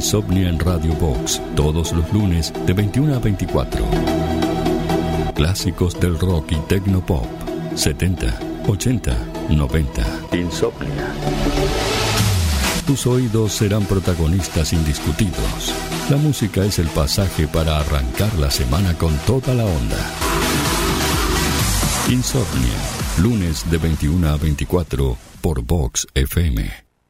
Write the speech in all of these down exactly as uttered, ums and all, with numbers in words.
Insomnia en Radio Box, todos los lunes de veintiuno a veinticuatro. Clásicos del rock y tecnopop, setenta, ochenta, noventa. Insomnia. Tus oídos serán protagonistas indiscutidos. La música es el pasaje para arrancar la semana con toda la onda. Insomnia, lunes de veintiuno a veinticuatro por Vox F M.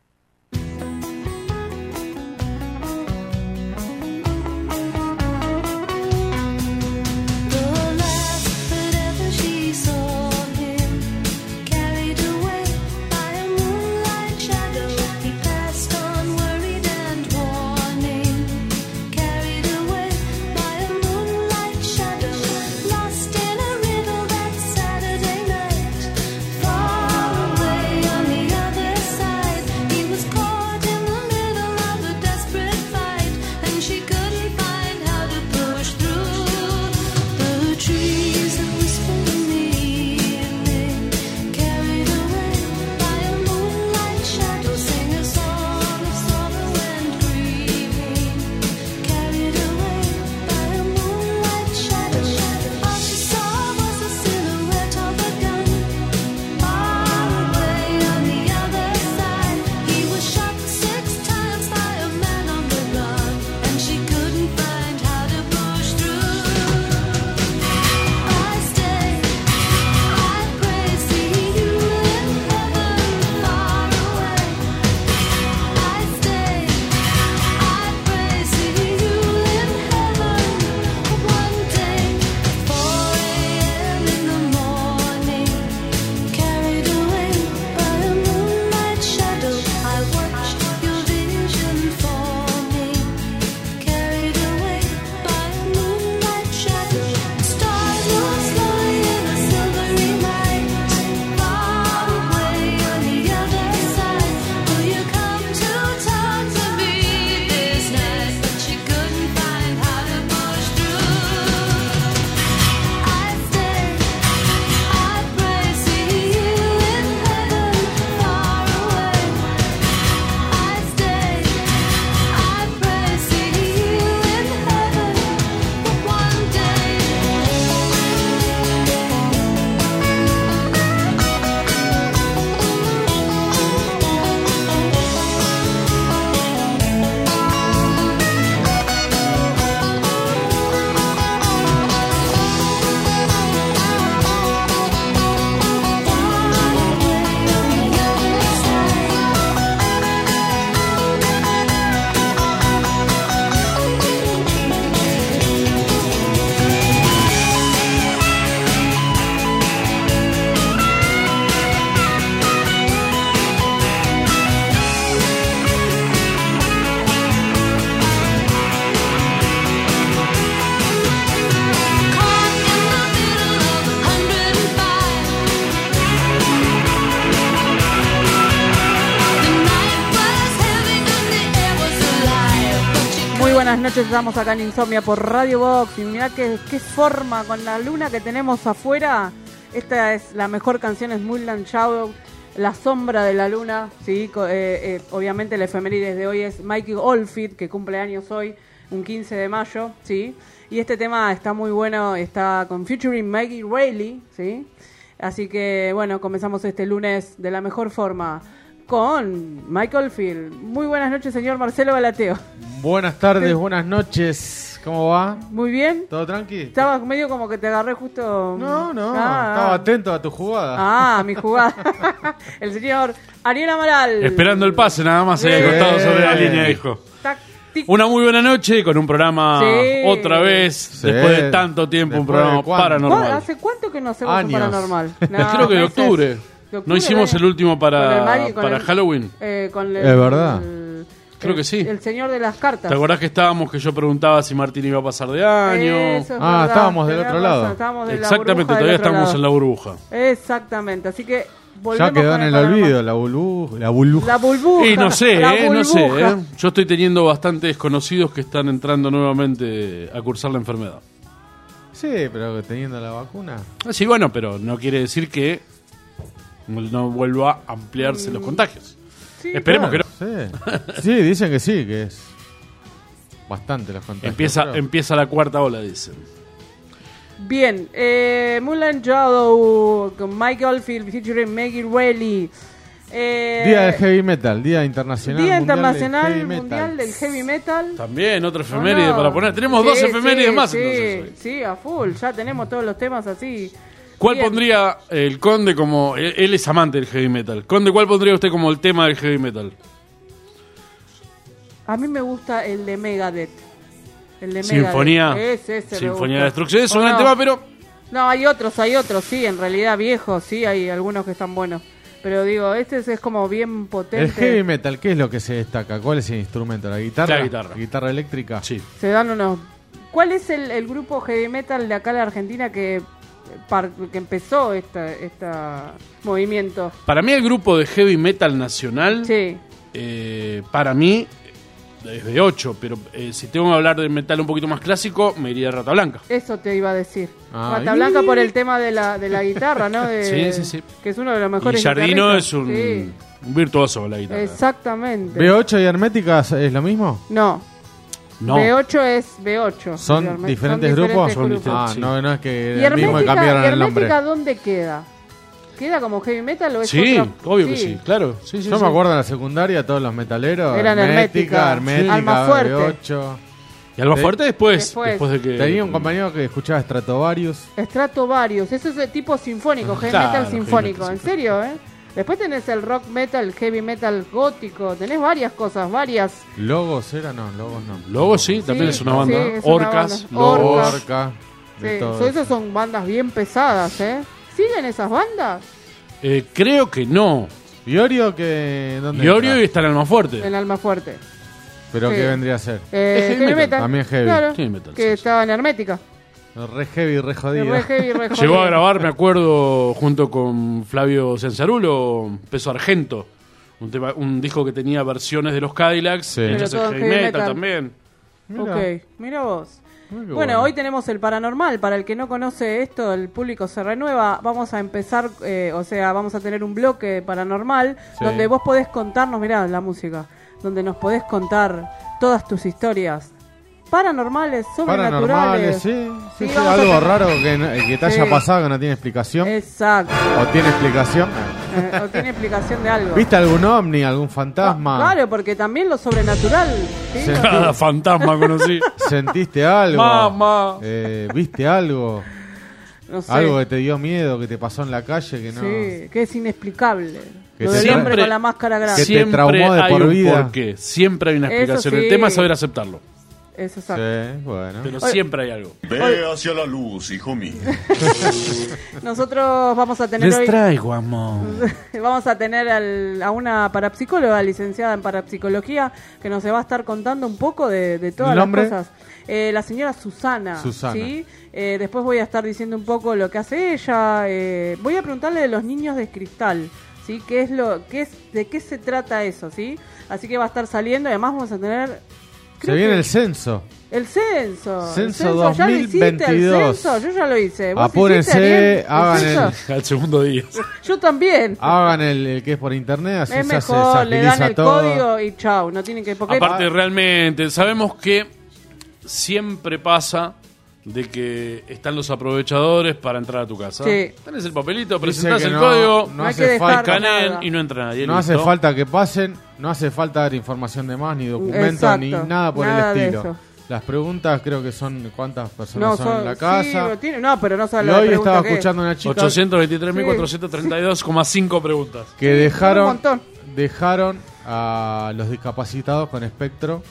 Buenas noches, estamos acá en Insomnia por Radio Box y mirá qué, qué forma con la luna que tenemos afuera. Esta es la mejor canción, es Moonlight Shadow, La Sombra de la Luna, ¿sí? Eh, eh, obviamente la efemérides de hoy es Mikey Oldfield, que cumple años hoy, un quince de mayo, ¿sí? Y este tema está muy bueno, está con featuring Maggie Reilly, ¿sí? Así que bueno, comenzamos este lunes de la mejor forma con Mike Oldfield. Muy buenas noches, señor Marcelo Galateo. Buenas tardes, buenas noches. ¿Cómo va? Muy bien. ¿Todo tranqui? Estaba medio como que te agarré justo... No, no, ah, estaba atento a tu jugada. Ah, mi jugada. El señor Ariel Amaral. Esperando el pase, nada más, se había acostado sobre la línea, dijo. Tac, tic. Una muy buena noche con un programa Sí. otra vez, Sí. después de tanto tiempo, un Después programa de cuánto. paranormal. ¿Hace cuánto que no hacemos un Años. paranormal? No, Creo que de meses. octubre. De octubre, ¿No hicimos ¿eh? el último Con el para, Mari- con para el- Halloween? Eh, con el, Es verdad. el- Creo el- que sí. El señor de las cartas. ¿Te acordás que estábamos, que yo preguntaba si Martín iba a pasar de año? Eso es Ah, verdad, estábamos del tenés otro razón, lado. estábamos de la Exactamente, burbuja del todavía otro estamos lado. en la burbuja. Exactamente, así que volvemos Ya quedó con en el paranormal. olvido la burbuja. La burbuja. La burbuja. Y no sé, la eh, no sé. burbuja. Eh. Yo estoy teniendo bastantes conocidos que están entrando nuevamente a cursar la enfermedad. Sí, pero teniendo la vacuna. Ah, Sí, bueno, pero no quiere decir que no vuelva a ampliarse los contagios. Sí, Esperemos que no. Sí. Sí, dicen que sí, que es bastante los contagios. Empieza, pero... empieza la cuarta ola, dicen. Bien, eh, Moonlight Shadow con Mike Oldfield featuring Maggie Reilly. Eh, Día del Heavy Metal, Día Internacional, Día mundial Internacional del Heavy Mundial Metal. del Heavy Metal. También otra efeméride no? para poner. Tenemos Sí, dos efemérides sí, más sí, entonces. hoy. Sí, a full, ya tenemos todos los temas así. ¿Cuál Bien. pondría el Conde como... Él, él es amante del heavy metal. Conde, ¿cuál pondría usted como el tema del heavy metal? A mí me gusta el de Megadeth. El de Sinfonía. Megadeth. Ese, ese me Sinfonía de gusta. Destrucción. Es ¿O un gran no? tema, pero... No, hay otros, hay otros, sí, en realidad viejos, sí, hay algunos que están buenos. Pero digo, este es, es como bien potente. El Heavy Metal, ¿qué es lo que se destaca? ¿Cuál es el instrumento? ¿La guitarra? La guitarra. ¿Guitarra eléctrica? Sí. Se dan unos... ¿Cuál es el, el grupo heavy metal de acá de la Argentina que, par- que empezó este esta movimiento? Para mí el grupo de heavy metal nacional, Sí. eh, para mí, es de ocho, pero eh, si tengo que hablar de metal un poquito más clásico, me iría a Rata Blanca. Eso te iba a decir. Ah, Rata y- Blanca por el tema de la, de la guitarra, ¿no? De- Sí, sí, sí. Que es uno de los mejores Y Giardino guitarristas. es un, Sí, un virtuoso con la guitarra. exactamente. ¿B ocho y Hermética es lo mismo? No, No, B ocho es B ocho. ¿Son realmente. diferentes Son grupos? diferentes Son grupos. Ah, Sí. no, no es que ¿Y era el mismo y Hermética, cambiaron ¿y el nombre. Hermética dónde queda? ¿Queda como heavy metal o es sí, otro? obvio que sí, claro. Sí, sí, Yo sí. me acuerdo en la secundaria, todos los metaleros. Eran Hermética, Hermética, Hermética, Almafuerte. B ocho. Y algo De- fuerte después, Después. después de que... Tenía un compañero que escuchaba Stratovarius. Stratovarius, eso es de tipo sinfónico, heavy Claro, metal heavy sinfónico, metal en serio, ¿eh? Después tenés el rock metal, heavy metal gótico, tenés varias cosas, varias. ¿Logos era? No, Logos no. Luego sí, también Sí, es una banda. sí, es una Orcas, banda. Lobos. Orcas. Orca. de Sí, todo so- eso. esas son bandas bien pesadas, ¿eh? ¿Siguen esas bandas? Eh, creo que no. ¿Iorio que dónde Iorio entra? está en Alma Fuerte. En Alma Fuerte. ¿Pero Sí. qué vendría a ser? Eh, Es heavy metal. También heavy. Claro, Heavy metal, que sí, sí. estaba en Hermética. Re heavy, re jodido. Re heavy, re Llegó jodido. a grabar, me acuerdo, junto con Flavio Censarulo, Peso Argento. Un, tema, un disco que tenía versiones de los Cadillacs, Sí. hechas Pero todo en en heavy heavy metal, metal. también. Mira. Ok, mira vos. Mira qué Bueno, hoy tenemos el paranormal. Para el que no conoce esto, el público se renueva. Vamos a empezar, eh, o sea, vamos a tener un bloque paranormal Sí. donde vos podés contarnos, mirá la música, donde nos podés contar todas tus historias paranormales, Paranormales, sobrenaturales. sí. sí, Sí, sí, vamos a algo tener- raro que, no- que te haya Sí. pasado que no tiene explicación. Exacto. ¿O tiene explicación? Eh, o tiene explicación de algo. ¿Viste algún ovni, algún fantasma? Ah, claro, porque también lo sobrenatural. ¿sí? Sí. Cada fantasma conocí. ¿Sentiste algo? Mamá. Eh, ¿Viste algo? No sé. Algo que te dio miedo, que te pasó en la calle, que no... Sí, que es inexplicable. Que Lo te del tra- hombre con la máscara grande. Que te Siempre traumó de hay por un vida. porqué, siempre hay una Eso explicación. sí. El tema es saber aceptarlo, Eso exacto. Sí, bueno. pero Oye. siempre hay algo. Ve hacia la luz, hijo mío. Nosotros vamos a tener hoy, traigo amor. vamos a tener al- a una parapsicóloga licenciada en parapsicología que nos va a estar contando un poco de, de todas ¿El las nombre? cosas. Eh, la señora Susana. Susana. ¿sí? Eh, después voy a estar diciendo un poco lo que hace ella. Eh, voy a preguntarle de los niños de cristal. ¿Sí? ¿Qué es lo, qué es, ¿De qué se trata eso? ¿Sí? Así que va a estar saliendo. Además vamos a tener... Se creo viene que- el censo. El censo. Censo el censo. ¿Ya lo hiciste el dos mil veintidós? censo? Yo ya lo hice. ¿Vos Apúrense, hiciste, Ariel, el hagan censo? Al segundo día. Yo también. Hagan el, el que es por internet, así Es se, hace, se mejor, le dan agiliza el todo. código y chau. No tienen que... Porque Aparte, realmente, sabemos que siempre pasa de que están los aprovechadores para entrar a tu casa. Sí. Tenés el papelito, Dice presentás que el no- código, no No hay hace que dejar falta, escanean nada. y no entra nadie. no hace listo. falta que pasen, no hace falta dar información de más, ni documentos, Exacto, ni nada por nada el de estilo. eso. Las preguntas creo que son cuántas personas no, son, son, en la sí, casa. lo tiene- no, pero no y sabe la hoy pregunta estaba que es. escuchando a una chica ochocientos veintitrés mil cuatrocientos treinta y dos coma cinco preguntas. que un dejaron montón. dejaron a los discapacitados con espectro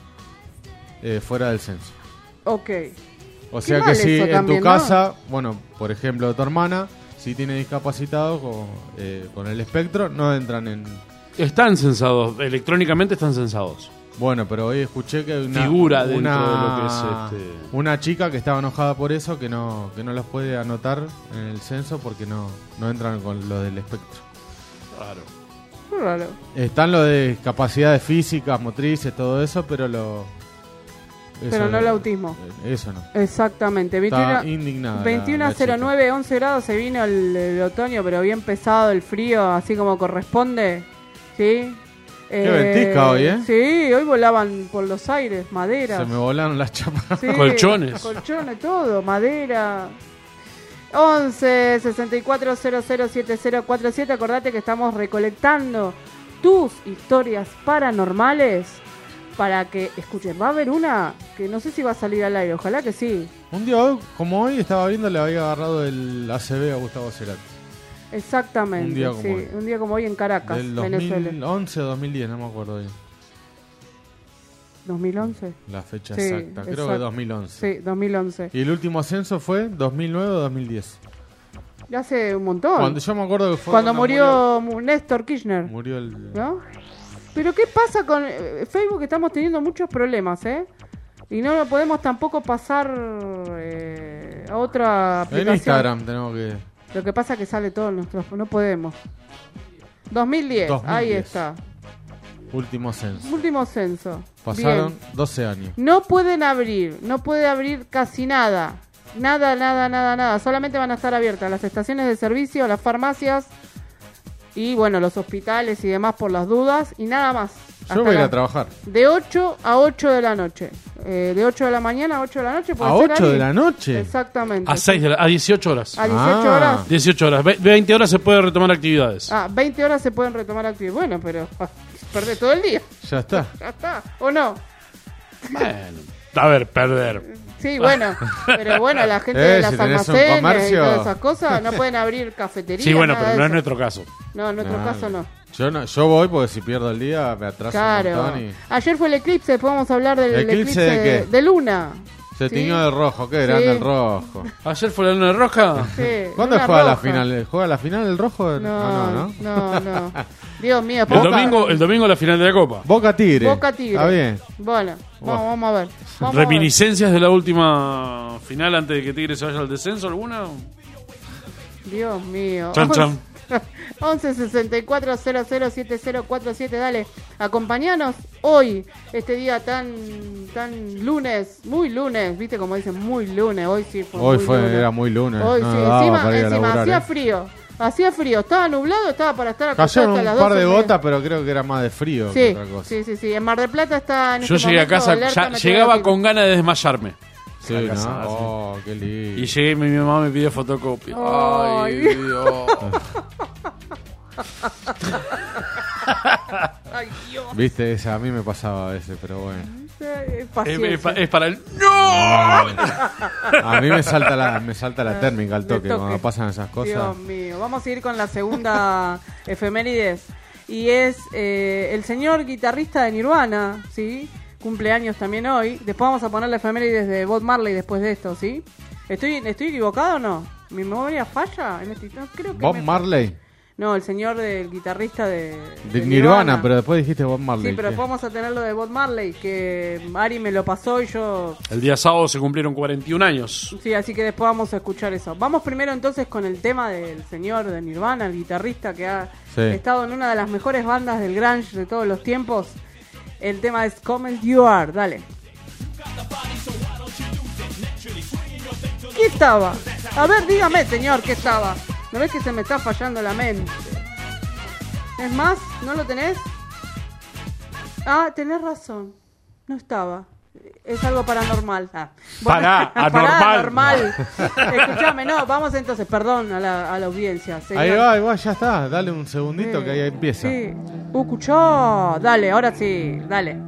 eh, fuera del censo. Ok. O Qué sea que mal si eso en también, tu ¿no? casa, bueno, por ejemplo, tu hermana, si tiene discapacitado con, eh, con el espectro, no entran en... Están censados, electrónicamente están censados. Bueno, pero hoy escuché que hay una, Figura dentro una, de lo que es este- una chica que estaba enojada por eso, que no que no los puede anotar en el censo porque no, no entran con lo del espectro. Claro. Qué raro. Están lo de discapacidades físicas, motrices, todo eso, pero lo... eso Pero no de- el autismo. Eso no. Exactamente. Está veintiuno indignada. la- veintiuno la a cero chica. nueve, once grados, se vino el, el otoño, pero bien pesado el frío, así como corresponde. ¿Sí? Qué ventisca hoy, ¿eh? Sí, hoy volaban por los aires, madera. Se me volaron las chapas. Sí, Colchones. Colchones, todo, madera. once sesenta y cuatro cero cero siete cero cuatro siete. Acordate que estamos recolectando tus historias paranormales para que escuchen. Va a haber una que no sé si va a salir al aire, ojalá que sí. Un día hoy, como hoy estaba viendo, le había agarrado el A C B a Gustavo Cerati. Exactamente, Un día como sí, hoy. un día como hoy en Caracas, Del Venezuela. dos mil once o dos mil diez, no me acuerdo bien. ¿dos mil once? La fecha Sí, exacta, creo exacto. que dos mil once. Sí, dos mil once. Y el último censo fue dos mil nueve o dos mil diez. Ya hace un montón. Cuando yo me acuerdo que fue Cuando murió, Néstor Kirchner, murió el ¿no? Pero ¿qué pasa con eh, Facebook? Estamos teniendo muchos problemas, ¿eh? Y no lo podemos tampoco pasar eh, a otra aplicación. en Instagram tenemos que Lo que pasa es que sale todo en nuestros... No podemos. dos mil diez, dos mil ahí diez. está. último censo. Último censo. Pasaron Bien. doce años. No pueden abrir, no puede abrir casi nada. Nada, nada, nada, nada. Solamente van a estar abiertas las estaciones de servicio, las farmacias y, bueno, los hospitales y demás por las dudas y nada más. Yo Hasta voy a ir la- a trabajar. De ocho a ocho de la noche. Eh, de ocho de la mañana a ocho de la noche. puede ¿A ser ocho ahí. de la noche? Exactamente. A seis de la- a dieciocho horas. A dieciocho Ah. horas. dieciocho horas. Ve- veinte horas se puede retomar actividades. Ah, veinte horas se pueden retomar actividades. Bueno, pero perdés todo el día. Ya está. Ya está. ¿O no? Bueno, a ver, perder. Sí, bueno. Pero bueno, la gente Eh, de las si tenés un almacenes y comercio. todas esas cosas no pueden abrir cafeterías. Sí, bueno, nada pero de no es eso. nuestro caso. No, en nuestro No, caso no. Yo no, yo voy porque si pierdo el día me atraso un Claro. montón y Ayer fue el eclipse, después vamos a hablar del ¿Eclipse eclipse de qué? de luna. se Sí. tiñó de rojo. Qué grande Sí. el rojo. Ayer fue la luna roja. Sí, ¿Cuándo luna juega la roja. final? ¿Juega la final el rojo? No, Ah, no, no, ¿no? no. Dios mío. El Boca- domingo, el domingo la final de la Copa. Boca Tigre. Boca Tigre. Está bien. Bueno, vamos, Wow. vamos a ver. Vamos a ver. ¿Reminiscencias de la última final antes de que Tigre se vaya al descenso alguna? Dios mío. Chan, chan. once sesenta y cuatro cero cero siete cero cuatro siete, dale, acompañanos hoy, este día tan tan lunes, muy lunes, viste como dicen, muy lunes, hoy sí fue Hoy muy fue, lunes. era muy lunes. Hoy no sí, daba encima, para ir a encima laburar, hacía eh. frío, hacía frío, estaba nublado, estaba para estar acostado Cayeron hasta un las par doce de y media. gotas, pero creo que era más de frío Sí, que otra cosa. sí, sí, sí, en Mar del Plata está en Yo este llegué a momento casa, alerta ya- meteorológica. llegaba con ganas de desmayarme. Sí, A ¿no? casa, sí. Oh, qué lindo. Y llegué y mi mi mamá me pidió fotocopia. Ay, Ay. Dios. Ay, Dios. Viste, esa a mí me pasaba a veces, pero bueno. Eh, Es, paciencia. es pa- es para el. ¡No! A mí me salta la, me salta la térmica al De toque, toque. cuando pasan esas cosas. Dios mío, vamos a ir con la segunda efemérides y es eh, el señor guitarrista de Nirvana, ¿sí? Cumpleaños también hoy. Después vamos a poner la efemérides de Bob Marley después de esto, ¿sí? ¿Estoy, estoy equivocado o no? ¿Mi memoria falla? En este, no, creo que Bob me- Marley, No, el señor del guitarrista de, de Nirvana, pero después dijiste Bob Marley. Sí, pero ¿qué? después vamos a tener lo de Bob Marley, que Ari me lo pasó y yo... El día sábado se cumplieron cuarenta y un años. Sí, así que después vamos a escuchar eso. Vamos primero entonces con el tema del señor de Nirvana, el guitarrista que ha Sí. estado en una de las mejores bandas del grunge de todos los tiempos. El tema es Come As You Are, dale. ¿Qué estaba? A ver, dígame, señor, ¿qué estaba? ¿No ves que se me está fallando la mente? Es más, ¿no lo tenés? Ah, tenés razón. No estaba. Es algo paranormal. Ah. Pará, anormal. Paranormal. Escuchame, no, vamos entonces, perdón a la, a la audiencia. señor. Ahí va, ahí va, ya está. Dale un segundito Eh, que ahí empieza. Sí. Uh, escuchó. Dale, ahora sí, dale.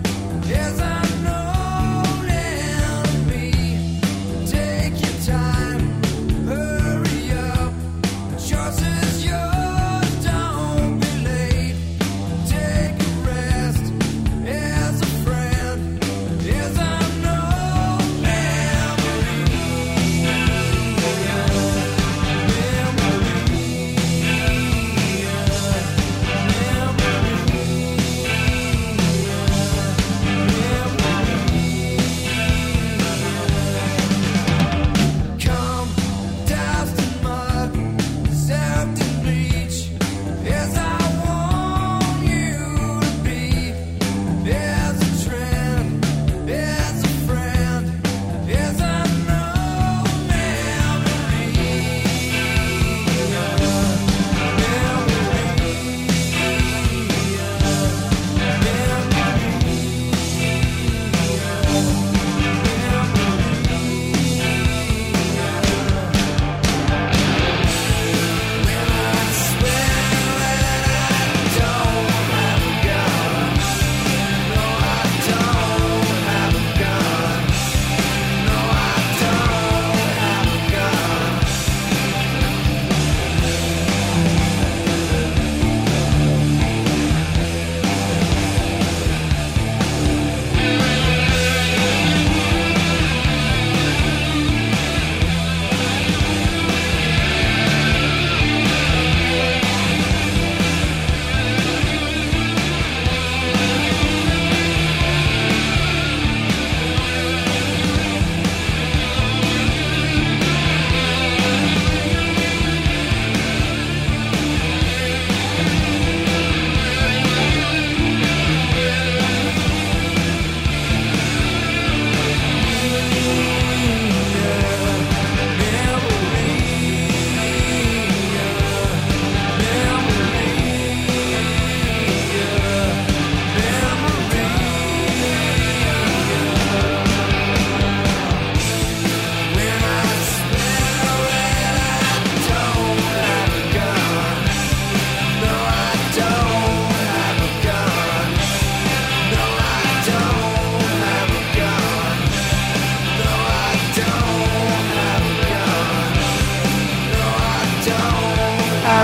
Take your time.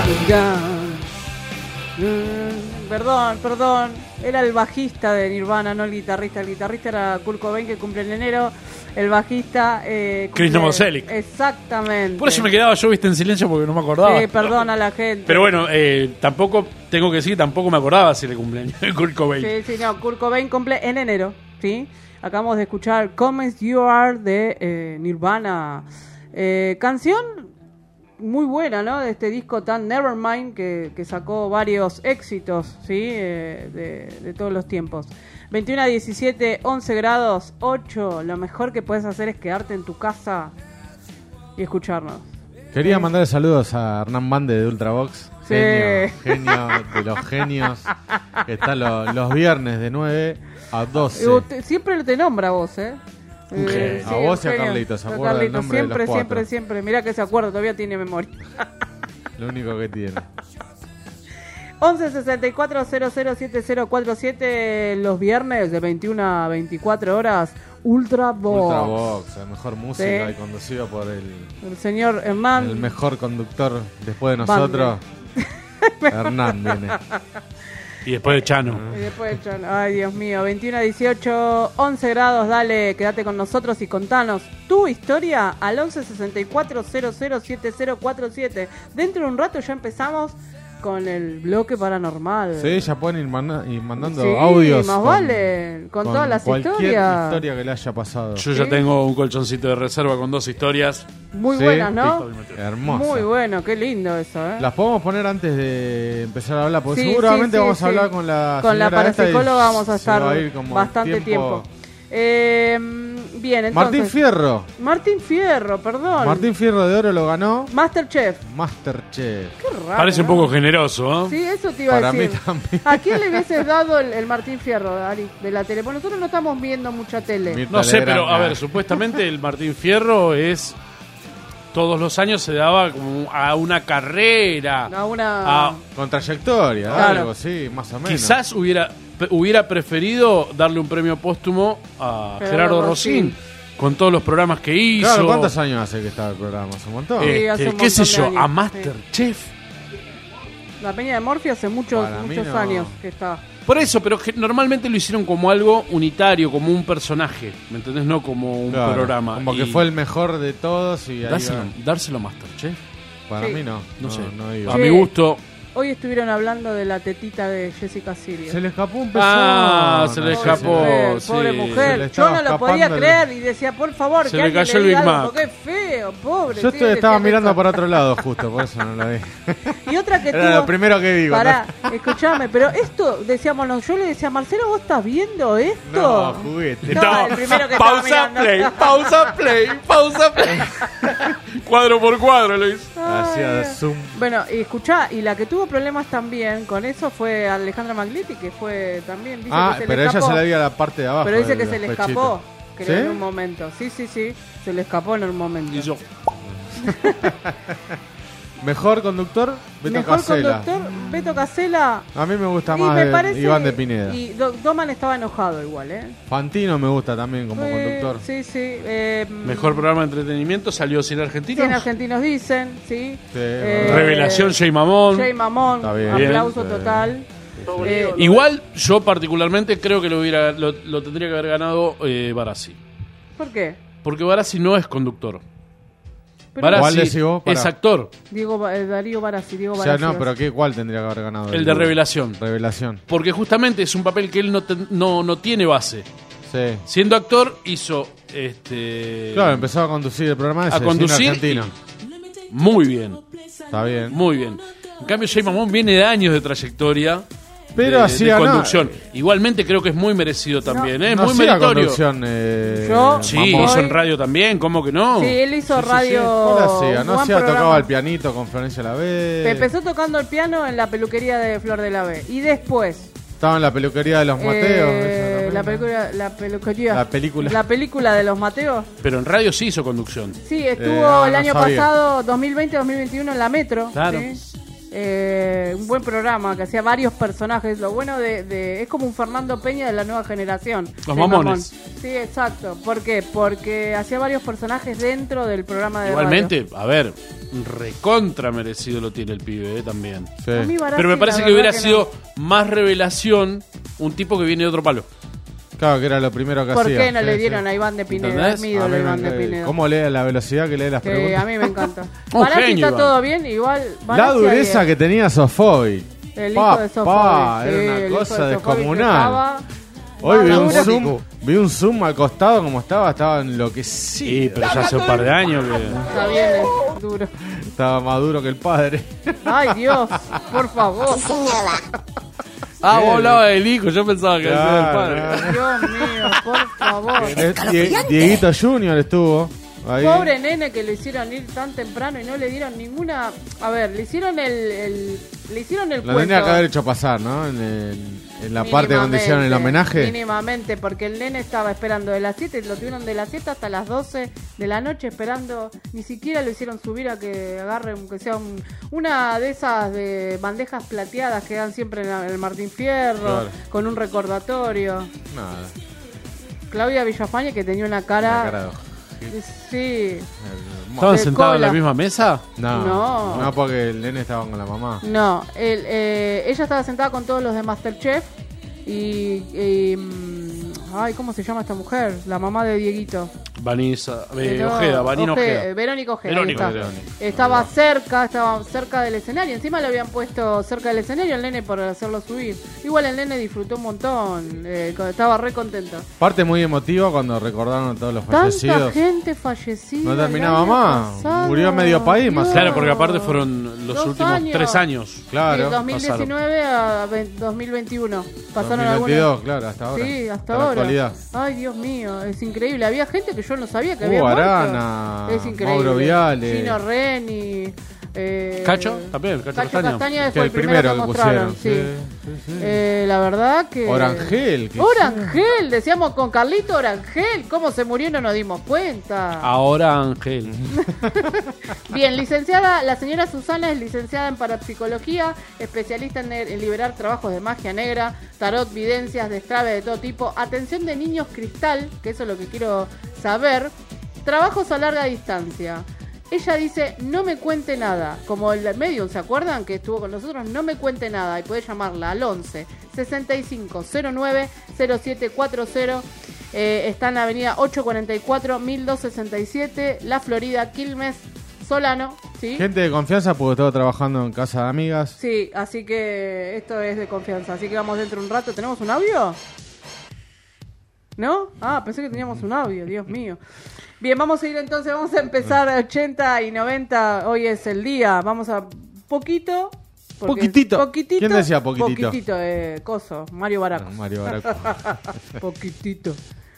Mm, perdón, perdón. Era el bajista de Nirvana, no el guitarrista. El guitarrista era Kurt Cobain, que cumple en enero. El bajista... Eh, Chris Novoselic. Exactamente. Por eso me quedaba yo, viste, en silencio porque no me acordaba. Sí, perdón a la gente. Pero bueno, eh, tampoco, tengo que decir, tampoco me acordaba si le cumpleaños de Kurt Cobain. Sí, sí, no, Kurt Cobain cumple en enero, ¿sí? Acabamos de escuchar Come As You Are de eh, Nirvana. Eh, canción muy buena, ¿no? De este disco tan Nevermind que, que sacó varios éxitos, ¿sí? Eh, de, de todos los tiempos. veintiuno a diecisiete, once grados, ocho. Lo mejor que puedes hacer es quedarte en tu casa y escucharnos. Quería mandarle saludos a Hernán Bande de Ultravox. Sí. Genio, genio de los genios. Que está lo- los viernes de nueve a doce. Eh, te- siempre te nombra a vos, ¿eh? Un genio. A vos y a Eugenio. Carlitos, se A acuerda del Carlitos, nombre de siempre, los cuatro. siempre, siempre. Mirá que se acuerda, todavía tiene memoria. Lo único que tiene. once sesenta y cuatro cero cero siete cero cuatro siete los viernes de veintiuno a veinticuatro horas. Ultra Box. Ultravox, la mejor música Sí. y conducido por el, El señor Hernán. el mejor conductor después de Bande. nosotros. Hernán viene. Y después de Chano. Y después, Chano. Ay, Dios mío. veintiuno a dieciocho, once grados. Dale, quédate con nosotros y contanos tu historia al once sesenta y cuatro cero cero siete cero cuatro siete. Dentro de un rato ya empezamos con el bloque paranormal. Sí, ya pueden ir, manda- ir mandando Sí, audios. más con- vale. Con, todas las cualquier historias. historia que le haya pasado. Yo ya ¿Sí? tengo un colchoncito de reserva con dos historias. Muy Sí, buenas, ¿no? Hermosa. Muy bueno, qué lindo eso, ¿eh? Las podemos poner antes de empezar a hablar, porque Sí, seguramente sí, sí, vamos sí. a hablar con la Con la señora esta y parapsicóloga vamos a se estar va a ir como bastante tiempo. Eh, bien, entonces. Martín Fierro. Martín Fierro, perdón. Martín Fierro de Oro lo ganó Masterchef. Masterchef. Qué raro. Parece un ¿no? poco generoso, ¿no? Sí, eso te iba Para a decir. mí también. ¿A quién le hubieses dado el, el Martín Fierro, Ari, de la tele? Porque nosotros no estamos viendo mucha tele. Mirta No sé, pero Legrand, a ver, supuestamente el Martín Fierro es... Todos los años se daba como a una carrera. A una... a- con trayectoria, Claro. algo, sí, más o menos. Quizás hubiera pe- hubiera preferido darle un premio póstumo a Gerardo Gerardo Rossín. Rossín con todos los programas que hizo. Claro, ¿cuántos años hace que está el programa? ¿Hace un montón? Sí, Este, hace un qué sé montón de yo, años, a sí. Masterchef. La Peña de Morphy hace muchos, Para mí muchos no. años que está. Por eso, pero que normalmente lo hicieron como algo unitario, como un personaje, ¿me entendés? No como un Claro, programa. Como que Y fue el mejor de todos y ahí dárselo, va. dárselo a Masterchef. Para Sí. mí no. No, sé. No iba. a Sí. mi gusto. Hoy estuvieron hablando de la tetita de Jessica Sirio. Se le escapó un pezón. Ah, se le No, escapó. Mujer, sí. pobre Se le mujer. Yo estaba no lo podía escapando el- creer y decía, por favor, Se que le alguien cayó el le diga Big algo, Mac. porque es feo, pobre. Yo sí, estoy- estaba decían mirando eso. para otro lado justo, por eso no la vi. Y otra que Era tuvo... lo primero que vi. cuando- Pará, escuchame, pero esto, decíamos, no, yo le decía a Marcelo, ¿vos estás viendo esto? No, juguete. No, el primero que estaba pausa mirando. play, pausa play, pausa play. Cuadro por cuadro lo hizo. Hacía Ay. zoom. Bueno, y escuchá, y la que tuvo problemas también con eso fue Alejandra Maglietti, que fue también, dice Ah, que se pero le ella escapó. se le veía la parte de abajo. Pero dice de que los se le pechitos. escapó, creo, ¿Sí? en un momento. Sí, sí, sí, se le escapó en un momento. Y yo, Mejor conductor, Beto Mejor Casella. conductor, Beto Casella. A mí me gusta Y más me de parece, Iván de Pineda. Y Do- Doman estaba enojado igual, ¿eh? Fantino me gusta también como Eh, conductor. Sí, sí. Eh, mejor programa de entretenimiento salió Cien Argentinos. cien argentinos dicen, sí. Eh, Sí, Revelación Jay Mamón. Jay Mamón, Está bien. aplauso Bien. total. Eh, Igual, yo particularmente creo que lo hubiera lo, lo tendría que haber ganado eh, Barassi. ¿Por qué? Porque Barassi no es conductor. Pero- ¿Cuál Barassi decís vos? Pará. es actor. Diego, Ba- eh, Darío Barassi, Diego O sea, Barassi. no, pero ¿qué, ¿cuál tendría que haber ganado? El de Revelación. Revelación. Porque justamente es un papel que él no, te- no, no tiene base. Sí. Siendo actor, hizo este Claro, empezó a conducir el programa ese, a conducir Cine argentino. muy bien. Está bien. Muy bien. En cambio, Jay Mamón viene de años de trayectoria. Pero de, hacía, de no, conducción. Igualmente creo que es muy merecido también, ¿eh? no muy hacía meritorio. conducción. Eh, Yo- Sí, Mamón. hizo Hoy- en radio también, ¿cómo que no? Sí, él hizo Sí, sí, sí. radio. ¿Qué hacía? un No buen hacía, programa. tocaba el pianito con Florencia La B. Empezó tocando el piano en la peluquería de Flor de la B. Y después. Estaba en la peluquería de los Mateos. eh, eso la, también, ¿no? peluquería, la peluquería. La película. La película de los Mateos. Pero en radio sí hizo conducción. Sí, estuvo Eh, ah, el no año sabía. pasado, dos mil veinte dos mil veintiuno, en la Metro. Claro. ¿sí? Eh, un buen programa que hacía varios personajes. Lo bueno de, de es como un Fernando Peña de la nueva generación. Los de mamones. Mamón. Sí, exacto. ¿Por qué? Porque hacía varios personajes dentro del programa de Igualmente, radio. a ver, recontra merecido lo tiene el pibe eh, también. Sí. A mí Barassi, Pero me parece la que hubiera verdad sido más revelación un tipo que viene de otro palo. Claro, que era lo primero que ¿Por hacía. qué no Sí, le sí. dieron a Iván de Pinedo? ¿Entendés? Es mi ídolo A mí me- Iván de Pinedo. ¿Cómo lee la velocidad que lee las Sí, preguntas? a mí me encanta. Un Barassi genio, está Iván. todo bien, igual. La Barassi dureza ahí, que tenía Sofoy. El hijo Pa, de Sofoy. pa, sí, era el una hijo cosa de Sofoy que descomunal. estaba Hoy vi un maduro. zoom, vi un zoom al costado como estaba, estaba enloquecido. Sí, pero ya hace un par de años que... Está bien, es duro. Estaba más duro que el padre. Ay, Dios, por favor. Ah, vos hablabas del hijo, yo pensaba que era del Claro, padre. Dios mío, por favor. Die- Dieguito Junior estuvo ahí. Pobre nene que lo hicieron ir tan temprano y no le dieron ninguna. A ver, le hicieron el, el le hicieron el Lo cuento. tenía que haber hecho pasar, ¿no? En, el- en la parte donde hicieron el Mínimamente, homenaje. Mínimamente, porque el nene estaba esperando de las siete, lo tuvieron de las siete hasta las doce de la noche esperando. Ni siquiera lo hicieron subir a que agarre, aunque sea un- una de esas de bandejas plateadas que dan siempre en, la- en el Martín Fierro, Claro. con un recordatorio. Nada. Claudia Villafañe, que tenía una cara. Una cara de- Sí. ¿Estaban De sentados en la cola. misma mesa? No, No. no, porque el nene estaba con la mamá. No, el, eh, ella estaba sentada con todos los de Masterchef y, y, mm, ay, ¿cómo se llama esta mujer? La mamá de Dieguito. Vanessa, eh, No, Ojeda, Vanina Oje- Ojeda. eh, Verónica Ojeda. Verónica. ahí está. Verónica. Estaba cerca, estaba cerca del escenario. Encima le habían puesto cerca del escenario al nene por hacerlo subir. Igual el nene disfrutó un montón, eh, estaba re contento. Parte muy emotiva cuando recordaron a todos los Tanta fallecidos. gente fallecida. No el terminaba año más. pasado. Murió medio país, más o Claro, menos. porque aparte fueron los Dos últimos años. tres años. Claro. De dos mil diecinueve a ve- dos mil veintiuno. Pasaron dos mil veintidós, algunos. claro, hasta ahora. Sí, hasta la ahora. actualidad. Ay, Dios mío, es increíble. Había gente que yo no sabía que Uh, había Arana, muerto. Es increíble. Mauro Viale. Gino Reni. Eh, Cacho, también, Cacho Cacho Castaña. Castaña Que fue el el primero, primero que que mostraron. pusieron. Sí. Sí, sí, sí. Eh, la verdad que. Orangel. que- Orangel, decíamos con Carlito Orangel. ¿Cómo se murió? No nos dimos cuenta. Ahora Ángel. Bien, licenciada, la señora Susana es licenciada en parapsicología, especialista en, en liberar trabajos de magia negra, tarot, videncias, destrave de todo tipo, atención de niños cristal, que eso es lo que quiero saber, trabajos a larga distancia. Ella dice, no me cuente nada, como el medium, ¿se acuerdan? Que estuvo con nosotros, no me cuente nada, y puede llamarla al once sesenta y cinco cero nueve cero siete cuatro cero. Eh, está en la avenida ochocientos cuarenta y cuatro, mil doscientos sesenta y siete, La Florida, Quilmes, Solano, ¿sí? Gente de confianza porque estaba trabajando en casa de amigas. Sí, así que esto es de confianza. Así que vamos dentro de un rato. ¿Tenemos un audio? ¿No? Ah, pensé que teníamos un audio, Dios mío. Bien, vamos a ir entonces, vamos a empezar ochenta y noventa. Hoy es el día. Vamos a poquito. porque- Poquitito. Poquitito. ¿Quién decía poquitito? Poquitito, eh, coso. Mario Baraco. Bueno, Mario Baraco. Poquitito.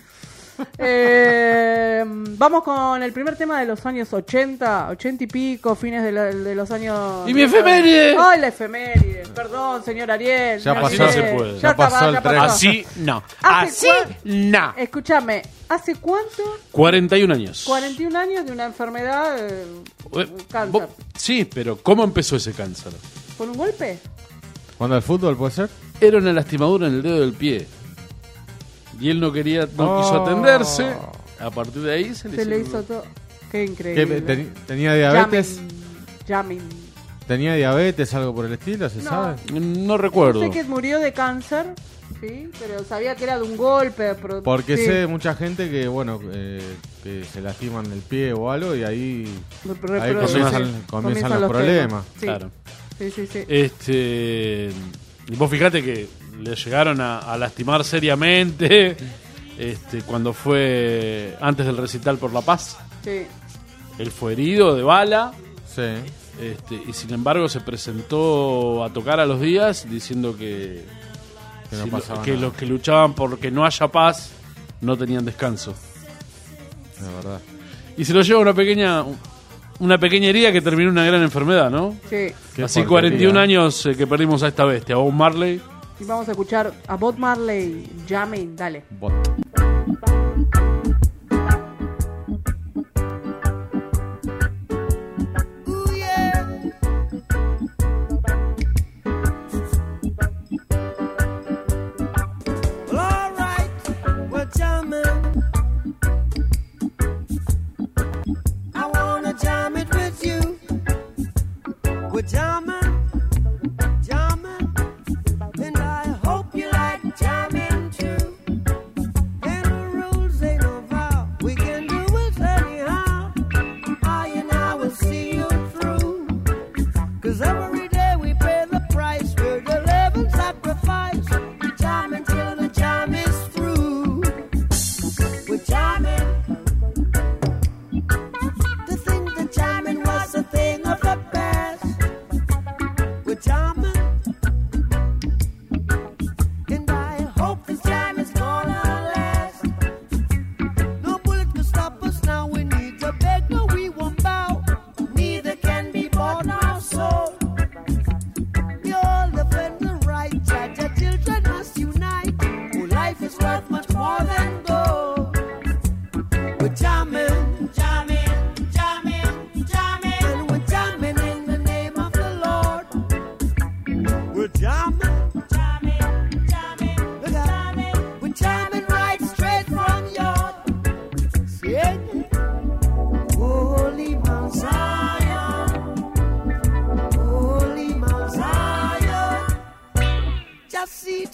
Eh, vamos con el primer tema de los años ochenta, ochenta y pico, fines de, la- de los años... ¡Y mi efeméride! ¡Ay, la efeméride! Perdón, señor Ariel. Ya señor pasó. Ariel. Así no se puede. Ya está, pasó el ya tren. pasó. Así no. ¿Hace Así cuán- no. Escúchame, ¿hace cuánto? cuarenta y un años. cuarenta y un años de una enfermedad, eh, Eh, cáncer. vos- Sí, pero ¿cómo empezó ese cáncer? ¿Con un golpe? ¿Cuándo el fútbol puede ser? Era una lastimadura en el dedo del pie. Y él no quería, no Oh. quiso atenderse. A partir de ahí se le, Se le hizo- hizo todo. Qué ¿Qué, increíble. teni- ¿Tenía diabetes? Llamen. Llamen. ¿Tenía diabetes, algo por el estilo? ¿Se No. sabe? No recuerdo. Sé que murió de cáncer, sí, pero sabía que era de un golpe. Pero, Porque sí. sé de mucha gente que, bueno, eh, que se lastiman el pie o algo y ahí, Pero- pero- ahí pero- comienzan, sí, comienzan los problemas. temas. Sí. Claro. Sí, sí, sí. Este, y vos fijate que le llegaron a, a lastimar seriamente este, cuando fue antes del recital por La Paz. Sí. Él fue herido de bala Sí. este, y sin embargo se presentó a tocar a los días diciendo que, Que no si lo- pasaba que nada. los que luchaban por que no haya paz no tenían descanso. La verdad. Y se lo lleva una pequeña una pequeña herida que terminó en una gran enfermedad, ¿no? Sí. Qué Así porquería. cuarenta y un años eh, que perdimos a esta bestia, a Bob Marley. Y vamos a escuchar a Bob Marley, Jamming, dale. Bot. Ooh, yeah.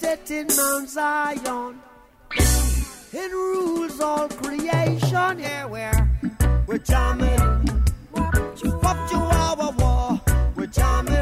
set in Mount Zion. It rules all creation. Yeah, we're, we're jamming. What you are, war, war. We're jamming.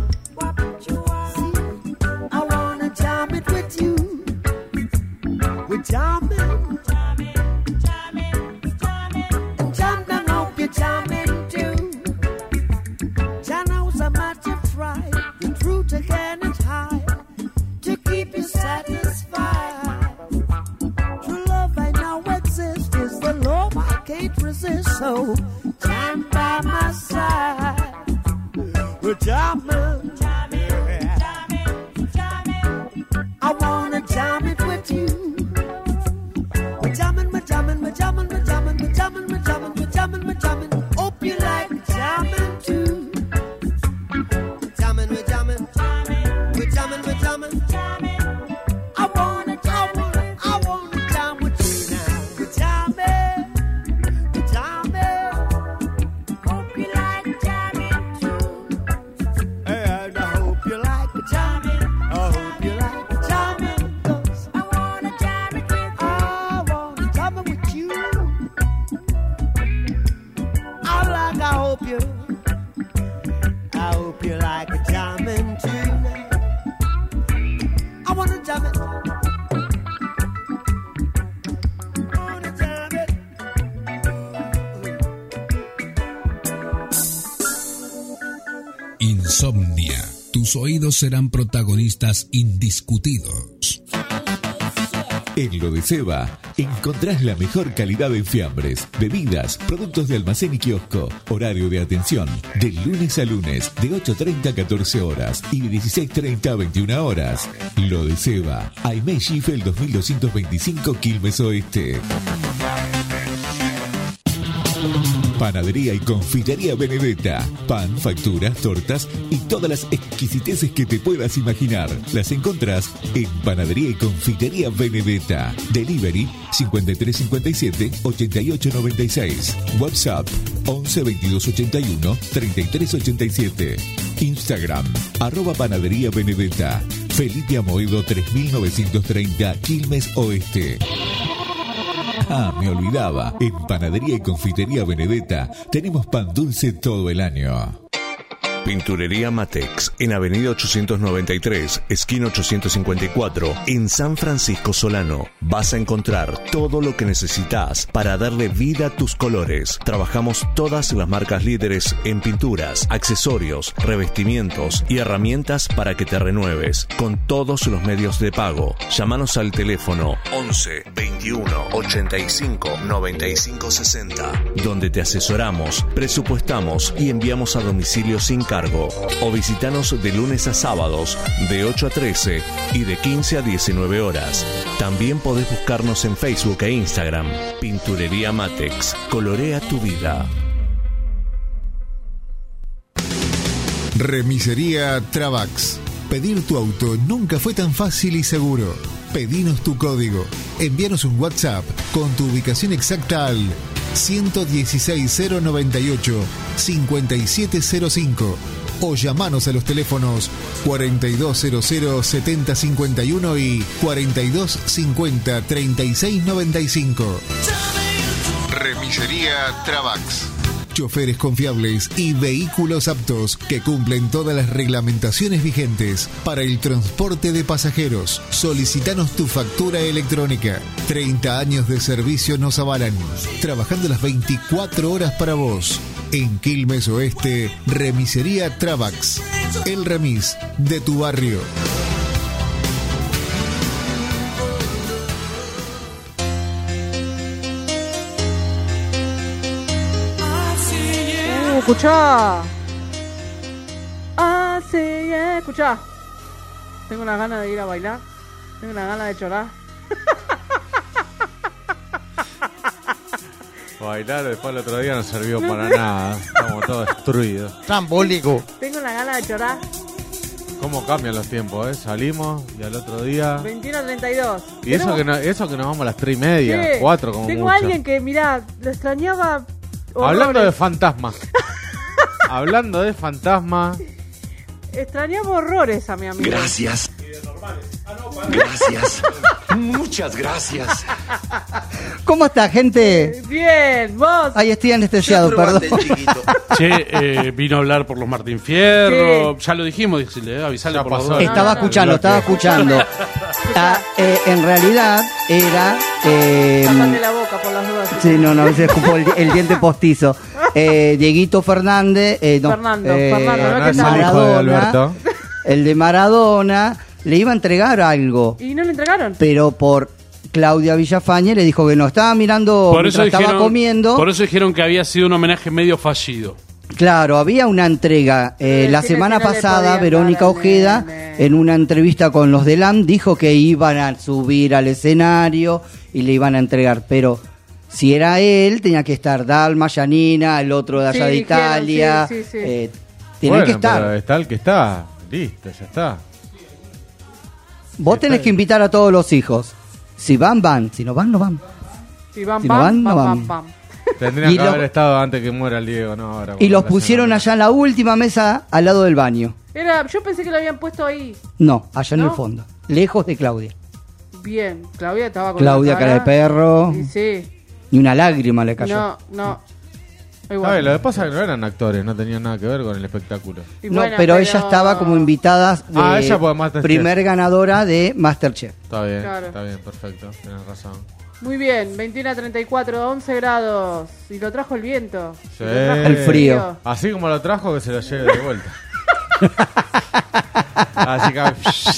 See, I wanna jam it with you. We're jamming. Jamming, jamming, jamming. Jam down, hope you're jamming too. Channels a magic try. The truth again is high. To keep you satisfied. True love I know exists. Is the love I can't resist. So jam by my side. We're jamming. Jamming, jamming, jamming. I wanna jam it with you. We're jamming, we're jamming, we're jamming, we're jamming, we're jamming, we're jamming, we're jamming, we're jamming. Hope you like jamming too. Jamming, we're jamming, we're jamming, we're jamming. I wanna, I wanna, I wanna jam with you now. We're jamming, we're jamming. Hope you like jamming too. And I hope you like jamming. I hope you like jamming. 'Cause I wanna jam it with you. I wanna jam it with you. I like, I hope you, I hope you like a jamming too. I wanna jam it. I wanna jam it. Insomnia. Tus oídos serán protagonistas indiscutidos. En Lo de Seba encontrás la mejor calidad en fiambres, bebidas, productos de almacén y kiosco. Horario de atención de lunes a lunes de ocho treinta a catorce horas y de dieciséis treinta a veintiuna horas. Lo de Seba, Aimé Schiffel dos mil doscientos veinticinco, Quilmes Oeste. Panadería y confitería Benedetta. Pan, facturas, tortas y todas las exquisiteces que te puedas imaginar. Las encontrás en Panadería y confitería Benedetta. Delivery cincuenta y tres cincuenta y siete, ochenta y ocho noventa y seis. WhatsApp once veintidós ochenta y uno, treinta y tres ochenta y siete. Instagram arroba Panadería Benedetta. Felipe Amoedo tres mil novecientos treinta, Quilmes Oeste. Ah, me olvidaba. En Panadería y Confitería Benedetta tenemos pan dulce todo el año. Pinturería Matex, en Avenida ochocientos noventa y tres, esquina ochocientos cincuenta y cuatro, en San Francisco Solano. Vas a encontrar todo lo que necesitas para darle vida a tus colores. Trabajamos todas las marcas líderes en pinturas, accesorios, revestimientos y herramientas para que te renueves, con todos los medios de pago. Llámanos al teléfono once veintiuno ochenta y cinco noventa y cinco sesenta, donde te asesoramos, presupuestamos y enviamos a domicilio sin cargo. O visitanos de lunes a sábados de ocho a trece y de quince a diecinueve horas. También podés buscarnos en Facebook e Instagram. Pinturería Matex, colorea tu vida. Remisería Travax. Pedir tu auto nunca fue tan fácil y seguro. Pedinos tu código. Envíanos un WhatsApp con tu ubicación exacta al ciento dieciséis cero noventa y ocho cincuenta y siete cero cinco o llamanos a los teléfonos cuarenta y dos cero cero setenta cincuenta y uno y cuarenta y dos cincuenta treinta y seis noventa y cinco. Remisería Travax. Choferes confiables y vehículos aptos que cumplen todas las reglamentaciones vigentes para el transporte de pasajeros. Solicitanos tu factura electrónica. treinta años de servicio nos avalan. Trabajando las veinticuatro horas para vos. En Quilmes Oeste, Remisería Travax. El remis de tu barrio. Escuchá. Ah, sí, yeah. Escuchá. Tengo una gana de ir a bailar. Tengo una gana de llorar. Bailar después el otro día no sirvió para nada. Estamos todos destruidos. Trambólico. Tengo una gana de llorar. ¿Cómo cambian los tiempos, eh? Salimos y al otro día... veintiuno a treinta y dos. Y eso que, no, eso que nos vamos a las tres y media, sí. cuatro como Tengo mucho. a alguien que, mirá, lo extrañaba... horrores. Hablando de fantasmas. Hablando de fantasmas. Extrañamos horrores a mi amigo. Gracias. Gracias. Muchas gracias. ¿Cómo está, gente? Bien, vos. Ahí estoy anestesiado, perdón. Che, eh, vino a hablar por los Martín Fierro. Ya lo dijimos, decirle, avisarle por los dos. Estaba escuchando, estaba escuchando. Ah, eh, en realidad era... Eh, Tapate la boca por las dudas. sí, no, no, se escupó el, el diente postizo. Eh, Dieguito Fernández... Eh, no, Fernando, eh, Fernando, ¿no? ¿Qué tal? Maradona, el de Maradona, le iba a entregar algo, ¿Y no le entregaron? pero por Claudia Villafañe le dijo que no. Estaba mirando, Por eso mientras estaba dijeron- comiendo. Por eso dijeron que había sido un homenaje medio fallido. Claro, había una entrega. Eh, Sí, la sí, semana sí, no le pasada, podían Verónica dar al Ojeda, nene. en una entrevista con los de L A M, dijo que iban a subir al escenario y le iban a entregar. Pero si era él, tenía que estar Dalma, Yanina, el otro de allá Sí, de dijeron, Italia. sí, sí, sí. Eh, tienen Bueno, que estar. pero está el que está. Listo, ya está. Vos tenés que invitar a todos los hijos. Si van, van. Si no van, no van. Si van, Si no pam, van, no pam, van. pam, pam. Tendrían Y que lo- haber estado antes que muera el Diego, no ahora. Y los cuando pusieron la allá en la última mesa al lado del baño. Era, yo pensé que lo habían puesto ahí. No, allá en ¿No? el fondo. Lejos de Claudia. Bien, Claudia estaba con Claudia, la cara de perro. Y sí, Ni una lágrima le cayó. no, no. semana. ¿Sabes? Lo que pasa es que no eran actores, no tenían nada que ver con el espectáculo. Y No, bueno, pero, ella estaba como invitada de Ah, ella por Masterchef. primer ganadora de Masterchef. Está bien, Claro. está bien, perfecto. Tienes razón. Muy bien, veintiuno a treinta y cuatro, once grados. Y lo trajo el viento. Sí. Y lo trajo El frío. Así como lo trajo, que se lo lleve de vuelta. Así que.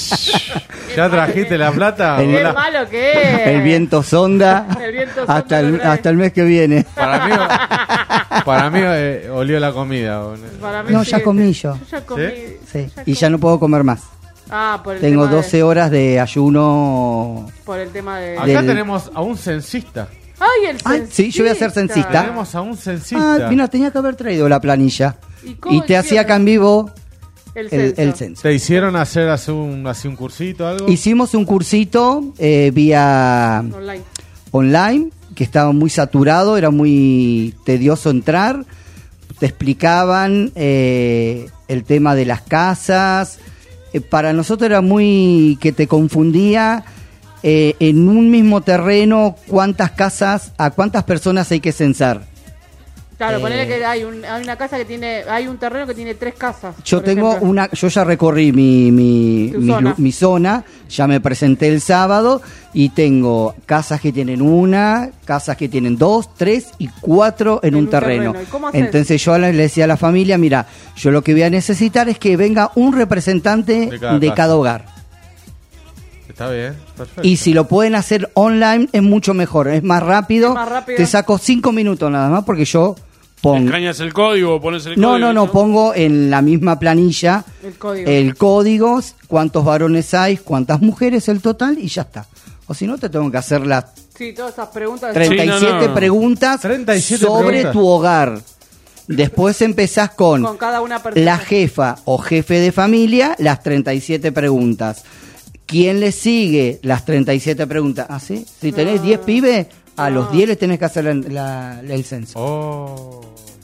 ¿Ya trajiste la plata? El- Qué Volá. malo que es. El viento sonda, El viento sonda hasta, lo el, trae. hasta el mes que viene. Para mí, para mí eh, olió la comida. boludo. Para mí No, sí, ya comí yo. Yo ya comí. Sí, ya y ya no puedo comer más. Ah, por el Tengo tema de- doce horas de ayuno. por el tema de... Acá Del- tenemos a un censista. ¡Ay, el Ay, sí, yo voy a ser censista. Tenemos a un censista. Ah, mira, tenía que haber traído la planilla. ¿Y cómo Y te hacía hicieron? acá en vivo El el, censo. el censo. ¿Te hicieron hacer así un, así un cursito algo? Hicimos un cursito eh, vía Online. online, que estaba muy saturado, era muy tedioso entrar. Te explicaban eh, el tema de las casas. Eh, para nosotros era muy que te confundía eh, en un mismo terreno cuántas casas, a cuántas personas hay que censar. Claro, Eh, ponele que hay, un, hay una casa que tiene... Hay un terreno que tiene tres casas. Yo por tengo ejemplo. una, yo ya recorrí mi, mi, Tu mi, zona. lu- mi zona, ya me presenté el sábado y tengo casas que tienen una, casas que tienen dos, tres y cuatro en, En un un terreno. terreno. ¿Y cómo haces? Entonces yo le le decía a la familia, mira, yo lo que voy a necesitar es que venga un representante De cada de casa. cada hogar. Está bien, perfecto. Y si lo pueden hacer online es mucho mejor, es más rápido. Es más rápido. Te saco cinco minutos nada más porque yo pongo... Escañas el código, pones el No, código. no, no, pongo en la misma planilla El código. el código, cuántos varones hay, cuántas mujeres, el total y ya está. O si no, te tengo que hacer las Sí, todas esas preguntas... treinta y siete Sí, no, no. preguntas treinta y siete sobre preguntas. tu hogar. Después empezás con, Con cada una persona. la jefa o jefe de familia, las treinta y siete preguntas. ¿Quién le sigue? Las treinta y siete preguntas. ¿Ah, sí? Si tenés Ah. diez pibes, a Ah. los diez les tenés que hacer la- la- el censo. Oh.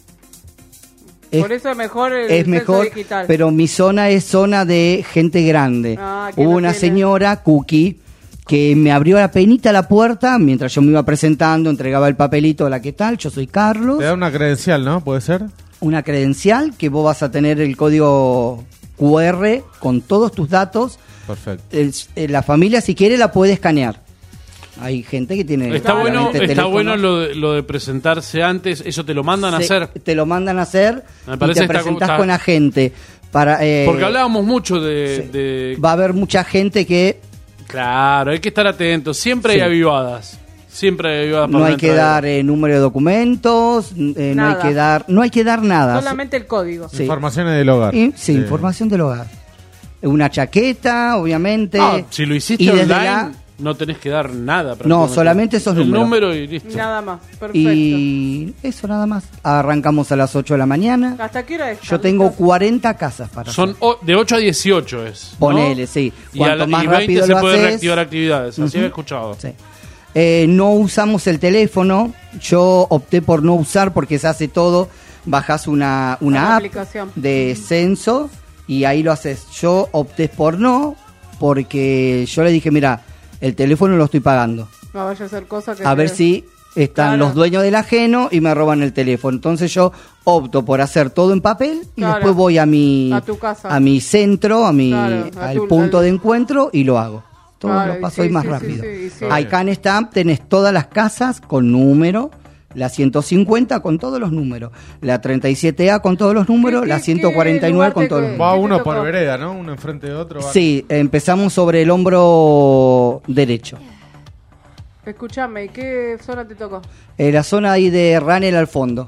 Es- Por eso es mejor el es censo mejor, digital. pero mi zona es zona de gente grande. Ah, ¿quién Hubo lo una tiene? señora, Cookie, que me abrió la penita la puerta mientras yo me iba presentando, entregaba el papelito, hola, ¿qué tal? Yo soy Carlos. Te da una credencial, ¿no? ¿Puede ser? Una credencial que vos vas a tener el código cu erre con todos tus datos. Perfecto. El- eh, la familia, si quiere, la puede escanear. Hay gente que tiene... Está bueno, obviamente, está teléfonos. bueno lo de, lo de presentarse antes, eso te lo mandan a Se- hacer. Te lo mandan a hacer Me y parece te que está- presentás está- con la gente. Para, eh, Porque hablábamos mucho de, sí. de- Va a haber mucha gente que Claro, hay que estar atentos. Siempre Sí. hay avivadas. Siempre hay avivadas. no para hay la que entrada. dar eh, número de documentos, eh, no hay Nada. que dar, no hay que dar nada. Solamente el código. Sí. Informaciones del hogar. Y- sí, información del hogar. Una chaqueta, obviamente. Ah, si lo hiciste y desde online, la- no tenés que dar nada. No, prácticamente. solamente esos El números. número y listo. Nada más. Perfecto. Y eso nada más. Arrancamos a las ocho de la mañana. ¿Hasta qué hora es? Yo tengo cuarenta casas para Son hacer. o- de ocho a dieciocho es. ¿no? Ponele, sí. Y, a Cuanto la- más y veinte rápido se lo puede haces, reactivar actividades. Así Ujú. había escuchado. Sí. Eh, no usamos el teléfono. Yo opté por no usar porque se hace todo. Bajás una, una Una app aplicación. de censo y ahí lo haces. Yo opté por no. porque yo le dije, mira, el teléfono lo estoy pagando. No vaya a hacer cosas que... A ver te- si están Claro. los dueños del ajeno y me roban el teléfono. Entonces yo opto por hacer todo en papel y Claro. después voy a mi A tu casa. a mi centro, a mi Claro, a al tu- punto al- de encuentro y lo hago. Todo Claro, lo y paso sí, y más sí, sí, rápido. sí, sí. Acá en Stamp tenés todas las casas con número, la ciento cincuenta con todos los números, la treinta y siete A con todos los números, ¿Qué- la qué- ciento cuarenta y nueve con qué todos lugar los te- Va números. uno te por tocó? vereda, ¿no? Uno enfrente de otro. van- Sí, empezamos sobre el hombro derecho. Escuchame, ¿qué zona te tocó? Eh, la zona ahí de Ranel al fondo.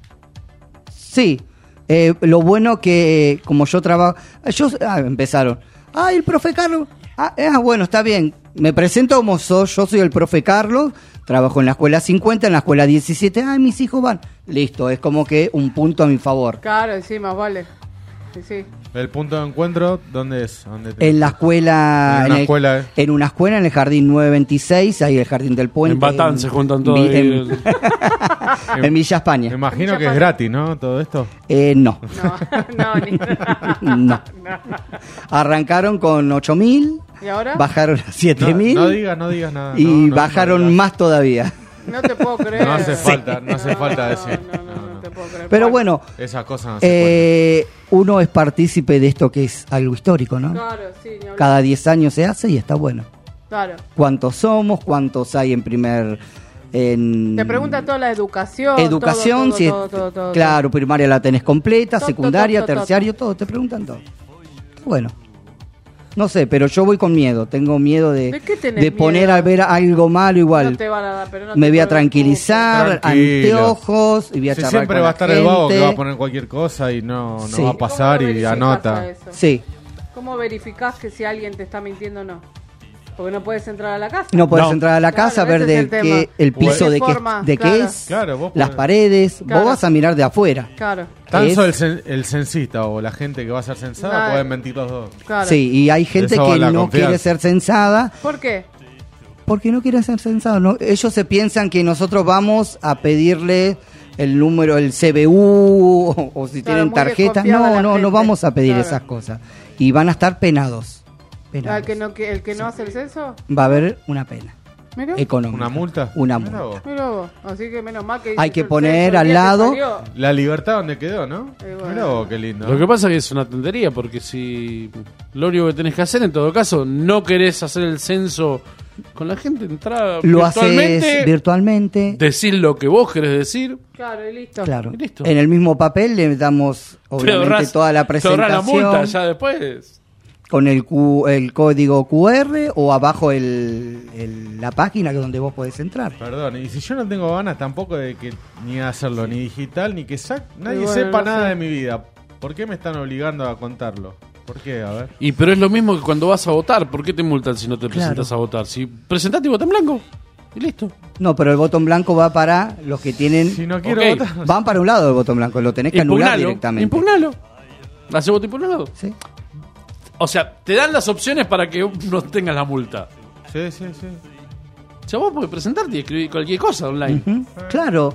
Sí, eh, lo bueno que eh, como yo trabajo... Yo, ah, empezaron. Ah, el profe Carlos. Ah, eh, ah, bueno, está bien. Me presento como soy, yo soy el profe Carlos, trabajo en la escuela cincuenta, en la escuela diecisiete. Ah, mis hijos van. Listo, es como que un punto a mi favor. Claro, sí, más vale. Sí, sí. El punto de encuentro, ¿dónde es? ¿Dónde te- En la escuela... En una el- escuela, eh. en una escuela, en el jardín nueve veintiséis, ahí el jardín del puente. En Batán se juntan todos Vi- ahí, En, el- en Villa España. Me imagino Mucha que es pana. gratis, ¿no? Todo esto. Eh, no. No, no, ni... No. Arrancaron con ocho mil, ¿Y ahora? bajaron a siete mil No, no digas, no digas nada. y no, no, bajaron no digas. más todavía. No te puedo creer. No hace falta, no hace falta no, decir. No, no, no, no te puedo creer. Pero bueno, Esas cosas no se eh, uno es partícipe de esto que es algo histórico, ¿no? Claro, sí, ni hablar. Cada diez años se hace y está bueno. Claro. ¿Cuántos somos? ¿Cuántos hay en primer... En Te pregunta toda la educación. educación? todo, si es- todo, todo, todo, claro, primaria la tenés completa, Todo, secundaria, todo, todo, terciario, todo. Te preguntan todo. Bueno. No sé, pero yo voy con miedo. Tengo miedo de, ¿De qué tenés de poner miedo? a ver algo malo igual. No te van a dar, pero no Me te voy a preocupes. tranquilizar, Tranquilo. anteojos y voy a Si charlar siempre con va a la estar el vago que gente. va a poner cualquier cosa y no, no Sí. va a pasar ¿Cómo y verificás anota. eso? Sí, ¿Cómo verificás que si alguien te está mintiendo o no? Porque no puedes entrar a la casa. no puedes No. entrar a la Claro, casa, ese ver es de el qué, tema. el piso ¿De de qué qué, forma? de qué Claro. es, Claro, vos las podés. paredes. Claro. Vos vas a mirar de afuera. Claro, Tan Es- solo el, cen- el censista o la gente que va a ser censada Nada. pueden mentir los dos. claro. Sí, y hay gente Eso va que la no confianza. quiere ser censada ¿Por qué? porque no quieren ser censados. ¿no? Ellos se piensan que nosotros vamos a pedirle el número, el C B U o, o si Claro, tienen muy tarjetas. desconfiada No, la no, no gente. vamos a pedir Claro. esas cosas. Y van a estar penados. penados. ¿El que no, que, el que no hace el censo? Va a haber una pena Mirá. económica. ¿Una multa? Una Mirá multa. vos. Mirá vos. Así que menos mal que Hay hiciste que el poner censo el al día que lado- salió. La libertad donde quedó, ¿no? Y bueno. Mirá vos, qué lindo. Lo que pasa es que es una tontería, porque si lo único que tenés que hacer, en todo caso, no querés hacer el censo con la gente, entrar Lo haces virtualmente, virtualmente. decir lo que vos querés decir. Claro, y listo. Claro. Y listo. En el mismo papel le damos Te obviamente ahorrás- toda la te ahorrás la presentación multa ya después. con el, Q- el código Q R o abajo el, el- la página que donde vos podés entrar. Perdón, y si yo no tengo ganas tampoco de que ni hacerlo ni digital ni que sac nadie Y bueno, sepa no nada sé. de mi vida, ¿por qué me están obligando a contarlo? ¿Por qué? A ver. Y pero es lo mismo que cuando vas a votar. ¿Por qué te multan si no te Claro. presentas a votar? Si presentate y vota en blanco. Y listo. No, pero el botón blanco va para los que tienen... Si no quiero Ok. votar. Van para un lado el botón blanco, lo tenés que anular Impugnalo. directamente. Impugnalo. Hace voto impugnado. Sí. O sea, te dan las opciones para que no tengas la multa. Sí, sí, sí. O sea, vos podés presentarte y escribir cualquier cosa online. Ujú, claro.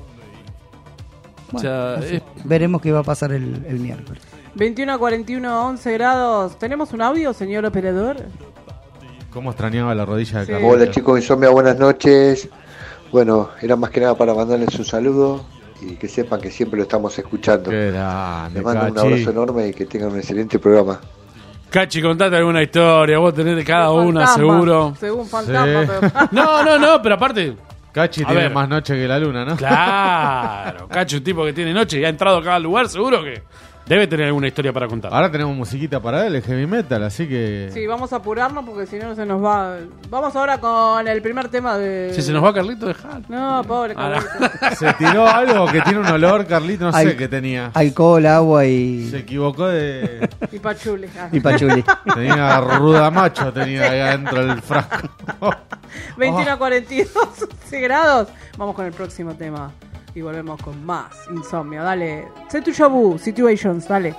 O sea, no sé. es- Veremos qué va a pasar el, el miércoles. veintiuno a cuarenta y uno, once grados. ¿Tenemos un audio, señor operador? ¿Cómo extrañaba la rodilla de Sí. Carlos? Hola chicos, Insomnia, buenas noches. Bueno, era más que nada para mandarles un saludo y que sepan que siempre lo estamos escuchando. Qué grande, Les mando un Cachi. abrazo enorme y que tengan un excelente programa. Cachi, contate alguna historia. Vos tenés de cada Según una, fantasma, seguro. Según fantasma, Sí. pero... No, no, no, pero aparte. Cachi A tiene ver. más noche que la luna, ¿no? Claro, Cachi, un tipo que tiene noche y ha entrado a cada lugar, seguro que debe tener alguna historia para contar. Ahora tenemos musiquita para él, el heavy metal, así que... Sí, vamos a apurarnos porque si no se nos va. Vamos ahora con el primer tema de. Si se nos va Carlito, dejalo. No, pobre Ah, no. Carlito. Se tiró algo que tiene un olor, Carlito, no Al- sé qué tenía. Alcohol, agua y, Se equivocó de... Y Pachuli. Ah. y pachuli. Tenía ruda macho, tenía ahí adentro del frasco. veintiuno a cuarenta y dos grados. Vamos con el próximo tema. Y volvemos con más insomnio. Dale. Setu Shabu, Situations, dale.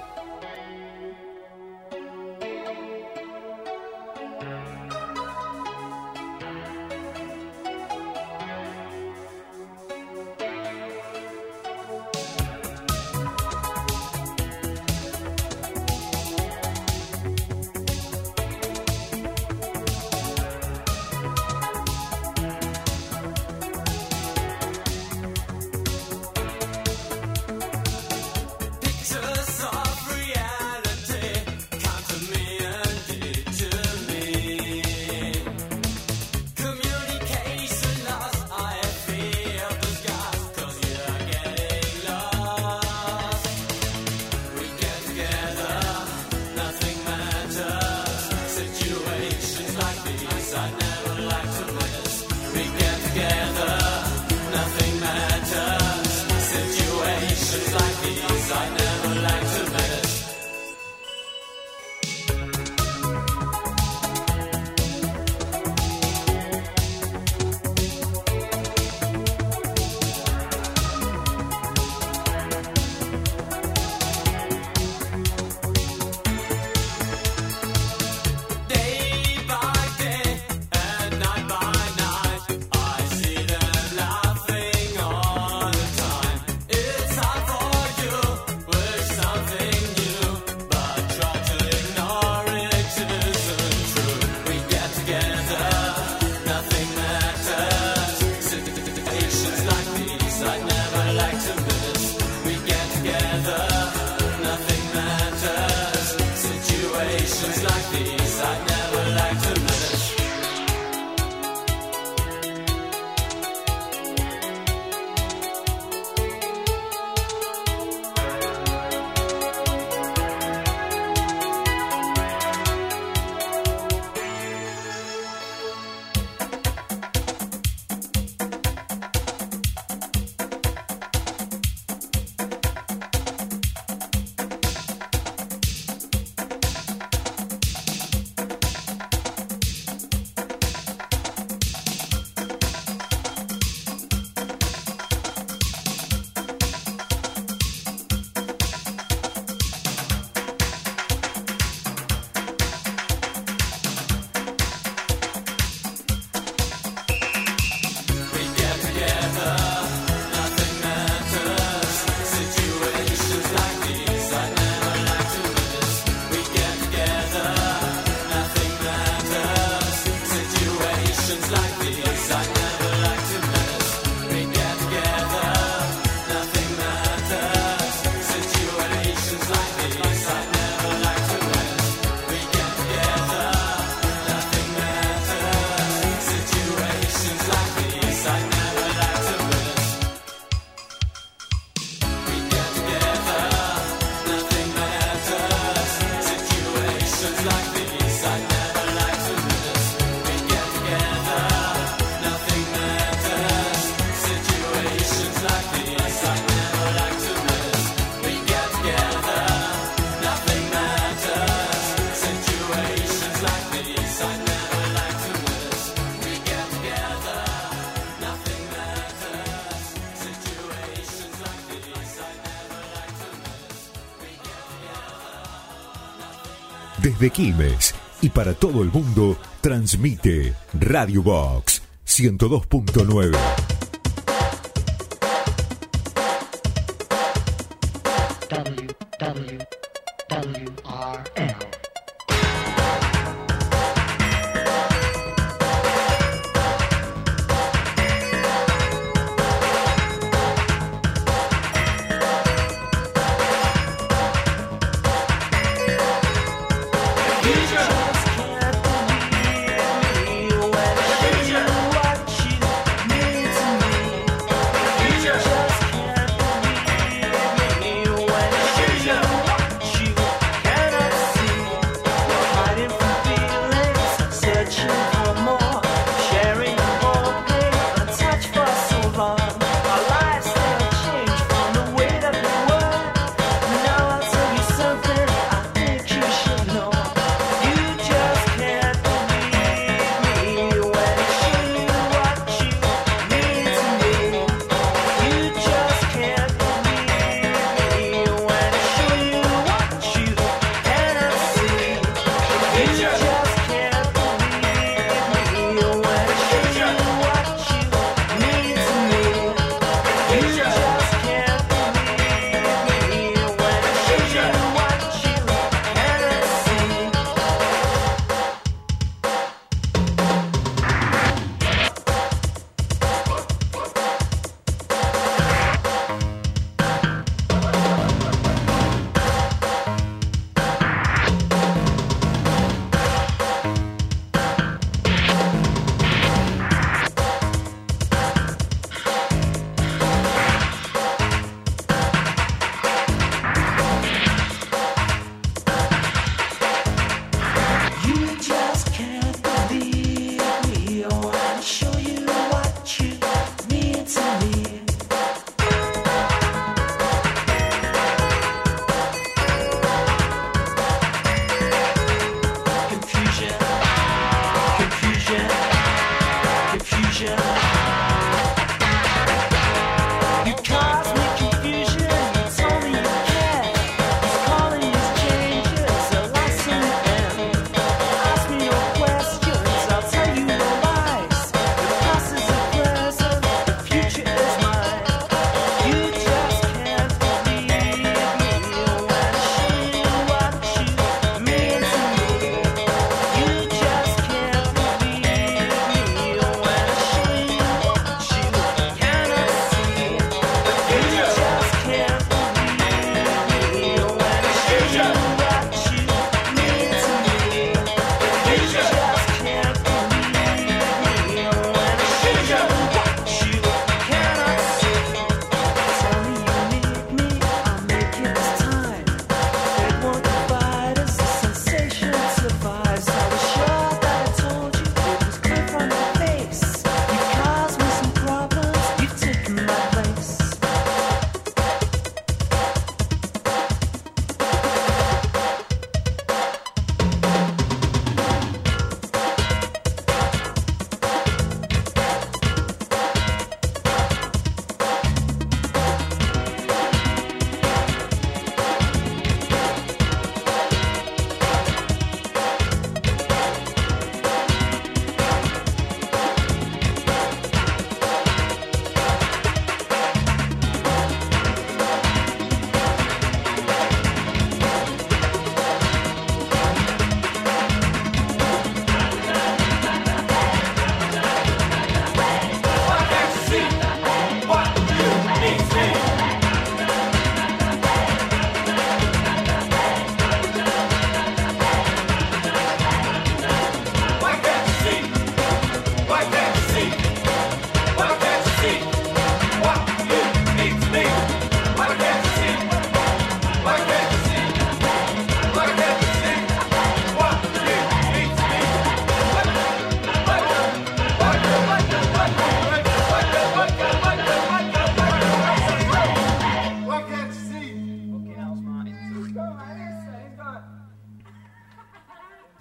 Desde Quilmes y para todo el mundo, transmite Radio Box ciento dos punto nueve. W W W R L. See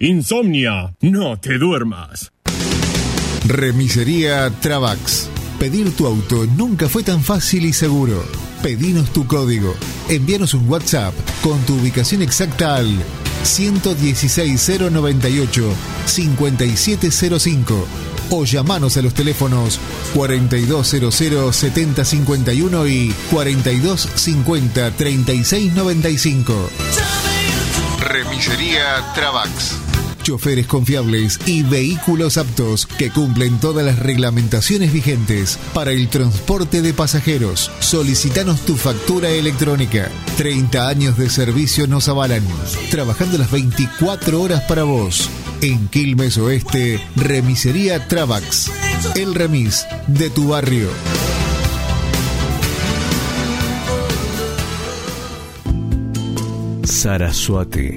Insomnia, no te duermas. Remisería Travax. Pedir tu auto nunca fue tan fácil y seguro. Pedinos tu código. Envíanos un WhatsApp con tu ubicación exacta al uno uno seis cero nueve ocho cinco siete cero cinco o llamanos a los teléfonos cuatro dos cero cero siete cero cinco uno y cuatro dos cinco cero tres seis nueve cinco. Remisería Travax. Choferes confiables y vehículos aptos que cumplen todas las reglamentaciones vigentes para el transporte de pasajeros. Solicitanos tu factura electrónica. treinta años de servicio nos avalan. Trabajando las veinticuatro horas para vos. En Quilmes Oeste, Remisería Travax. El remis de tu barrio. Saraswati.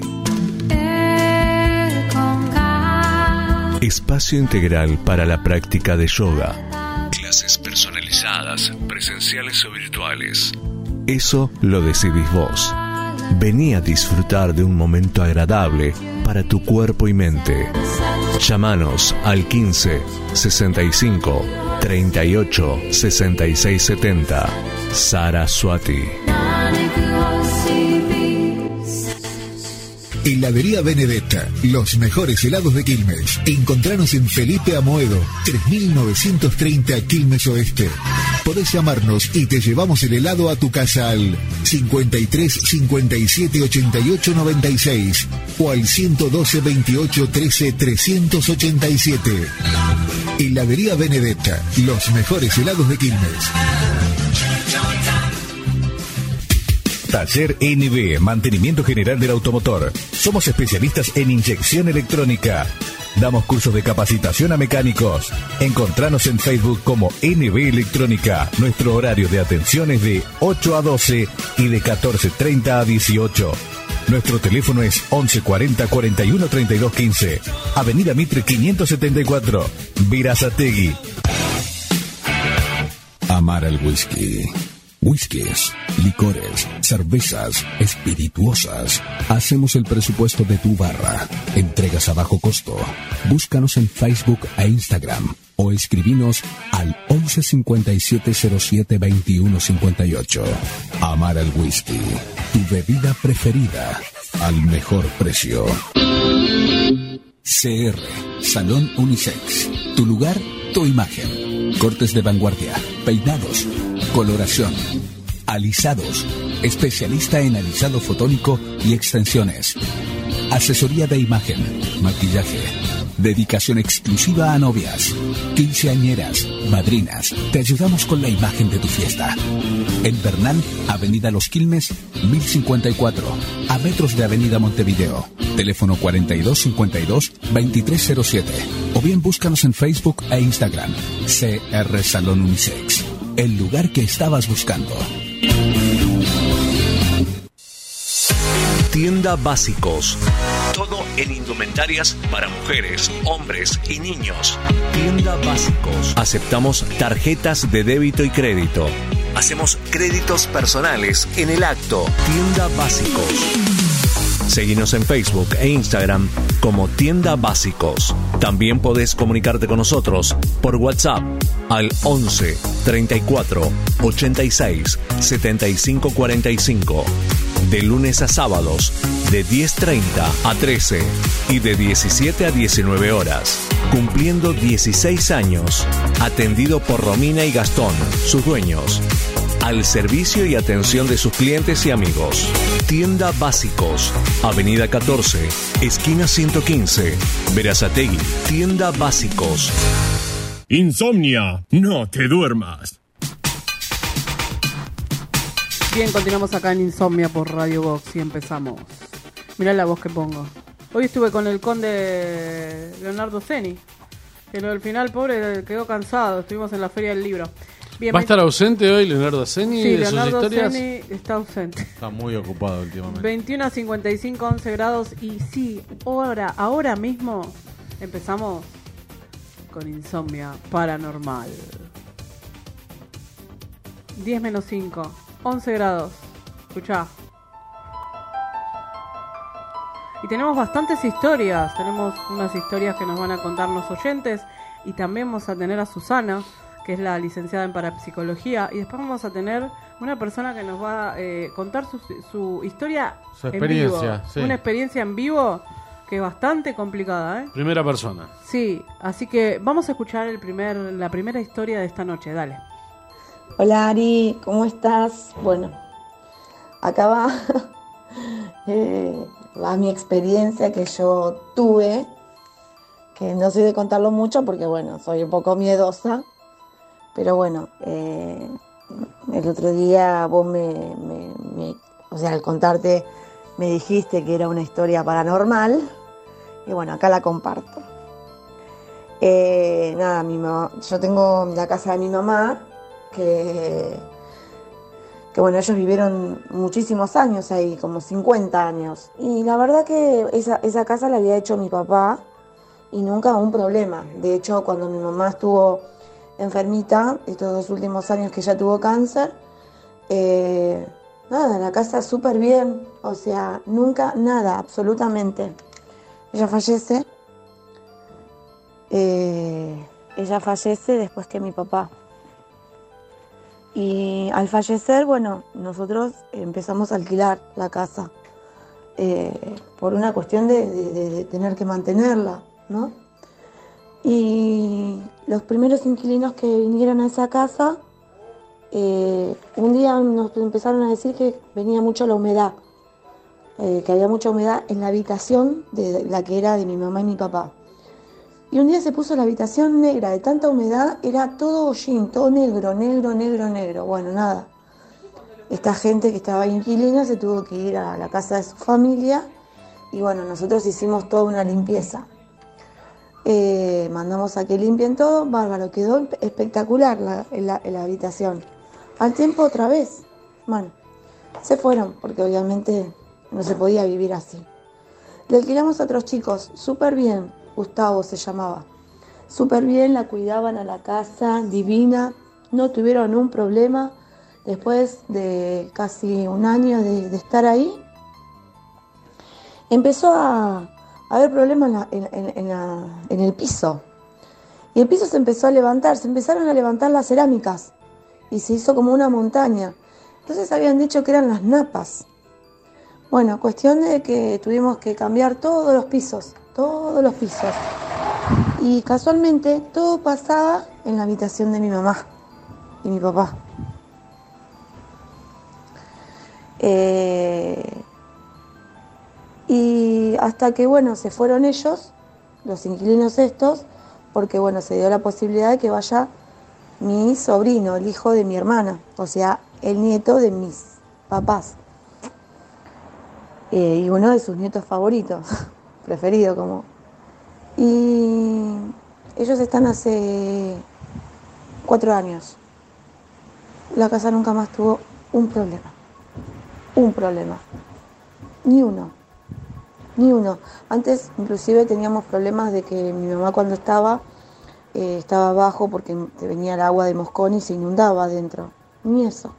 Espacio integral para la práctica de yoga. Clases personalizadas, presenciales o virtuales. Eso lo decidís vos. Vení a disfrutar de un momento agradable para tu cuerpo y mente. Llámanos al quince sesenta y cinco treinta y ocho sesenta y seis setenta. Saraswati. Heladería Benedetta, los mejores helados de Quilmes. Encontranos en Felipe Amoedo, tres mil novecientos treinta Quilmes Oeste. Podés llamarnos y te llevamos el helado a tu casa al cincuenta y tres cincuenta y siete ochenta y ocho noventa y seis o al ciento doce veintiocho trece trescientos ochenta y siete. Heladería Benedetta, los mejores helados de Quilmes. Taller N B, Mantenimiento General del Automotor. Somos especialistas en inyección electrónica. Damos cursos de capacitación a mecánicos. Encontranos en Facebook como N B Electrónica. Nuestro horario de atención es de ocho a doce y de catorce treinta a dieciocho. Nuestro teléfono es once cuarenta cuarenta y uno treinta y dos quince. Avenida Mitre quinientos setenta y cuatro, Berazategui. Amar el whisky. Whiskies, licores, cervezas, espirituosas. Hacemos el presupuesto de tu barra. Entregas a bajo costo. Búscanos en Facebook e Instagram o escribinos al once cincuenta y siete cero siete veintiuno cincuenta y ocho. Amar el whisky, tu bebida preferida al mejor precio. C R, Salón Unisex. Tu lugar, tu imagen. Cortes de vanguardia, peinados, coloración, alisados, especialista en alisado fotónico y extensiones, asesoría de imagen, maquillaje, dedicación exclusiva a novias, quinceañeras, madrinas. Te ayudamos con la imagen de tu fiesta. En Bernal, Avenida Los Quilmes, mil cincuenta y cuatro, a metros de Avenida Montevideo. Teléfono cuarenta y dos cincuenta y dos veintitrés cero siete. O bien búscanos en Facebook e Instagram. C R Salón Unisex. El lugar que estabas buscando. Tienda Básicos. Todo en indumentarias para mujeres, hombres y niños. Tienda Básicos. Aceptamos tarjetas de débito y crédito. Hacemos créditos personales en el acto. Tienda Básicos. Seguinos en Facebook e Instagram como Tienda Básicos. También podés comunicarte con nosotros por WhatsApp al once treinta y cuatro ochenta y seis setenta y cinco cuarenta y cinco. De lunes a sábados, de diez treinta a trece y de diecisiete a diecinueve horas. Cumpliendo dieciséis años. Atendido por Romina y Gastón, sus dueños. Al servicio y atención de sus clientes y amigos. Tienda Básicos, Avenida catorce, esquina ciento quince, Berazategui. Tienda Básicos. Insomnia, no te duermas. Bien, continuamos acá en Insomnia por Radio Box y empezamos. Mirá la voz que pongo. Hoy estuve con el conde Leonardo Ceni, que al final, pobre, quedó cansado. Estuvimos en la Feria del Libro. Bien, ¿Va a estar ausente hoy Leonardo Ceni? Sí, de Leonardo sus historias? Ceni está ausente. Está muy ocupado últimamente. veintiuno a cincuenta y cinco, once grados. Y sí, ahora, ahora mismo empezamos con Insomnia Paranormal. diez menos cinco, once grados. Escuchá. Y tenemos bastantes historias, tenemos unas historias que nos van a contar los oyentes y también vamos a tener a Susana, que es la licenciada en parapsicología, y después vamos a tener una persona que nos va a eh, contar su, su historia Su experiencia, en vivo. sí. Una experiencia en vivo que es bastante complicada, ¿eh? Primera persona. Sí, así que vamos a escuchar el primer, la primera historia de esta noche, dale. Hola Ari, ¿cómo estás? Bueno, acá va, eh, va mi experiencia que yo tuve, que no soy de contarlo mucho porque bueno, soy un poco miedosa, pero bueno, eh, el otro día vos me, me, me, o sea, al contarte me dijiste que era una historia paranormal, y bueno, acá la comparto. Eh, nada, mi mamá, yo tengo la casa de mi mamá, que, que bueno, ellos vivieron muchísimos años ahí, como cincuenta años. Y la verdad que esa, esa casa la había hecho mi papá y nunca un problema. De hecho, cuando mi mamá estuvo enfermita, estos dos últimos años que ella tuvo cáncer, eh, nada, la casa súper bien, o sea, nunca nada, absolutamente. Ella fallece, eh, ella fallece después que mi papá. Y al fallecer, bueno, nosotros empezamos a alquilar la casa eh, por una cuestión de, de, de tener que mantenerla, ¿no? Y los primeros inquilinos que vinieron a esa casa, eh, un día nos empezaron a decir que venía mucho la humedad, eh, que había mucha humedad en la habitación de la que era de mi mamá y mi papá. Y un día se puso la habitación negra, de tanta humedad, era todo hollín, todo negro, negro, negro, negro. Bueno, nada. Esta gente que estaba inquilina se tuvo que ir a la casa de su familia y bueno, nosotros hicimos toda una limpieza. Eh, mandamos a que limpien todo, bárbaro, quedó espectacular la, la, la habitación. Al tiempo otra vez, bueno, se fueron porque obviamente no se podía vivir así. Le alquilamos a otros chicos, súper bien. Gustavo se llamaba. Súper bien, la cuidaban a la casa, divina, no tuvieron un problema. Después de casi un año de, de estar ahí, empezó a, a haber problemas en, la, en, en, en, la, en el piso. Y el piso se empezó a levantar, se empezaron a levantar las cerámicas y se hizo como una montaña. Entonces habían dicho que eran las napas. Bueno, cuestión de que tuvimos que cambiar todos los pisos. Todos los pisos. Y casualmente todo pasaba en la habitación de mi mamá y mi papá. Eh, y hasta que, bueno, se fueron ellos, los inquilinos estos, porque, bueno, se dio la posibilidad de que vaya mi sobrino, el hijo de mi hermana, o sea, el nieto de mis papás. Eh, y uno de sus nietos favoritos. Preferido como. Y ellos están hace cuatro años. La casa nunca más tuvo un problema. Un problema. Ni uno. Ni uno. Antes inclusive teníamos problemas de que mi mamá cuando estaba, eh, estaba abajo porque venía el agua de Mosconi y se inundaba adentro. Ni eso.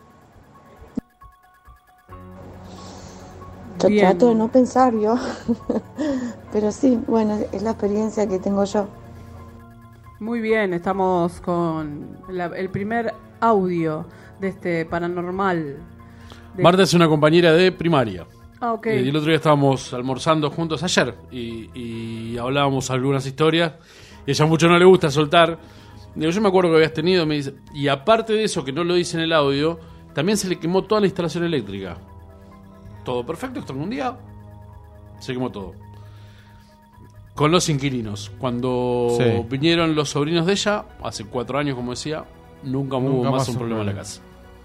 Yo Bien. trato de no pensar yo, pero sí, bueno, es la experiencia que tengo yo. Muy bien, estamos con la- el primer audio de este paranormal. De- Marta es una compañera de primaria. Ah, ok. Eh, y el otro día estábamos almorzando juntos ayer y, y hablábamos algunas historias y a ella mucho no le gusta soltar. Digo, yo me acuerdo que habías tenido, me dice, y aparte de eso que no lo dice en el audio, también se le quemó toda la instalación eléctrica. Todo perfecto, hasta que un día se quemó todo. Con los inquilinos. Cuando Sí. vinieron los sobrinos de ella, hace cuatro años, como decía, nunca, hubo Nunca más más un un problema en la problema. casa.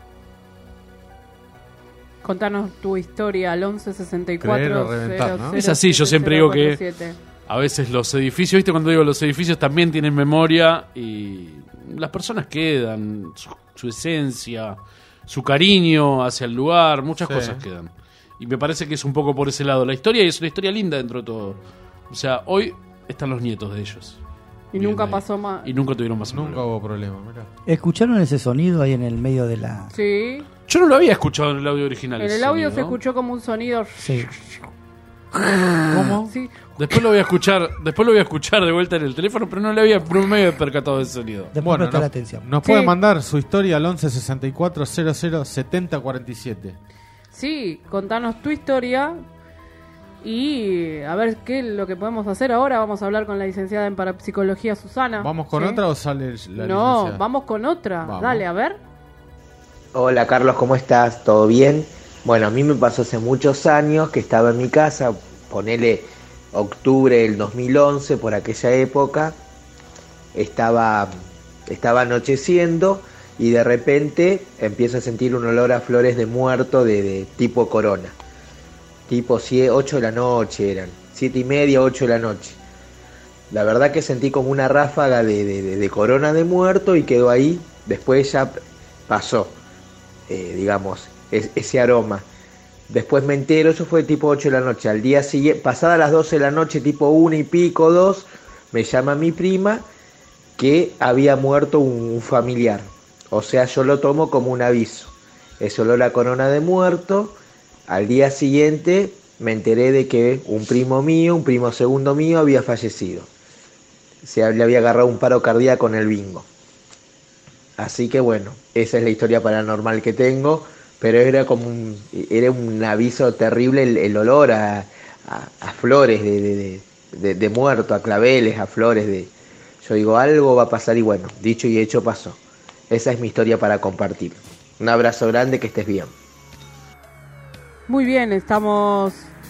Contanos tu historia al once sesenta y cuatro Creer o reventar, ¿no? Es así, yo siempre digo que a veces los edificios, ¿viste? Cuando digo los edificios también tienen memoria y las personas quedan, su, su esencia, su cariño hacia el lugar, muchas Sí. cosas quedan. Y me parece que es un poco por ese lado la historia y es una historia linda dentro de todo. O sea, hoy están los nietos de ellos. Y viviendo nunca ahí. pasó más. Y nunca tuvieron más Nunca hubo problema, mirá. ¿Escucharon ese sonido ahí en el medio de la...? Sí. Yo no lo había escuchado en el audio original. En ese el audio se sonido. escuchó como un sonido. Sí. ¿Cómo? Sí. Después lo voy a escuchar, después lo voy a escuchar de vuelta en el teléfono, pero no le había, no me había percatado del sonido. Después Bueno, prestar nos, atención. nos Sí. puede mandar su historia al once sesenta y cuatro cero cero setenta cuarenta y siete. Sí, contanos tu historia y a ver qué es lo que podemos hacer ahora. Vamos a hablar con la licenciada en parapsicología Susana. ¿Vamos con ¿Sí? otra o sale la No, licenciada? vamos con otra. Vamos. Dale, a ver. Hola Carlos, ¿cómo estás? ¿Todo bien? Bueno, a mí me pasó hace muchos años que estaba en mi casa, ponele octubre del dos mil once, por aquella época, estaba, estaba anocheciendo y de repente empiezo a sentir un olor a flores de muerto de, de tipo corona, tipo ocho de la noche eran, siete y media, ocho de la noche. La verdad que sentí como una ráfaga de, de, de, de corona de muerto y quedó ahí, después ya pasó. Eh, digamos, es, ese aroma. Después me entero, eso fue tipo ocho de la noche. Al día siguiente, pasada las doce de la noche, tipo una y pico, dos, me llama mi prima que había muerto un, un familiar. O sea, yo lo tomo como un aviso. Ese olor a corona de muerto. Al día siguiente me enteré de que un primo mío, un primo segundo mío, había fallecido. Se le había agarrado un paro cardíaco en el bingo. Así que bueno, esa es la historia paranormal que tengo, pero era como un, era un aviso terrible el, el olor a, a, a flores de, de, de, de, de muerto, a claveles, a flores de... Yo digo, algo va a pasar y bueno, dicho y hecho pasó. Esa es mi historia para compartir. Un abrazo grande, que estés bien. Muy bien, estamos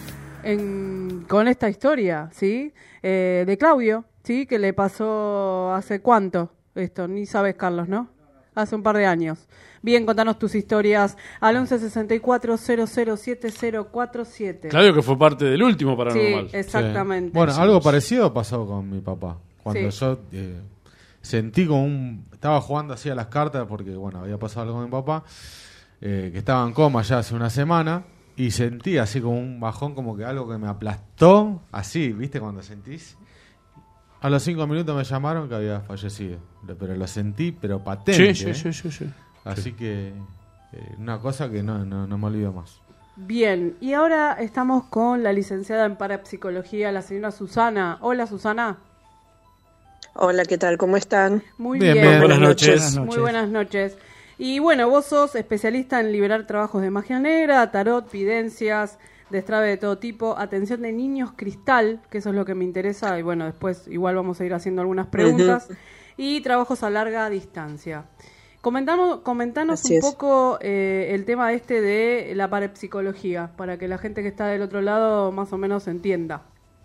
en, con esta historia, ¿sí? Eh, de Claudio, ¿sí? Que le pasó hace cuánto esto, ni sabes, Carlos, ¿no? Hace un par de años. Bien, contanos tus historias al once sesenta y cuatro cero cero siete cero cuatro siete. Claudio, que fue parte del último paranormal. Sí, exactamente. Sí. Bueno, algo parecido pasó con mi papá. Cuando Sí. yo eh, sentí como un... Estaba jugando así a las cartas porque, bueno, había pasado algo con mi papá, eh, que estaba en coma ya hace una semana, y sentí así como un bajón, como que algo que me aplastó, así, ¿viste? Cuando sentís... A los cinco minutos me llamaron que había fallecido, pero lo sentí, pero patente. Sí, sí, ¿eh? sí, sí, sí. Así Sí. que eh, una cosa que no, no, no me olvido más. Bien, y ahora estamos con la licenciada en parapsicología, la señora Susana. Hola, Susana. Hola, ¿qué tal? ¿Cómo están? Muy Bien, bien. bien. Buenas noches. Buenas Muy noches. buenas noches. Y bueno, vos sos especialista en liberar trabajos de magia negra, tarot, videncias, destrave de todo tipo, atención de niños cristal, que eso es lo que me interesa, y bueno, después igual vamos a ir haciendo algunas preguntas, uh-huh. y trabajos a larga distancia. Comentamos, comentanos Así un es. poco eh, el tema este de la parapsicología, para que la gente que está del otro lado más o menos entienda.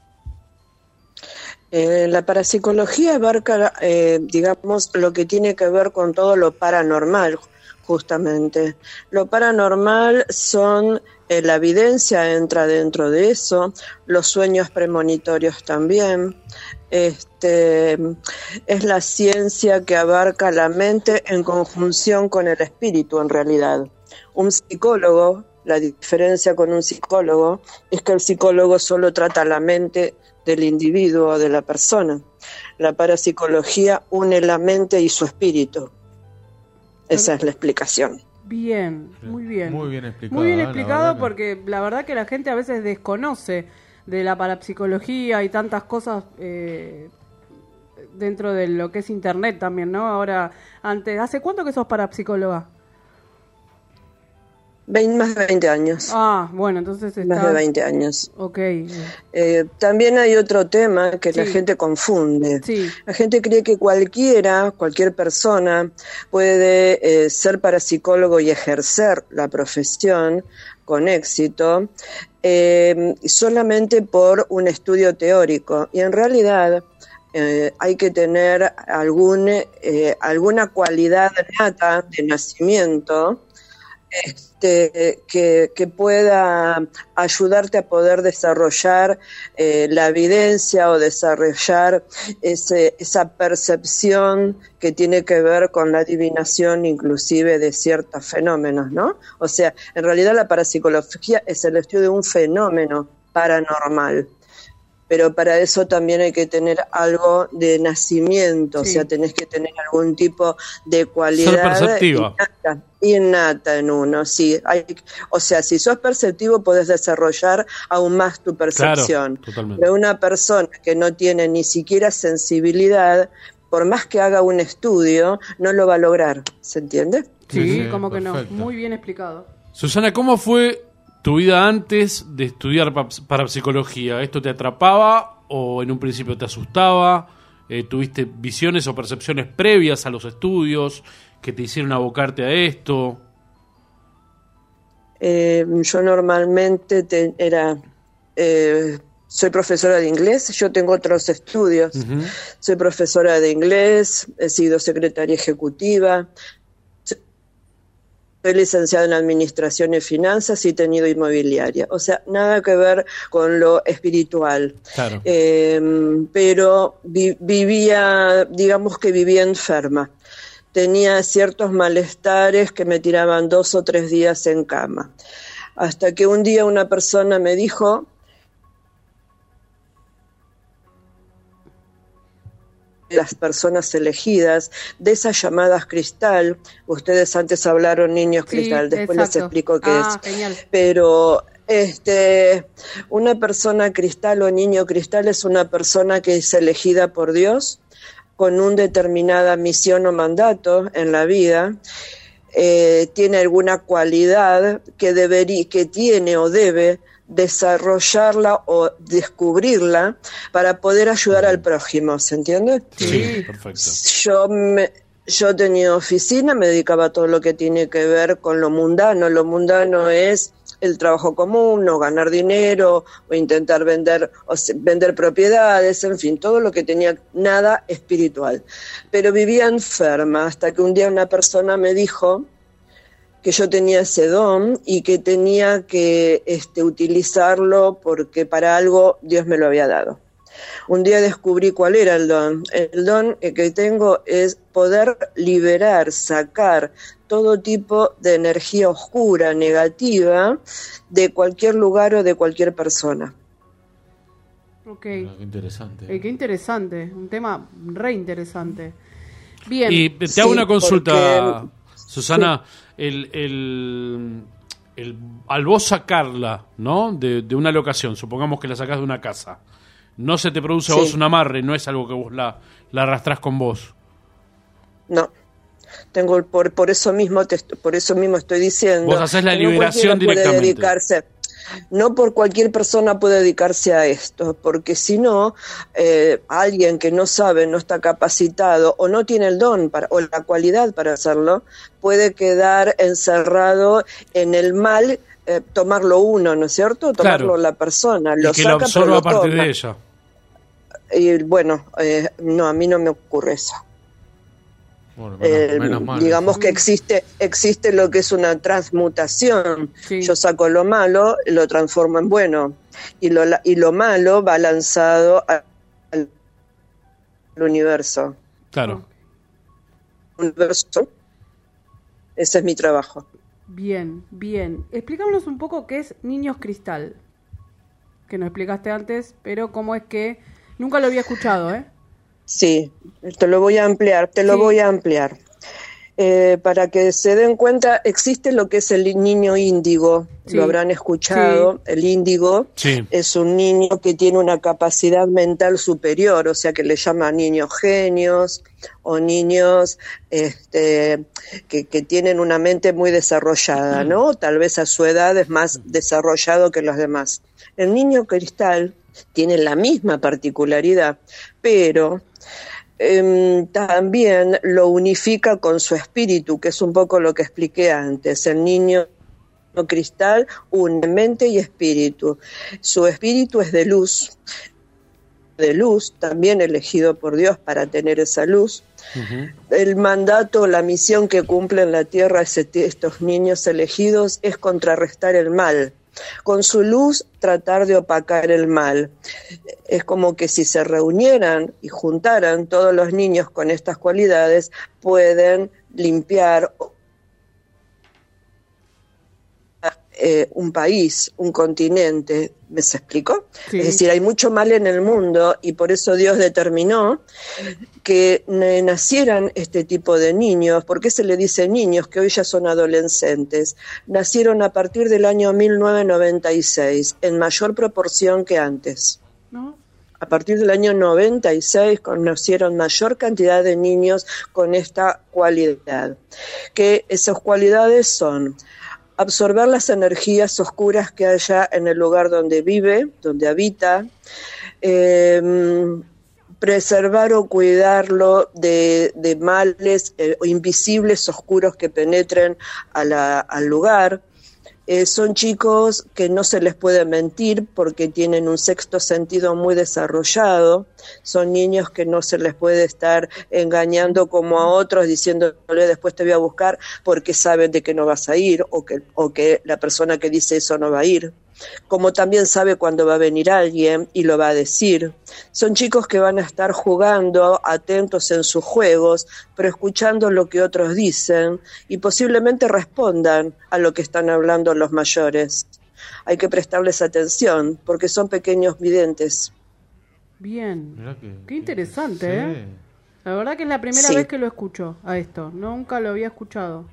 Eh, la parapsicología abarca, eh, digamos, lo que tiene que ver con todo lo paranormal, justamente. Lo paranormal son, eh, la evidencia entra dentro de eso, los sueños premonitorios también. Este, es la ciencia que abarca la mente en conjunción con el espíritu, en realidad. Un psicólogo, la diferencia con un psicólogo es que el psicólogo solo trata la mente del individuo o de la persona. La parapsicología une la mente y su espíritu. Esa es la explicación. Bien, muy bien. Muy bien explicado. Muy bien ¿eh? explicado, La verdad que- porque la verdad que la gente a veces desconoce de la parapsicología y tantas cosas eh, dentro de lo que es internet también, ¿no? Ahora, antes, ¿hace cuánto que sos parapsicóloga? Vein- más de veinte años. Ah, bueno, entonces está... Más de veinte años. Ok. Eh, también hay otro tema que la Sí. gente confunde. Sí. La gente cree que cualquiera, cualquier persona puede eh, ser parapsicólogo y ejercer la profesión con éxito eh, solamente por un estudio teórico. Y en realidad eh, hay que tener algún, eh, alguna cualidad nata de nacimiento Este, que, que pueda ayudarte a poder desarrollar eh, la evidencia o desarrollar ese, esa percepción que tiene que ver con la adivinación inclusive de ciertos fenómenos, ¿no? O sea, en realidad la parapsicología es el estudio de un fenómeno paranormal. Pero para eso también hay que tener algo de nacimiento, Sí. o sea, tenés que tener algún tipo de cualidad Ser perceptiva. innata. innata, innata en uno, sí. Hay, o sea, si sos perceptivo podés desarrollar aún más tu percepción. Claro, totalmente. Pero una persona que no tiene ni siquiera sensibilidad, por más que haga un estudio, no lo va a lograr, ¿se entiende? Sí, Sí, sí, como que no, perfecto. muy bien explicado. Susana, ¿cómo fue tu vida antes de estudiar pa- parapsicología? ¿Esto te atrapaba o en un principio te asustaba? Eh, ¿Tuviste visiones o percepciones previas a los estudios que te hicieron abocarte a esto? Eh, yo normalmente te- era, eh, soy profesora de inglés, yo tengo otros estudios. Ujú. Soy profesora de inglés, he sido secretaria ejecutiva, soy licenciada en Administración y Finanzas y he tenido inmobiliaria. O sea, nada que ver con lo espiritual. Claro. Eh, pero vi- vivía, digamos que vivía enferma. Tenía ciertos malestares que me tiraban dos o tres días en cama. Hasta que un día una persona me dijo las personas elegidas, de esas llamadas cristal, ustedes antes hablaron niños Sí, cristal, después exacto. les explico qué Ah, es. genial. Pero este, una persona cristal o niño cristal es una persona que es elegida por Dios con una determinada misión o mandato en la vida, eh, tiene alguna cualidad que debería, que tiene o debe desarrollarla o descubrirla para poder ayudar al prójimo, ¿se entiende? Sí, perfecto. Yo me, yo tenía oficina, me dedicaba a todo lo que tiene que ver con lo mundano. Lo mundano es el trabajo común, o ganar dinero, o intentar vender, o se- vender propiedades, en fin, todo lo que tenía, nada espiritual. Pero vivía enferma hasta que un día una persona me dijo que yo tenía ese don y que tenía que este, utilizarlo porque para algo Dios me lo había dado. Un día descubrí cuál era el don. El don que tengo es poder liberar, sacar todo tipo de energía oscura, negativa, de cualquier lugar o de cualquier persona. Ok. Qué interesante. Eh, qué interesante, un tema re interesante. Bien. Y te hago Sí, una consulta, porque- Susana. El, el, el- al vos sacarla, ¿no? De, de una locación, supongamos que la sacás de una casa, no se te produce a Sí. vos un amarre, no es algo que vos la, la arrastrás con vos. No. Tengo por por eso mismo te, est- por eso mismo estoy diciendo. Vos hacés la que no liberación cualquiera puede directamente. dedicarse. No por cualquier persona puede dedicarse a esto, porque si no, eh, alguien que no sabe, no está capacitado o no tiene el don para, o la cualidad para hacerlo, puede quedar encerrado en el mal, eh, tomarlo uno, ¿no es cierto? Tomarlo Claro. la persona, Y lo que saca, lo pero absorba lo a partir toma. de ella. Y bueno, eh, no, a mí no me ocurre eso. Bueno, Eh, menos, menos mal. digamos que existe existe lo que es una transmutación. Sí. Yo saco lo malo, lo transformo en bueno, y lo la- y lo malo va lanzado a- al universo. Claro. Universo. Ese es mi trabajo. Bien, bien. Explícanos un poco qué es Niños Cristal. Que nos explicaste antes, pero cómo es que... Nunca lo había escuchado, ¿eh? Sí, te lo voy a ampliar, te lo Sí. voy a ampliar. Eh, para que se den cuenta, existe lo que es el niño índigo, Sí. lo habrán escuchado. Sí. El índigo Sí. es un niño que tiene una capacidad mental superior, o sea que le llaman niños genios o niños este, que, que tienen una mente muy desarrollada, ¿no? Tal vez a su edad es más desarrollado que los demás. El niño cristal tiene la misma particularidad, pero eh, también lo unifica con su espíritu, que es un poco lo que expliqué antes. El niño cristal une mente y espíritu. Su espíritu es de luz, de luz, también elegido por Dios para tener esa luz. El mandato, la misión que cumple en la tierra ese- estos niños elegidos es contrarrestar el mal. Con su luz tratar de opacar el mal. Es como que si se reunieran y juntaran todos los niños con estas cualidades, pueden limpiar eh, un país, un continente. ¿Me se explicó? Sí. Es decir, hay mucho mal en el mundo y por eso Dios determinó que eh, nacieran este tipo de niños. ¿Por qué se le dice niños? Que hoy ya son adolescentes. Nacieron a partir del año mil novecientos noventa y seis, en mayor proporción que antes. ¿No? A partir del año noventa y seis conocieron mayor cantidad de niños con esta cualidad. Que esas cualidades son absorber las energías oscuras que haya en el lugar donde vive, donde habita, eh, preservar o cuidarlo de, de males eh, invisibles, oscuros que penetren a la, al lugar. Eh, son chicos que no se les puede mentir porque tienen un sexto sentido muy desarrollado, son niños que no se les puede estar engañando como a otros diciéndole después te voy a buscar porque saben de que no vas a ir o que, o que la persona que dice eso no va a ir. Como también sabe cuándo va a venir alguien y lo va a decir. Son chicos que van a estar jugando, atentos en sus juegos, pero escuchando lo que otros dicen y posiblemente respondan a lo que están hablando los mayores. Hay que prestarles atención porque son pequeños videntes. Bien, que, qué interesante, sí. ¿eh? La verdad que es la primera Sí. vez que lo escucho a esto, nunca lo había escuchado.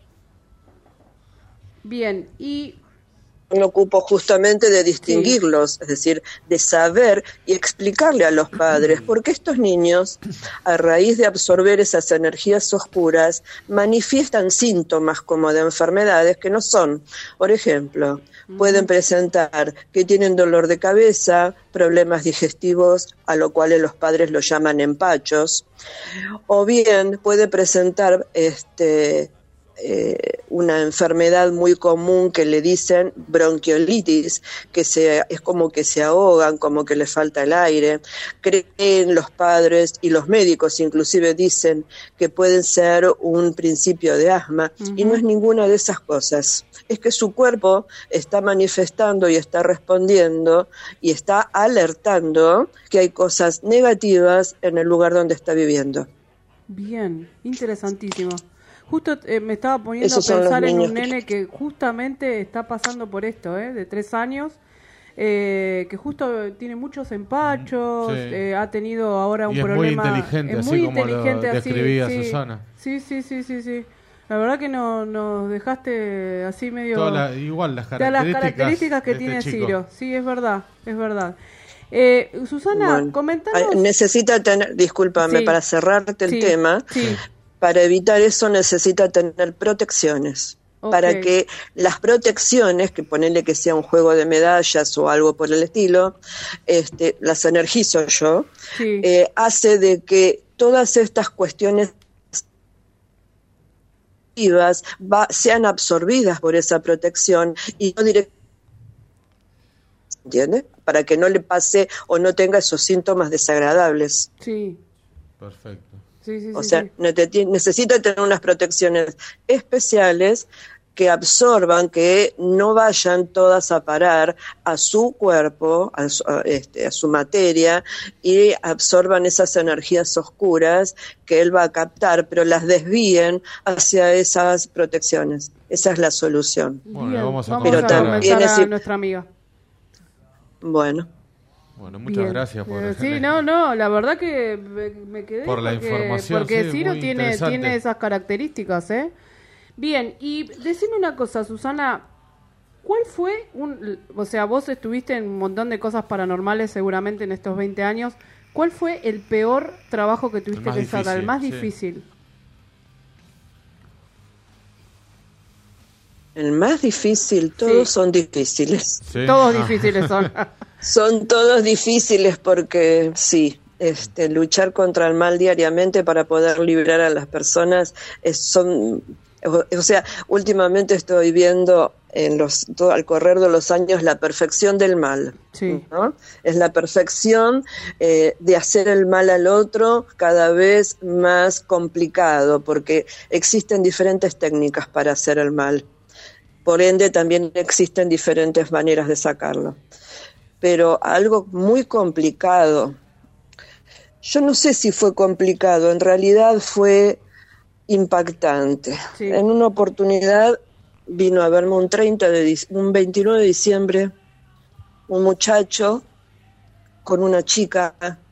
Bien, y Me ocupo justamente de distinguirlos, sí. Es decir, de saber y explicarle a los padres, porque estos niños, a raíz de absorber esas energías oscuras, manifiestan síntomas como de enfermedades que no son. Por ejemplo, pueden presentar que tienen dolor de cabeza, problemas digestivos, a lo cual los padres lo llaman empachos, o bien puede presentar este Eh, una enfermedad muy común que le dicen bronquiolitis, que se, es como que se ahogan, como que les falta el aire. Creen los padres y los médicos inclusive dicen que pueden ser un principio de asma, uh-huh. y no es ninguna de esas cosas. Es que su cuerpo está manifestando y está respondiendo y está alertando que hay cosas negativas en el lugar donde está viviendo. Bien, interesantísimo. Justo eh, me estaba poniendo Esos a pensar en un niños. nene que justamente está pasando por esto, ¿eh? De tres años, eh, que justo tiene muchos empachos, Sí. eh, ha tenido ahora un y es problema. muy inteligente, es así muy como inteligente, lo así, describía sí. Susana. Sí, sí, sí, sí, sí. La verdad que no, nos dejaste así medio... Toda la- igual las todas las características que de tiene este chico. Ciro. Sí, es verdad, es verdad. Eh, Susana, Bueno, comentanos... ay, necesita tener, discúlpame, Sí. para cerrarte el Sí, tema, sí. para evitar eso necesita tener protecciones. Ok. Para que las protecciones, que ponerle que sea un juego de medallas o algo por el estilo, este, las energizo yo, Sí. eh, hace de que todas estas cuestiones va, sean absorbidas por esa protección y no directamente, ¿entiende? Para que no le pase o no tenga esos síntomas desagradables. Sí, Perfecto. sí, sí. O sí, sea, sí. nete- necesita tener unas protecciones especiales que absorban, que no vayan todas a parar a su cuerpo, a su, a este, a su materia, y absorban esas energías oscuras que él va a captar, pero las desvíen hacia esas protecciones. Esa es la solución. Bueno, Bien, vamos a vamos Pero a también comenzar a es- nuestra amiga. Bueno, Bueno, muchas Bien. gracias por, Eh, sí, no, no, la verdad que me, me quedé Por la porque, información, porque sí, Ciro muy tiene, interesante. tiene esas características, ¿eh? Bien, y decime una cosa, Susana, ¿cuál fue un, o sea, vos estuviste en un montón de cosas paranormales seguramente en estos veinte años, ¿cuál fue el peor trabajo que tuviste más que sacar, el difícil, más sí. difícil? el más difícil, todos Sí. son difíciles. Sí. Todos Ah. difíciles son. Son todos difíciles porque sí, este, luchar contra el mal diariamente para poder liberar a las personas es, son, o, o sea, últimamente estoy viendo en los todo, al correr de los años la perfección del mal. Sí. ¿No? Es la perfección eh, de hacer el mal al otro cada vez más complicado porque existen diferentes técnicas para hacer el mal. Por ende, también existen diferentes maneras de sacarlo. Pero algo muy complicado, yo no sé si fue complicado, en realidad fue impactante. Sí. En una oportunidad vino a verme un treinta de dic- un veintinueve de diciembre, un muchacho con una chica,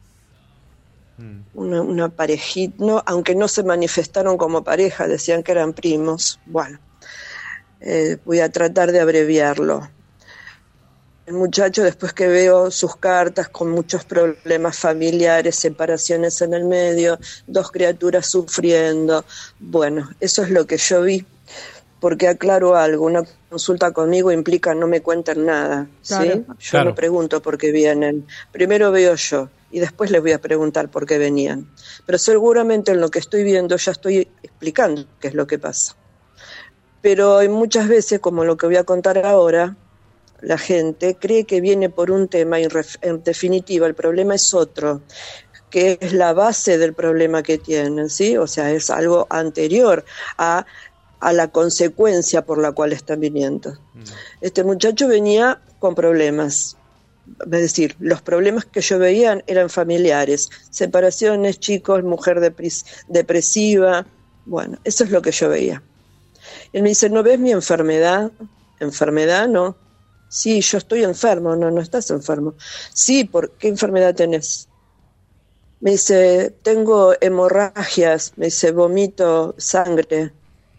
una, una parejita, no, aunque no se manifestaron como pareja, decían que eran primos. Bueno, eh, voy a tratar de abreviarlo. El muchacho, después que veo sus cartas con muchos problemas familiares, separaciones en el medio, dos criaturas sufriendo, bueno, eso es lo que yo vi, porque aclaro algo, una consulta conmigo implica no me cuenten nada, ¿sí? Claro. Yo Claro. no pregunto por qué vienen, primero veo yo y después les voy a preguntar por qué venían, pero seguramente en lo que estoy viendo ya estoy explicando qué es lo que pasa. Pero hay muchas veces, como lo que voy a contar ahora, la gente cree que viene por un tema y ref- en definitiva el problema es otro, que es la base del problema que tienen, ¿sí? O sea, es algo anterior a, a la consecuencia por la cual están viniendo. Mm. Este muchacho venía con problemas, es decir, los problemas que yo veía eran familiares, separaciones, chicos, mujer depres- depresiva, bueno, eso es lo que yo veía. Él me dice, ¿no ves mi enfermedad? ¿Enfermedad? No. Sí, yo estoy enfermo. No, no estás enfermo. Sí, ¿por qué enfermedad tenés? Me dice, tengo hemorragias, me dice, vomito sangre.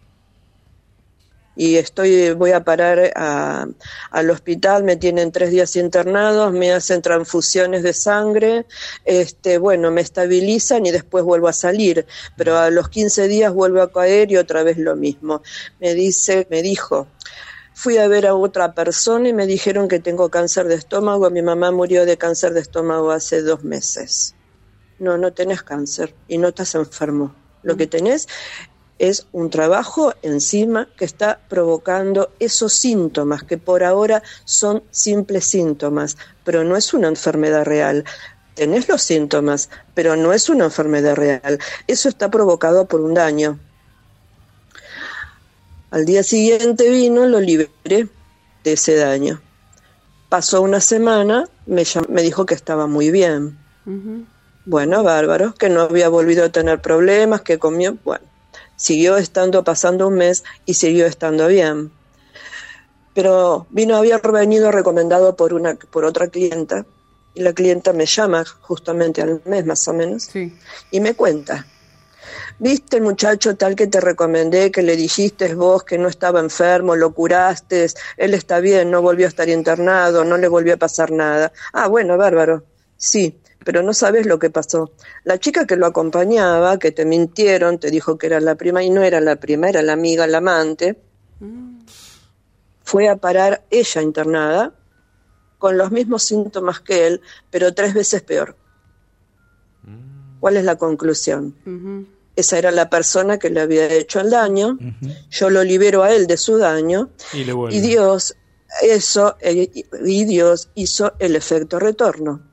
Y estoy, voy a parar a, al hospital, me tienen tres días internados, me hacen transfusiones de sangre, este, bueno, me estabilizan y después vuelvo a salir, pero a los quince días vuelvo a caer y otra vez lo mismo. Me dice, me dijo, fui a ver a otra persona y me dijeron que tengo cáncer de estómago, mi mamá murió de cáncer de estómago hace dos meses. No, no tenés cáncer y no estás enfermo. Lo que tenés es un trabajo encima que está provocando esos síntomas, que por ahora son simples síntomas, pero no es una enfermedad real. Tenés los síntomas, pero no es una enfermedad real. Eso está provocado por un daño. Al día siguiente vino, lo liberé de ese daño. Pasó una semana, me, llam- me dijo que estaba muy bien. Ujú. Bueno, bárbaro, que no había volvido a tener problemas, que comió, bueno. Siguió estando, pasando un mes y siguió estando bien. Pero vino, había venido recomendado por una, por otra clienta, y la clienta me llama justamente al mes más o menos, Sí. y me cuenta, ¿viste el muchacho tal que te recomendé, que le dijiste vos que no estaba enfermo, lo curaste, él está bien, no volvió a estar internado, no le volvió a pasar nada? Ah, bueno, bárbaro, sí. Pero no sabes lo que pasó. La chica que lo acompañaba, que te mintieron, te dijo que era la prima y no era la prima, era la amiga, la amante, mm. fue a parar ella internada con los mismos síntomas que él, pero tres veces peor. Mm. ¿Cuál es la conclusión? Uh-huh. Esa era la persona que le había hecho el daño, uh-huh. Yo lo libero a él de su daño y, le vuelve. y Dios, eso, y Dios hizo el efecto retorno.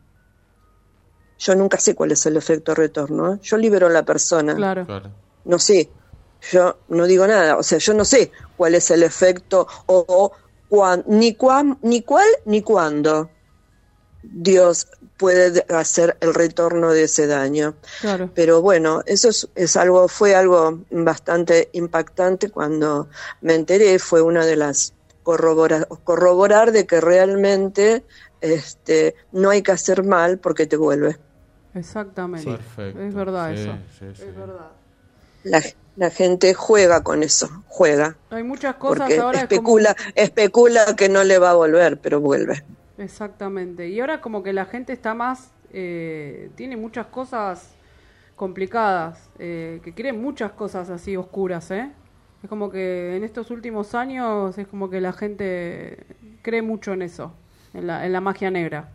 Yo nunca sé cuál es el efecto retorno, ¿eh? Yo libero a la persona. Claro. No sé, yo no digo nada, o sea, yo no sé cuál es el efecto, o, o cuan, ni, cuan, ni cuál ni cuándo Dios puede hacer el retorno de ese daño. Claro. Pero bueno, eso es, es algo, fue algo bastante impactante cuando me enteré, fue una de las corroborar, corroborar de que realmente este, no hay que hacer mal porque te vuelve. Exactamente. Perfecto. Es verdad Sí, eso. sí, sí. Es verdad. La, la gente juega con eso, juega. Hay muchas cosas Porque ahora. especula, es como... especula que no le va a volver, pero vuelve. Exactamente. Y ahora como que la gente está más, eh, tiene muchas cosas complicadas, eh, que creen muchas cosas así oscuras, ¿eh? Es como que en estos últimos años es como que la gente cree mucho en eso, en la, en la magia negra.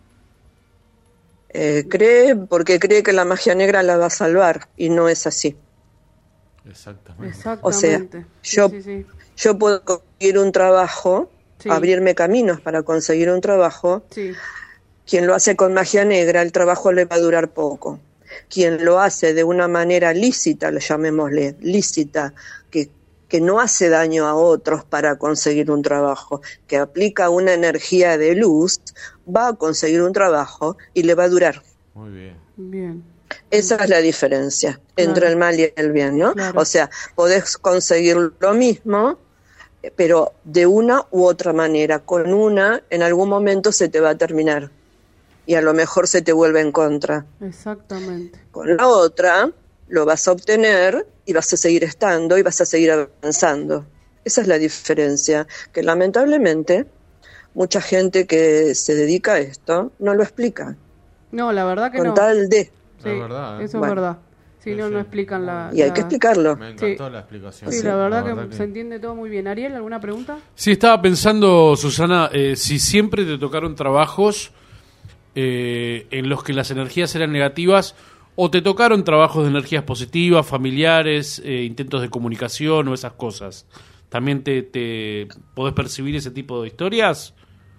Eh, cree porque cree que la magia negra la va a salvar y no es así. Exactamente. Exactamente. O sea, Sí, yo, sí, sí. yo puedo conseguir un trabajo, Sí. abrirme caminos para conseguir un trabajo. Sí. Quien lo hace con magia negra, el trabajo le va a durar poco. Quien lo hace de una manera lícita, le llamémosle lícita, que, que no hace daño a otros para conseguir un trabajo, que aplica una energía de luz, va a conseguir un trabajo y le va a durar. Muy bien. Bien. Esa es la diferencia Claro. entre el mal y el bien, ¿no? Claro. O sea, podés conseguir lo mismo, pero de una u otra manera. Con una, en algún momento se te va a terminar y a lo mejor se te vuelve en contra. Exactamente. Con la otra, lo vas a obtener y vas a seguir estando y vas a seguir avanzando. Esa es la diferencia, que lamentablemente mucha gente que se dedica a esto no lo explica. No, la verdad que con no. tal de. Sí, La verdad, ¿eh? eso Bueno. es verdad. Si no, no explican la... Y hay la- que explicarlo. Me encantó Sí. la explicación. Sí, la verdad, La que, verdad que- se entiende todo muy bien. Ariel, ¿alguna pregunta? Sí, estaba pensando, Susana, eh, si siempre te tocaron trabajos eh, en los que las energías eran negativas o te tocaron trabajos de energías positivas, familiares, eh, intentos de comunicación o esas cosas. ¿También te, te podés percibir ese tipo de historias?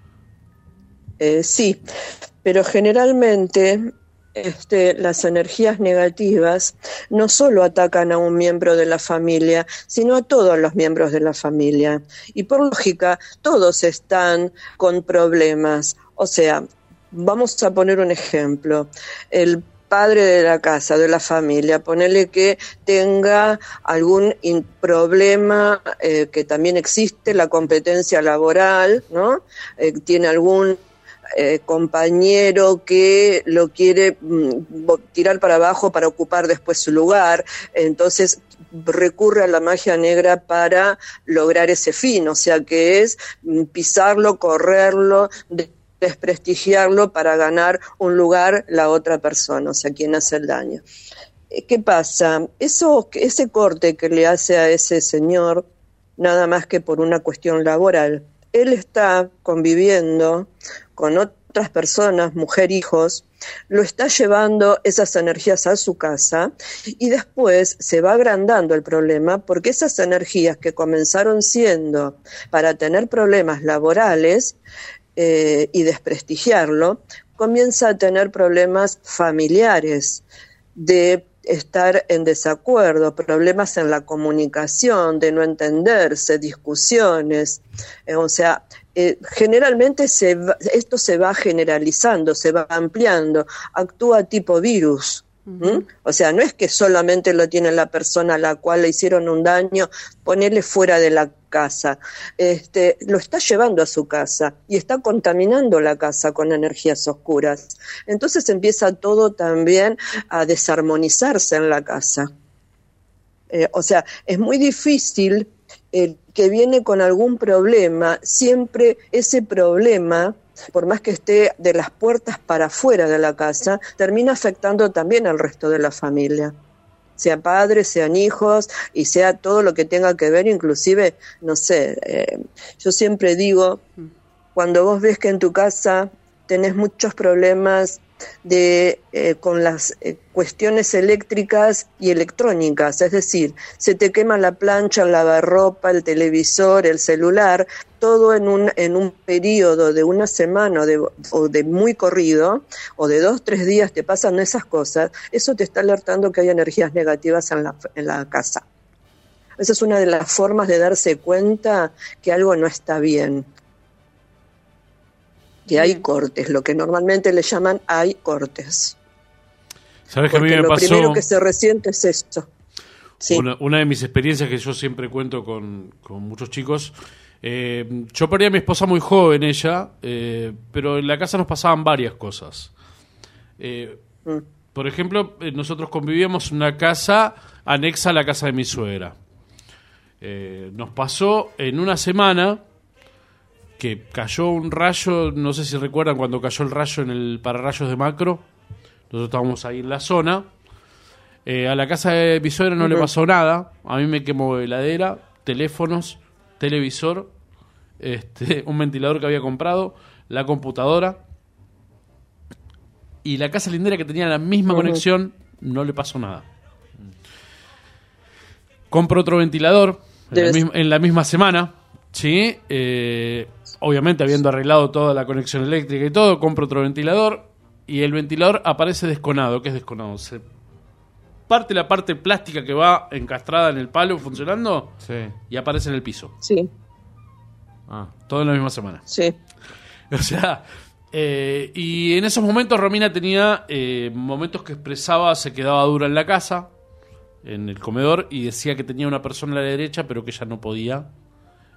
Eh, sí, pero generalmente este, las energías negativas no solo atacan a un miembro de la familia, sino a todos los miembros de la familia. Y por lógica, todos están con problemas. O sea, vamos a poner un ejemplo. El padre de la casa, de la familia, ponerle que tenga algún in- problema eh, que también existe, la competencia laboral, ¿no? Eh, tiene algún eh, compañero que lo quiere mm, bo- tirar para abajo para ocupar después su lugar, entonces recurre a la magia negra para lograr ese fin, o sea que es mm, pisarlo, correrlo, de- desprestigiarlo para ganar un lugar la otra persona, o sea, quien hace el daño. ¿Qué pasa? Eso, ese corte que le hace a ese señor, nada más que por una cuestión laboral, él está conviviendo con otras personas, mujer, hijos, lo está llevando esas energías a su casa y después se va agrandando el problema porque esas energías que comenzaron siendo para tener problemas laborales eh, y desprestigiarlo, comienza a tener problemas familiares de estar en desacuerdo, problemas en la comunicación, de no entenderse, discusiones, eh, o sea, eh, generalmente se va, esto se va generalizando, se va ampliando, actúa tipo virus. ¿Mm? O sea, no es que solamente lo tiene la persona a la cual le hicieron un daño, ponerle fuera de la casa, este, lo está llevando a su casa y está contaminando la casa con energías oscuras. Entonces empieza todo también a desarmonizarse en la casa. Eh, o sea, es muy difícil el que viene con algún problema, siempre ese problema, por más que esté de las puertas para afuera de la casa, termina afectando también al resto de la familia. Sea padres, sean hijos y sea todo lo que tenga que ver, inclusive, no sé, eh, yo siempre digo, cuando vos ves que en tu casa tenés muchos problemas de eh, con las eh, cuestiones eléctricas y electrónicas, es decir, se te quema la plancha, el lavarropa, el televisor, el celular, todo en un en un periodo de una semana o de, o de muy corrido, o de dos, tres días te pasan esas cosas, eso te está alertando que hay energías negativas en la, en la casa. Esa es una de las formas de darse cuenta que algo no está bien. Que hay cortes, lo que normalmente le llaman hay cortes. ¿Sabes que a mí Porque me lo pasó? primero que se resiente es esto. Sí. Una, una de mis experiencias que yo siempre cuento con, con muchos chicos. Eh, yo perdí a mi esposa muy joven, ella, eh, pero en la casa nos pasaban varias cosas. Eh, Mm. Por ejemplo, eh, nosotros convivíamos en una casa anexa a la casa de mi suegra. Eh, nos pasó en una semana que cayó un rayo, no sé si recuerdan cuando cayó el rayo en el pararrayos de Macro. Nosotros estábamos ahí en la zona. Eh, a la casa de mi suegra no le Ujú. pasó nada. A mí me quemó heladera, teléfonos, televisor, este, un ventilador que había comprado, la computadora. Y la casa lindera que tenía la misma Ujú. conexión, no le pasó nada. Compro otro ventilador en la, Debes- misma, en la misma semana, ¿sí? Eh, obviamente habiendo arreglado toda la conexión eléctrica y todo, compro otro ventilador y el ventilador aparece desconado. ¿Qué es desconado? Se parte la parte plástica que va encastrada en el palo funcionando y aparece en el piso. Sí. Ah, todo en la misma semana. Sí. O sea, eh, y en esos momentos Romina tenía eh, momentos que expresaba, se quedaba dura en la casa, en el comedor, y decía que tenía una persona a la derecha, pero que ella no podía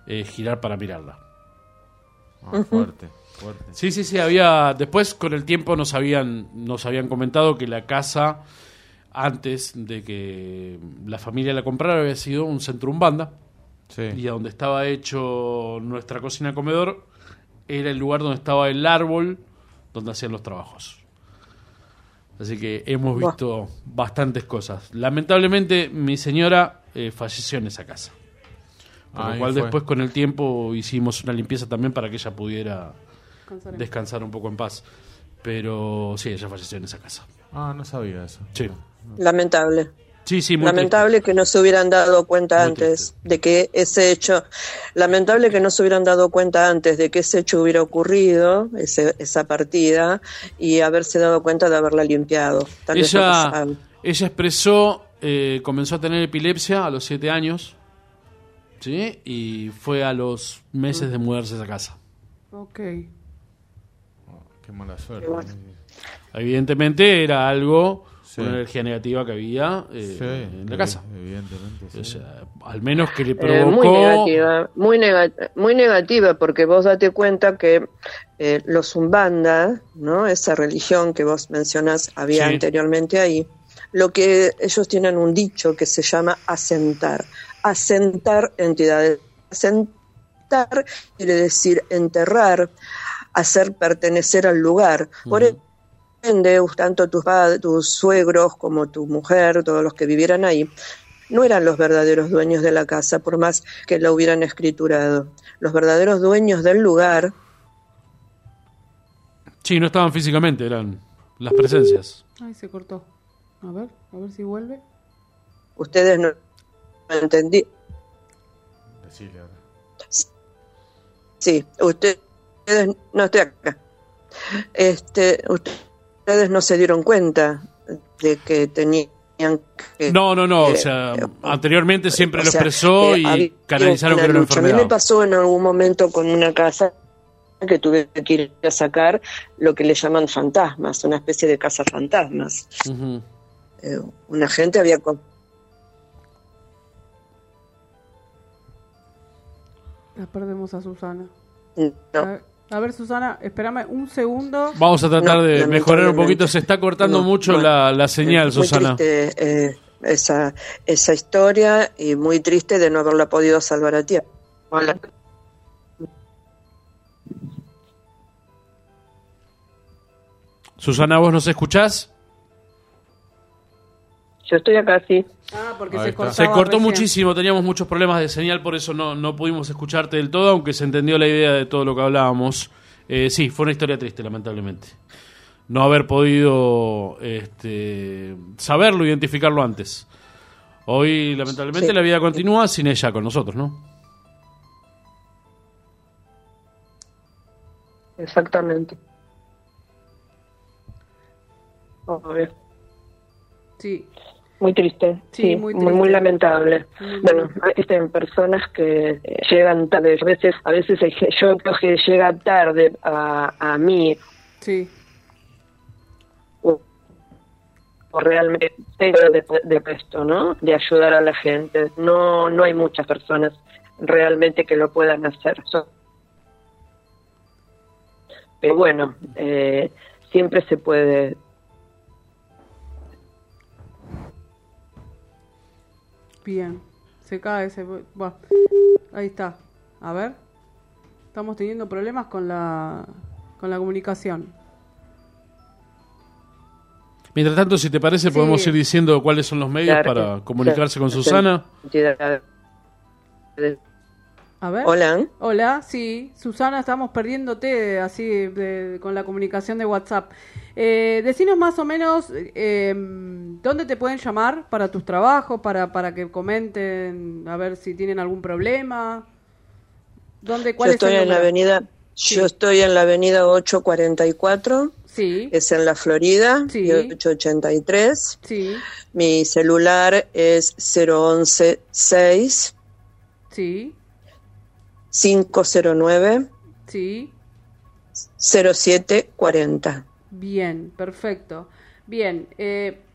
eh, girar para mirarla. Ah, fuerte, fuerte. Sí, sí, sí, había... Después, con el tiempo, nos habían, nos habían comentado que la casa, antes de que la familia la comprara, había sido un centro umbanda. Sí. Y a donde estaba hecho nuestra cocina-comedor era el lugar donde estaba el árbol donde hacían los trabajos. Así que hemos visto bastantes cosas. Lamentablemente, mi señora eh, falleció en esa casa. Por Ahí lo cual fue. después con el tiempo hicimos una limpieza también para que ella pudiera Descansar. descansar un poco en paz. Pero sí, ella falleció en esa casa. Ah, no sabía eso. Sí. Lamentable. Sí, sí, muy Lamentable que no se hubieran dado cuenta Muy antes de que ese hecho, lamentable que no se hubieran dado cuenta antes de que ese hecho hubiera ocurrido, ese, esa partida, y haberse dado cuenta de haberla limpiado. Tal vez no Ella, pasaban. ella expresó, eh, comenzó a tener epilepsia a los siete años, ¿sí? Y fue a los meses de mudarse a esa casa. Ok. Qué mala suerte. Qué bueno. Evidentemente era algo, Sí. una energía negativa que había eh, Sí, en la evi- casa. Evidentemente, sí. O sea, al menos que le Eh, provocó... muy negativa, muy, nega- muy negativa, porque vos date cuenta que eh, los Umbanda, ¿no? Esa religión que vos mencionás había Sí. anteriormente ahí, lo que ellos tienen un dicho que se llama asentar, asentar entidades, asentar quiere decir enterrar, hacer pertenecer al lugar. Por Ujú. ende, tanto tus, pad- tus suegros como tu mujer, todos los que vivieran ahí, no eran los verdaderos dueños de la casa, por más que la hubieran escriturado. Los verdaderos dueños del lugar, Sí, no estaban físicamente, eran las presencias. Ay, se cortó. A ver, a ver si vuelve. ustedes no entendí. Decile ahora. Sí, ustedes no estoy acá. Este, ustedes no se dieron cuenta de que tenían que No, no, no, eh, o sea, anteriormente siempre o lo sea, expresó eh, y había canalizaron una que era una lucha. A mí enfermedad. me pasó en algún momento con una casa que tuve que ir a sacar lo que le llaman fantasmas, una especie de casa fantasmas. Ujú. Eh, una gente había... co- La perdemos a Susana. No. A ver, a ver, Susana, espérame un segundo. Vamos a tratar No, de mejorar un lamentablemente. poquito. Se está cortando No, mucho bueno, la, la señal, muy Susana. triste eh, esa, esa historia y muy triste de no haberla podido salvar a tiempo. Hola. Susana, ¿vos nos escuchás? Yo estoy acá, sí. Ah, porque Ahí se está. cortaba Se cortó recién. muchísimo, teníamos muchos problemas de señal, por eso no, no pudimos escucharte del todo, aunque se entendió la idea de todo lo que hablábamos. Eh, sí, fue una historia triste, lamentablemente. No haber podido este, saberlo, identificarlo antes. Hoy, lamentablemente, Sí. la vida continúa sin ella con nosotros, ¿no? Exactamente. Obvio. Sí. Muy triste, Sí, sí, muy muy, triste. muy lamentable. Muy Bueno, existen personas que eh, llegan tarde, a veces, a veces hay ge- yo creo que llega tarde a, a mí, Sí. o, o realmente tengo de, de esto, ¿no? De ayudar a la gente. No, no hay muchas personas realmente que lo puedan hacer. So- Pero bueno, eh, siempre se puede. Bien. Se cae ese... Buah. Ahí está. A ver. Estamos teniendo problemas con la con la comunicación. Mientras tanto, si te parece, Sí. podemos ir diciendo cuáles son los medios Claro, para sí, comunicarse con sí, Susana. entidad- A ver. Hola. Hola, sí. Susana, estamos perdiéndote así de- con la comunicación de WhatsApp. Eh, decinos más o menos eh, dónde te pueden llamar para tus trabajos, para, para que comenten, a ver si tienen algún problema. ¿Dónde, Yo cuál es estoy el en la número? avenida, yo estoy en la avenida ocho cuarenta y cuatro, Sí, es en la Florida, Sí. ocho ochenta y tres. sí, Mi celular es cero once seis sí, cinco cero nueve sí. cero siete cuarenta. Bien, perfecto. Bien, eh,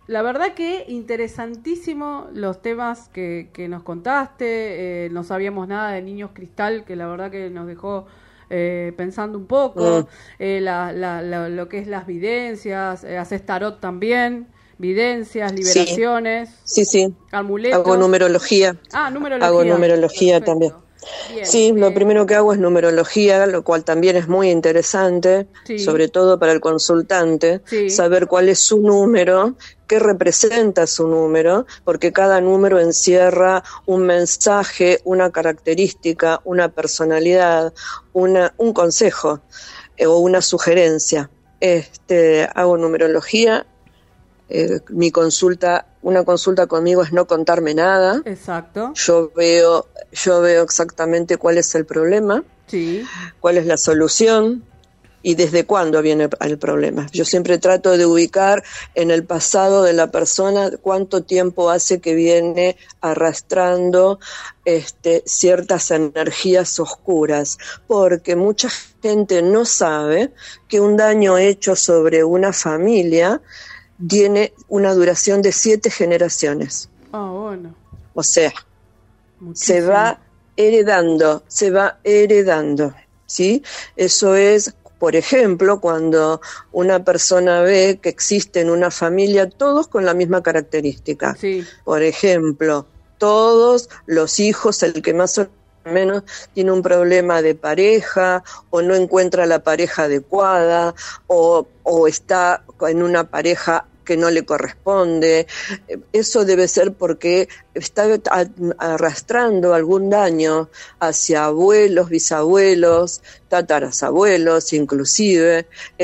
la verdad que interesantísimo los temas que, que nos contaste. Eh, no sabíamos nada de Niños Cristal, que la verdad que nos dejó eh, pensando un poco. Mm. Eh, la, la, la, lo que es las videncias, eh, haces tarot también. Videncias, liberaciones. Sí, sí. sí. Amuletos. Hago numerología. Ah, numerología. Hago numerología Perfecto. también. Bien, sí, bien. Lo primero que hago es numerología, lo cual también es muy interesante, sí. sobre todo para el consultante, sí. saber cuál es su número, qué representa su número, porque cada número encierra un mensaje, una característica, una personalidad, una, un consejo eh, o una sugerencia. Este, hago numerología. Eh, mi consulta, una consulta conmigo es no contarme nada. Exacto. Yo veo, yo veo exactamente cuál es el problema, sí. cuál es la solución y desde cuándo viene el problema. Yo siempre trato de ubicar en el pasado de la persona cuánto tiempo hace que viene arrastrando este, ciertas energías oscuras, porque mucha gente no sabe que un daño hecho sobre una familia tiene una duración de siete generaciones. Ah, bueno. O sea, muchísimo. Se va heredando, se va heredando, ¿sí? Eso es, por ejemplo, cuando una persona ve que existe en una familia todos con la misma característica. Sí. Por ejemplo, todos los hijos, el que más o menos tiene un problema de pareja o no encuentra la pareja adecuada o, o está en una pareja que no le corresponde. Eso debe ser porque está arrastrando algún daño hacia abuelos, bisabuelos, tatarasabuelos inclusive,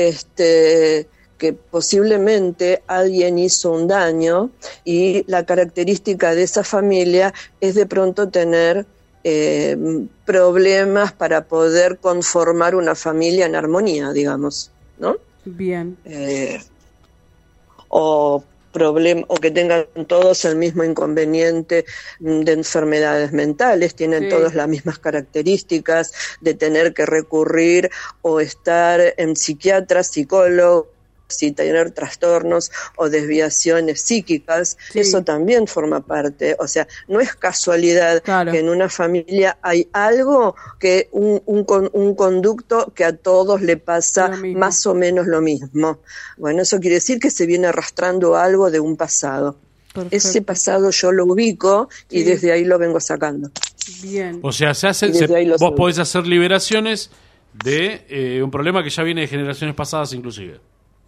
este que posiblemente alguien hizo un daño y la característica de esa familia es de pronto tener eh, problemas para poder conformar una familia en armonía, digamos, ¿no? Bien. Eh, o problem- o que tengan todos el mismo inconveniente de enfermedades mentales, tienen sí. todos las mismas características de tener que recurrir o estar en psiquiatras, psicólogos, y tener trastornos o desviaciones psíquicas, sí. Eso también forma parte, o sea, no es casualidad claro. que en una familia hay algo, que un, un, un conducto que a todos le pasa más o menos lo mismo. Bueno, eso quiere decir que se viene arrastrando algo de un pasado. Perfecto. Ese pasado yo lo ubico y sí. desde ahí lo vengo sacando. Bien. O sea, se hacen, se, vos subo. podés hacer liberaciones de eh, un problema que ya viene de generaciones pasadas inclusive.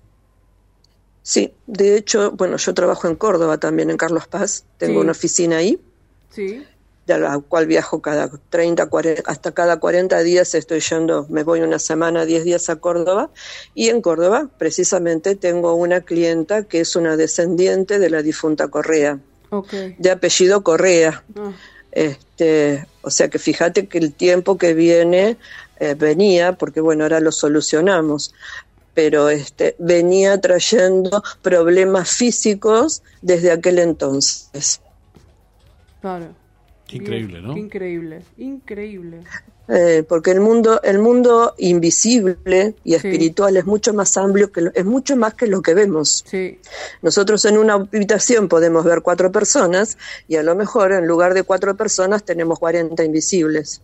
Sí, de hecho, bueno, yo trabajo en Córdoba también, en Carlos Paz, tengo sí. una oficina ahí, sí. de la cual viajo cada treinta, cuarenta, hasta cada cuarenta días estoy yendo, me voy una semana, diez días a Córdoba, y en Córdoba precisamente tengo una clienta que es una descendiente de la difunta Correa, okay. de apellido Correa, ah. este, o sea que fíjate que el tiempo que viene, eh, venía, porque bueno, ahora lo solucionamos, pero este venía trayendo problemas físicos desde aquel entonces. Claro. Increíble, Bien, ¿no? Increíble, increíble. Eh, porque el mundo, el mundo invisible y espiritual sí. es mucho más amplio que lo, es mucho más que lo que vemos. Sí. Nosotros en una habitación podemos ver cuatro personas y a lo mejor en lugar de cuatro personas tenemos cuarenta invisibles.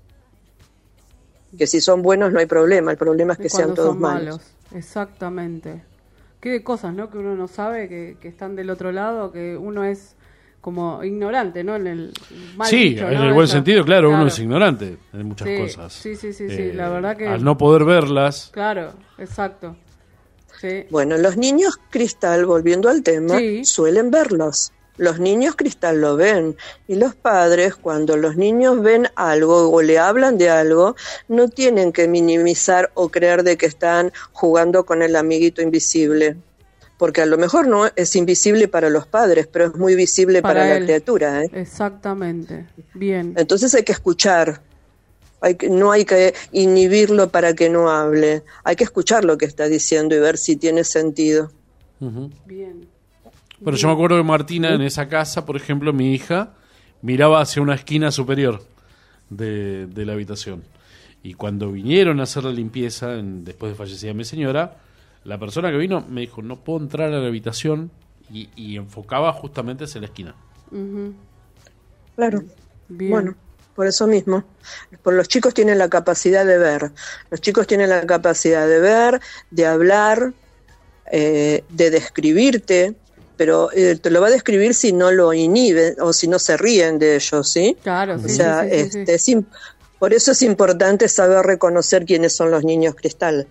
Que si son buenos no hay problema, el problema es que sean todos malos. malos. Exactamente. Qué de cosas, ¿no? Que uno no sabe, que, que están del otro lado, que uno es como ignorante, ¿no? En el mal sí, dicho, en ¿no? el buen Esa, sentido, claro, claro, uno es ignorante en muchas sí, cosas. Sí, sí, sí, eh, sí, la verdad que... Al no poder verlas... Claro, exacto. Sí. Bueno, los niños cristal, volviendo al tema, sí. suelen verlos. Los niños cristal lo ven y los padres, cuando los niños ven algo o le hablan de algo, no tienen que minimizar o creer de que están jugando con el amiguito invisible, porque a lo mejor no es invisible para los padres, pero es muy visible para, para la criatura, ¿eh? Exactamente, bien. Entonces hay que escuchar, hay que, no hay que inhibirlo para que no hable, hay que escuchar lo que está diciendo y ver si tiene sentido. Uh-huh. Bien. Bueno, yo me acuerdo que Martina en esa casa, por ejemplo, mi hija miraba hacia una esquina superior de, de la habitación. Y cuando vinieron a hacer la limpieza, en, después de fallecida mi señora, la persona que vino me dijo, no puedo entrar a la habitación y, y enfocaba justamente hacia la esquina. Ujú. Claro. Bien. Bueno, por eso mismo. Por los chicos tienen la capacidad de ver. Los chicos tienen la capacidad de ver, de hablar, eh, de describirte, pero eh, te lo va a describir si no lo inhiben o si no se ríen de ellos, ¿sí? Claro, O sí, sea, sí, sí, sí, este, sí. es im- por eso es importante saber reconocer quiénes son los niños cristal,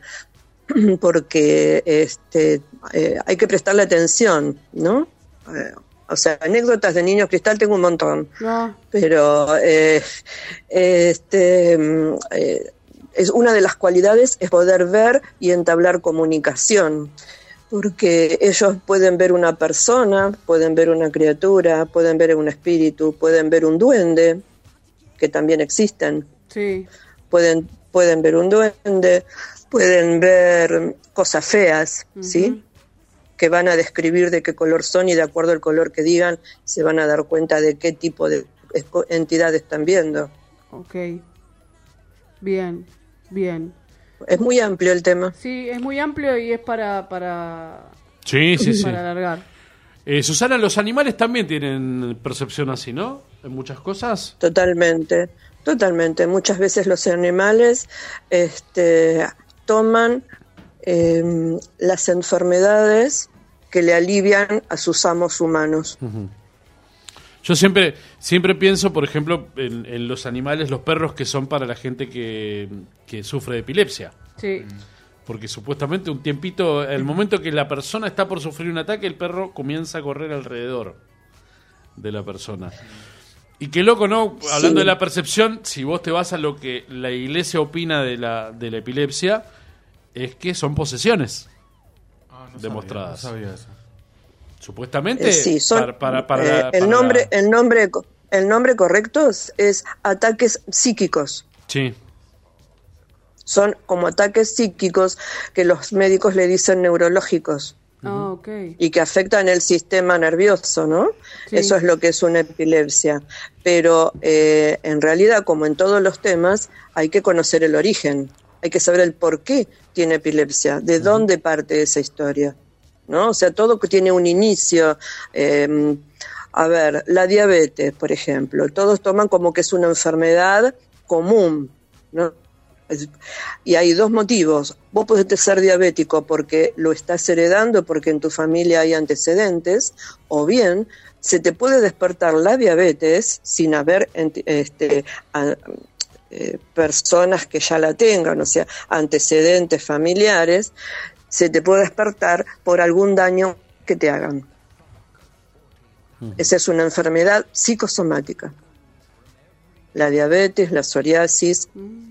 porque este, eh, hay que prestarle atención, ¿no? Eh, o sea, anécdotas de niños cristal tengo un montón, No. pero eh, este, mm, eh, es una de las cualidades es poder ver y entablar comunicación, porque ellos pueden ver una persona, pueden ver una criatura, pueden ver un espíritu, pueden ver un duende, que también existen, Sí. pueden, pueden ver un duende, pueden ver cosas feas, ¿sí? Que van a describir de qué color son y de acuerdo al color que digan se van a dar cuenta de qué tipo de esco- entidad están viendo. Ok. Bien, bien. Es muy amplio el tema. Sí, es muy amplio y es para para, Sí, sí, sí. para alargar. Eh, Susana, los animales también tienen percepción así, ¿no? En muchas cosas. Totalmente, totalmente. Muchas veces los animales este, toman eh, las enfermedades que le alivian a sus amos humanos. Ujú. Yo siempre siempre pienso, por ejemplo, en, en los animales, los perros que son para la gente que, que sufre de epilepsia. Sí. Porque supuestamente un tiempito, el momento que la persona está por sufrir un ataque, el perro comienza a correr alrededor de la persona. Y qué loco, ¿no? Hablando Sí. de la percepción, si vos te vas a lo que la iglesia opina de la, de la epilepsia, es que son posesiones demostradas. No sabía eso. Supuestamente, Eh, sí, son, para, para, para eh, la- el para nombre, la- el nombre, co- el nombre correcto es, es ataques psíquicos. Sí. Son como ataques psíquicos que los médicos le dicen neurológicos Ah, ok. y que afectan el sistema nervioso, ¿no? Sí. Eso es lo que es una epilepsia. Pero eh, en realidad, como en todos los temas, hay que conocer el origen, hay que saber el por qué tiene epilepsia, de dónde parte esa historia, ¿no? O sea, todo que tiene un inicio. eh, a ver, la diabetes, por ejemplo, todos toman como que es una enfermedad común, ¿no? Es- Y hay dos motivos. Vos podés ser diabético porque lo estás heredando, porque en tu familia hay antecedentes, o bien se te puede despertar la diabetes sin haber ent- este, a- eh, personas que ya la tengan, o sea, antecedentes familiares, se te puede despertar por algún daño que te hagan. Esa es una enfermedad psicosomática. La diabetes, la psoriasis,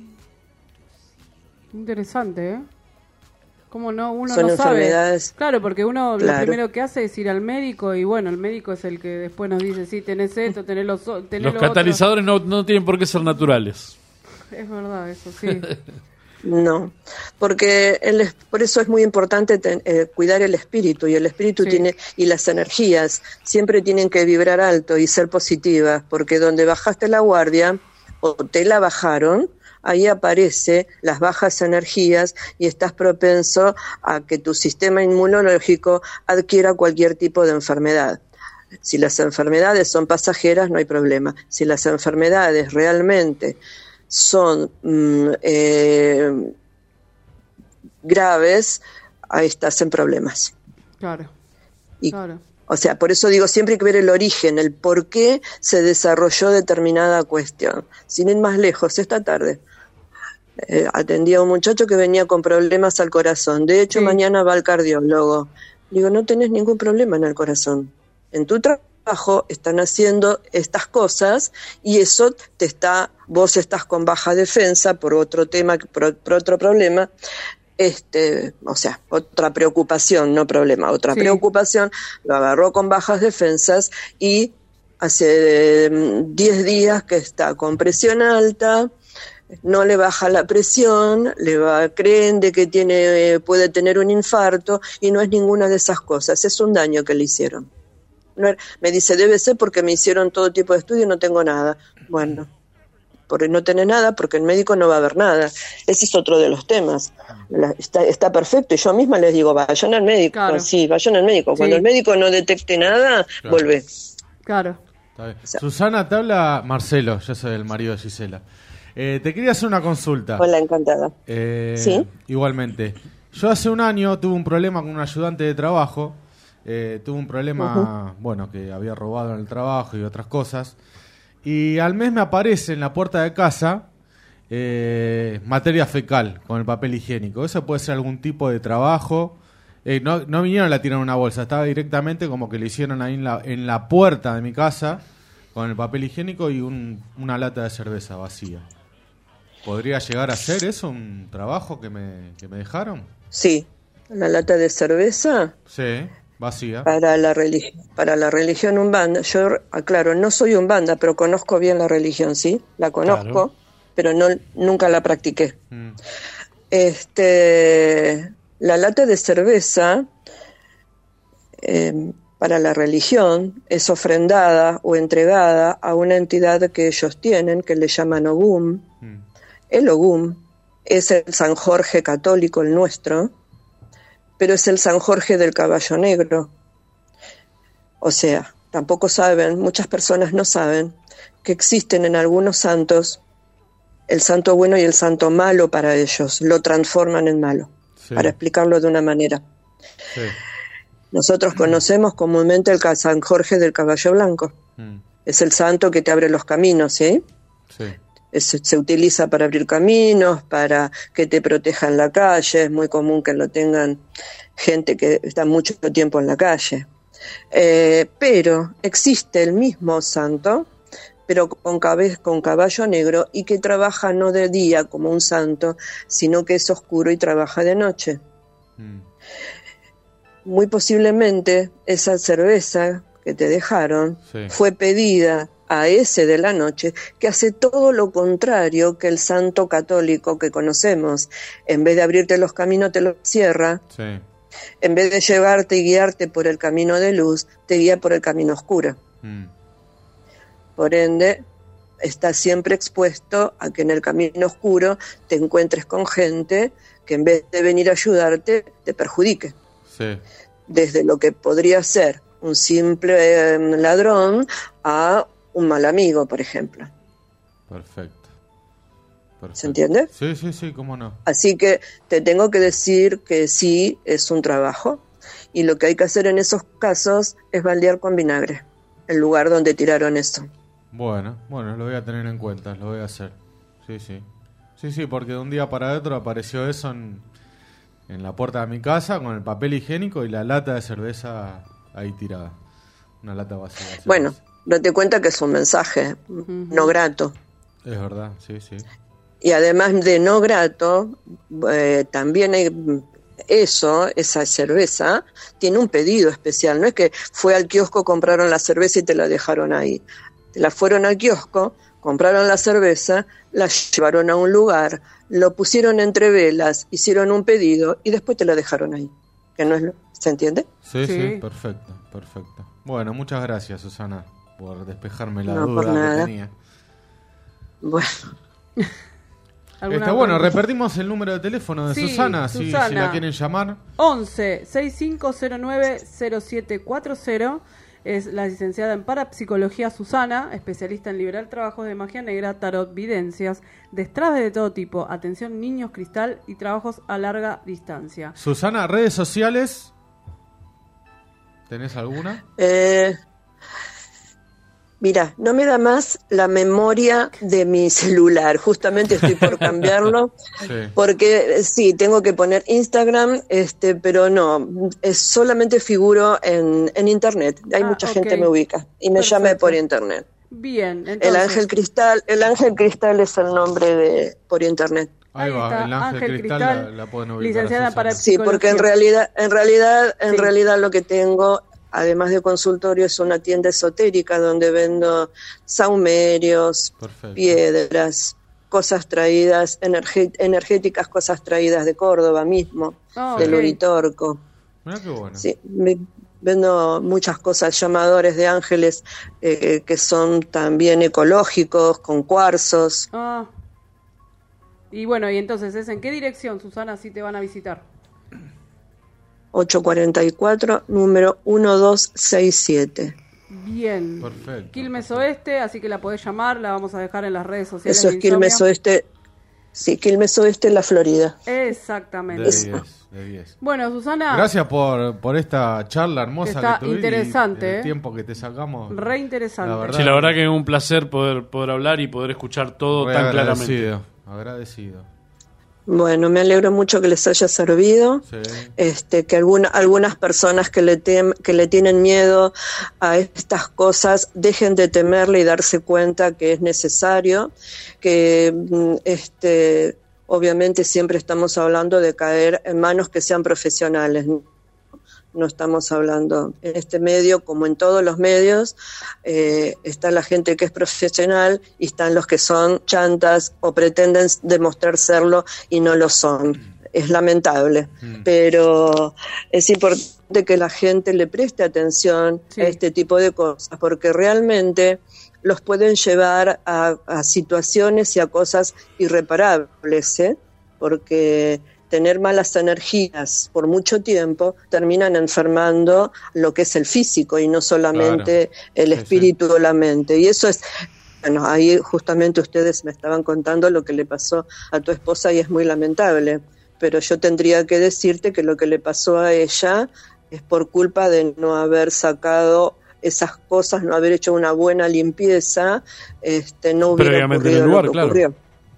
Interesante, ¿eh? ¿Cómo no? Uno Son no sabe. enfermedades- Claro, porque uno lo Claro. primero que hace es ir al médico y bueno, el médico es el que después nos dice, sí, tenés esto, tenés los, o- tenés Los lo otro. catalizadores no, no tienen por qué ser naturales. Es verdad, eso sí. no, porque el es- por eso es muy importante ten- eh, cuidar el espíritu, y el espíritu Sí. tiene, y las energías siempre tienen que vibrar alto y ser positivas, porque donde bajaste la guardia o te la bajaron, ahí aparece las bajas energías y estás propenso a que tu sistema inmunológico adquiera cualquier tipo de enfermedad. Si las enfermedades son pasajeras, no hay problema. Si las enfermedades realmente son mm, eh, graves, ahí estás en problemas. Claro. Y, Claro. O sea, por eso digo, siempre hay que ver el origen, el por qué se desarrolló determinada cuestión. Sin ir más lejos, esta tarde eh, atendí a un muchacho que venía con problemas al corazón. De hecho, Sí. mañana va al cardiólogo. Digo, no tenés ningún problema en el corazón. En tu trabajo están haciendo estas cosas y eso te está, vos estás con baja defensa por otro tema, por, por otro problema. Este, o sea, otra preocupación, no problema, otra Sí. preocupación, lo agarró con bajas defensas y hace mm, diez días que está con presión alta, no le baja la presión, le va, creen de que tiene, puede tener un infarto y no es ninguna de esas cosas, es un daño que le hicieron. No, me dice, debe ser porque me hicieron todo tipo de estudios y no tengo nada. Bueno, porque no tenés nada, porque el médico no va a ver nada. Ese es otro de los temas. La, está, está perfecto, y yo misma les digo, vayan al médico. Claro. Sí, vayan al médico. Cuando sí. el médico no detecte nada, Claro. volvé. Claro. Está bien. Susana, te habla Marcelo, yo soy el marido de Gisela. Eh, te quería hacer una consulta. Hola, encantada. Eh, ¿Sí? Igualmente. Yo hace un año tuve un problema con un ayudante de trabajo. Eh, tuve un problema, uh-huh. bueno, que había robado en el trabajo y otras cosas. Y al mes me aparece en la puerta de casa eh, materia fecal con el papel higiénico. Eso puede ser algún tipo de trabajo. Eh, no, no vinieron a la tirar en una bolsa, estaba directamente como que lo hicieron ahí en la, en la puerta de mi casa con el papel higiénico y un, una lata de cerveza vacía. ¿Podría llegar a ser eso un trabajo que me, que me dejaron? Sí, la lata de cerveza. Sí, vacía. Para la, religi- para la religión umbanda, yo aclaro, no soy umbanda, pero conozco bien la religión, ¿sí? La conozco, claro. pero no nunca la practiqué. Mm. Este, la lata de cerveza eh, para la religión es ofrendada o entregada a una entidad que ellos tienen, que le llaman Ogum. Mm. El Ogum es el San Jorge católico, el nuestro, pero es el San Jorge del caballo negro. O sea, tampoco saben, muchas personas no saben, que existen en algunos santos el santo bueno y el santo malo para ellos, lo transforman en malo, sí. para explicarlo de una manera. Sí. Nosotros conocemos comúnmente el San Jorge del caballo blanco. Mm. Es el santo que te abre los caminos, ¿sí? Sí. Es, se utiliza para abrir caminos, para que te proteja en la calle. Es muy común que lo tengan gente que está mucho tiempo en la calle. Eh, pero existe el mismo santo, pero con, cabe- con caballo negro, y que trabaja no de día como un santo, sino que es oscuro y trabaja de noche. Mm. Muy posiblemente esa cerveza que te dejaron sí. fue pedida a ese de la noche, que hace todo lo contrario que el santo católico que conocemos. En vez de abrirte los caminos, te los cierra. Sí. En vez de llevarte y guiarte por el camino de luz, te guía por el camino oscuro. Mm. Por ende, estás siempre expuesto a que en el camino oscuro te encuentres con gente que en vez de venir a ayudarte, te perjudique. Sí. Desde lo que podría ser un simple eh, ladrón a un mal amigo, por ejemplo. Perfecto. Perfecto. ¿Se entiende? Sí, sí, sí, cómo no. Así que te tengo que decir que sí, es un trabajo, y lo que hay que hacer en esos casos es baldear con vinagre el lugar donde tiraron eso. Bueno, bueno, lo voy a tener en cuenta, lo voy a hacer. Sí, sí. Sí, sí, porque de un día para otro apareció eso en, en la puerta de mi casa con el papel higiénico y la lata de cerveza ahí tirada. Una lata vacía. Bueno, date cuenta que es un mensaje uh-huh. no grato. Es verdad, sí, sí. Y además de no grato, eh, también hay eso, esa cerveza, tiene un pedido especial. No es que fue al kiosco, compraron la cerveza y te la dejaron ahí. Te la fueron al kiosco, compraron la cerveza, la llevaron a un lugar, lo pusieron entre velas, hicieron un pedido y después te la dejaron ahí. Que no es lo, ¿se entiende? Sí, sí, sí, perfecto, perfecto. Bueno, muchas gracias, Susana, por despejarme la no, duda por nada. que tenía. Bueno. Está bueno, repetimos el número de teléfono de sí, Susana, si, Susana, si la quieren llamar. once, sesenta y cinco cero nueve, cero siete cuarenta. Es la licenciada en parapsicología Susana, especialista en liberar trabajos de magia negra, tarot, videncias, destraves de todo tipo, atención niños, cristal y trabajos a larga distancia. Susana, redes sociales, ¿tenés alguna? Eh... Mira, no me da más la memoria de mi celular, justamente estoy por cambiarlo, sí. porque sí, tengo que poner Instagram, este, pero no, es solamente figuro en, en internet, hay ah, mucha okay. gente me ubica y me Perfecto. llama por internet. Bien, entonces. El ángel cristal, el ángel cristal es el nombre de por internet. Ahí, Ahí va, está, el ángel, ángel cristal, cristal la, la pueden ubicar. Licenciada para Sí, porque en realidad, en realidad, en sí. realidad lo que tengo, además de consultorio, es una tienda esotérica donde vendo saumerios, Perfecto. piedras, cosas traídas, energe- energéticas, cosas traídas de Córdoba mismo, oh, del okay. Uritorco. Mirá qué bueno. Sí, me, vendo muchas cosas, llamadores de ángeles eh, que son también ecológicos, con cuarzos. Ah. Y bueno, y entonces, ¿es en qué dirección, Susana, si te van a visitar? ocho cuarenta y cuatro, número uno dos seis siete. Bien. Perfecto. Quilmes Oeste, así que la podés llamar, la vamos a dejar en las redes sociales. Eso es Quilmes Oeste, sí, Quilmes Oeste, la Florida. Exactamente. De diez, de diez. Bueno, Susana. Gracias por, por esta charla hermosa Está que tuviste. interesante, y el ¿eh? tiempo que te sacamos. Re interesante. La verdad, Sí, la verdad que es un placer poder, poder hablar y poder escuchar todo re tan agradecido, claramente. Agradecido. Bueno, me alegro mucho que les haya servido. Sí. Este, que alguna, algunas personas que le, tem, que le tienen miedo a estas cosas dejen de temerle y darse cuenta que es necesario, que este, obviamente siempre estamos hablando de caer en manos que sean profesionales. No estamos hablando en este medio, como en todos los medios, eh, está la gente que es profesional y están los que son chantas o pretenden demostrar serlo y no lo son. Es lamentable, mm. pero es importante que la gente le preste atención sí. a este tipo de cosas, porque realmente los pueden llevar a, a situaciones y a cosas irreparables, ¿eh? Porque tener malas energías por mucho tiempo terminan enfermando lo que es el físico y no solamente claro. el espíritu sí, sí. o la mente. Y eso es, bueno, ahí justamente ustedes me estaban contando lo que le pasó a tu esposa y es muy lamentable. Pero yo tendría que decirte que lo que le pasó a ella es por culpa de no haber sacado esas cosas, no haber hecho una buena limpieza, este, no hubiera ocurrido lugar, lo que claro. ocurrió.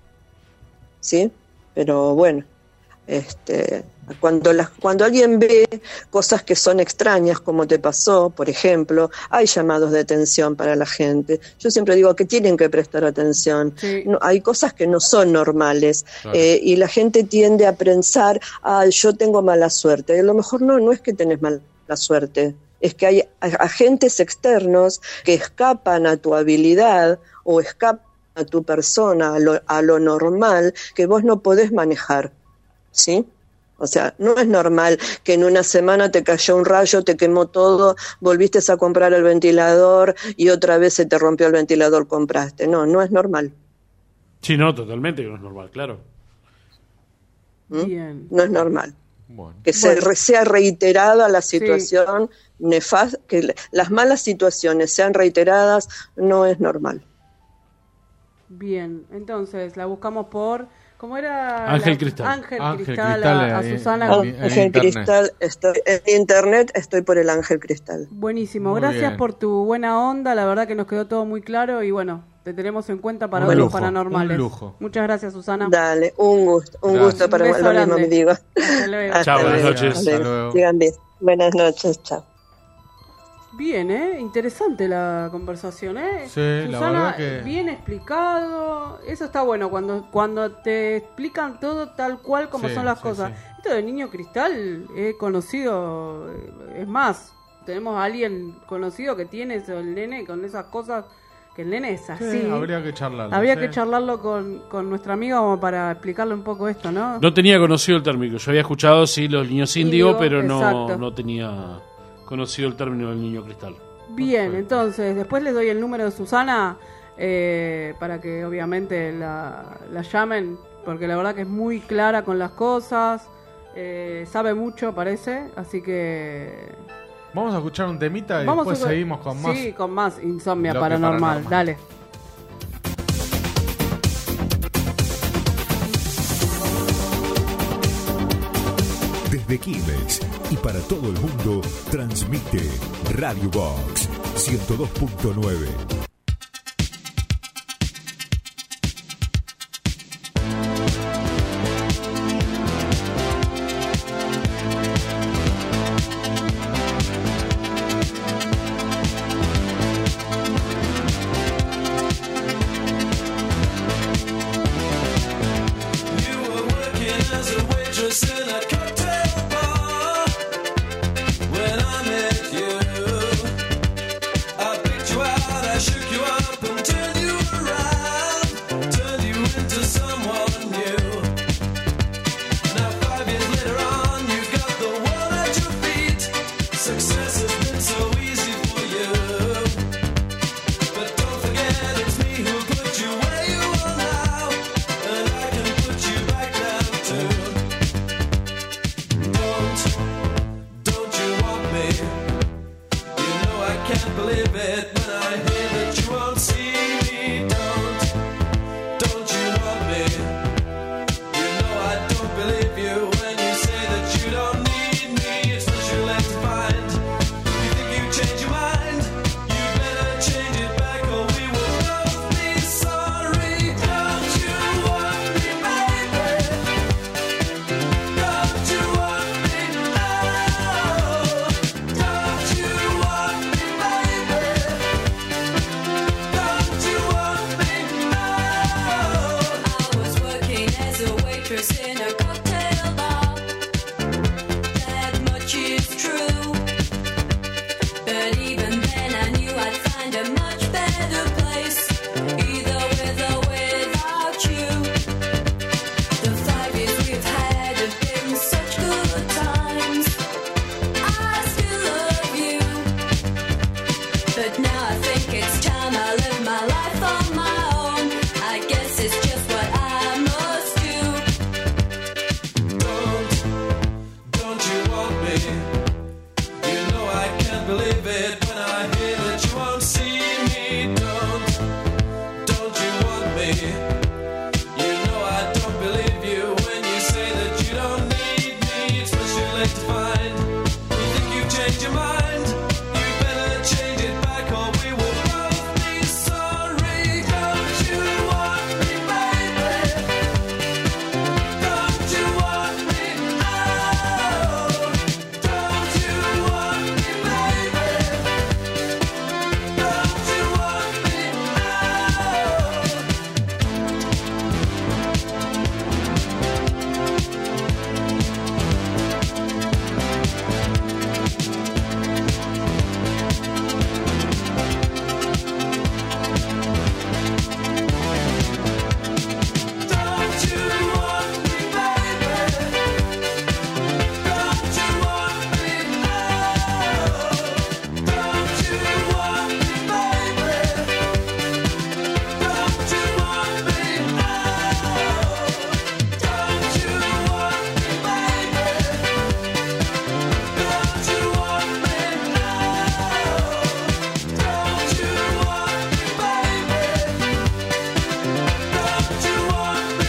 ¿Sí? Pero bueno. Este, cuando, las, cuando alguien ve cosas que son extrañas, como te pasó, por ejemplo, hay llamados de atención para la gente. Yo siempre digo que tienen que prestar atención. Sí. No, hay cosas que no son normales claro. eh, y la gente tiende a pensar, ah, yo tengo mala suerte. A lo mejor no, no es que tenés mala suerte, es que hay agentes externos que escapan a tu habilidad o escapan a tu persona, a lo, a lo normal, que vos no podés manejar. ¿Sí? O sea, no es normal que en una semana te cayó un rayo, te quemó todo, volviste a comprar el ventilador y otra vez se te rompió el ventilador, compraste. No, no es normal. Sí, no, totalmente que no es normal, claro. ¿Mm? Bien. No es normal. Bueno. Que se, bueno. sea reiterada la situación sí. nefasta, que las malas situaciones sean reiteradas, no es normal. Bien, entonces la buscamos por... ¿Cómo era? Ángel la... Cristal. Ángel, Ángel Cristal, Cristal a, a en, Susana. en, en Ángel internet. Cristal, estoy, en internet estoy por el Ángel Cristal. Buenísimo, muy gracias bien. por tu buena onda, la verdad que nos quedó todo muy claro y bueno, te tenemos en cuenta para un otros lujo, paranormales. Un lujo. Muchas gracias, Susana. Dale, un gusto, un gracias. gusto para un lo mismo me digo. Hasta luego. Chao, buenas noches. Hasta luego. Sigan bien. Buenas noches, chao. Bien, ¿eh? Interesante la conversación, ¿eh? Sí, Susana, la verdad que... bien explicado. Eso está bueno, cuando cuando te explican todo tal cual como sí, son las sí, cosas. Sí. Esto de Niño Cristal he conocido, es más, tenemos a alguien conocido que tiene eso, el nene con esas cosas, que el nene es así. Sí, habría que charlarlo. Habría sí. que charlarlo con, con nuestra amiga como para explicarle un poco esto, ¿no? No tenía conocido el término. Yo había escuchado, sí, los niños índigo, Índigo, pero no, exacto. no tenía conocido el término del niño cristal. Bien, Perfecto. entonces después les doy el número de Susana eh, para que obviamente la, la llamen, porque la verdad que es muy clara con las cosas, eh, sabe mucho parece, así que... Vamos a escuchar un temita y Vamos después a... seguimos con más. Sí, con más Insomnia Bloque paranormal. paranormal. Dale. Desde Quilmes y para todo el mundo transmite Radio Box ciento dos punto nueve. When I met you, I picked you out, I shook believe it when I hear that you won't see me. Don't, don't you want me? You know I don't believe you when you say that you don't need me. It's what you like to find. You think you change your mind? You better change it back or we will both be sorry. Don't you want me, baby? Don't you want me now? Don't you want me, baby? Don't you want me now? I was working as a waitress in a cocktail bar. That much is true. But even then I knew I'd find a much better place, either with or without you. The five years we've had have been such good times. I still love you. But now I think it's time I live my life on my own. I guess it's just what I must do. Don't, don't you want me? You know I can't believe it when I hear that you won't see me. Don't, don't you want me? You know I don't believe you when you say that you don't need me. It's what you like to find. You think you've changed your mind? You better change it back or we will both be sorry. Don't you want me, baby? Don't you want me now? Don't you want me, baby? Don't you want me now? Don't you want me, baby? Don't you want me now? Don't you want me, baby? Don't you want me now? Don't you want me, baby? Don't you want me now? Don't you want me, baby? Don't you want me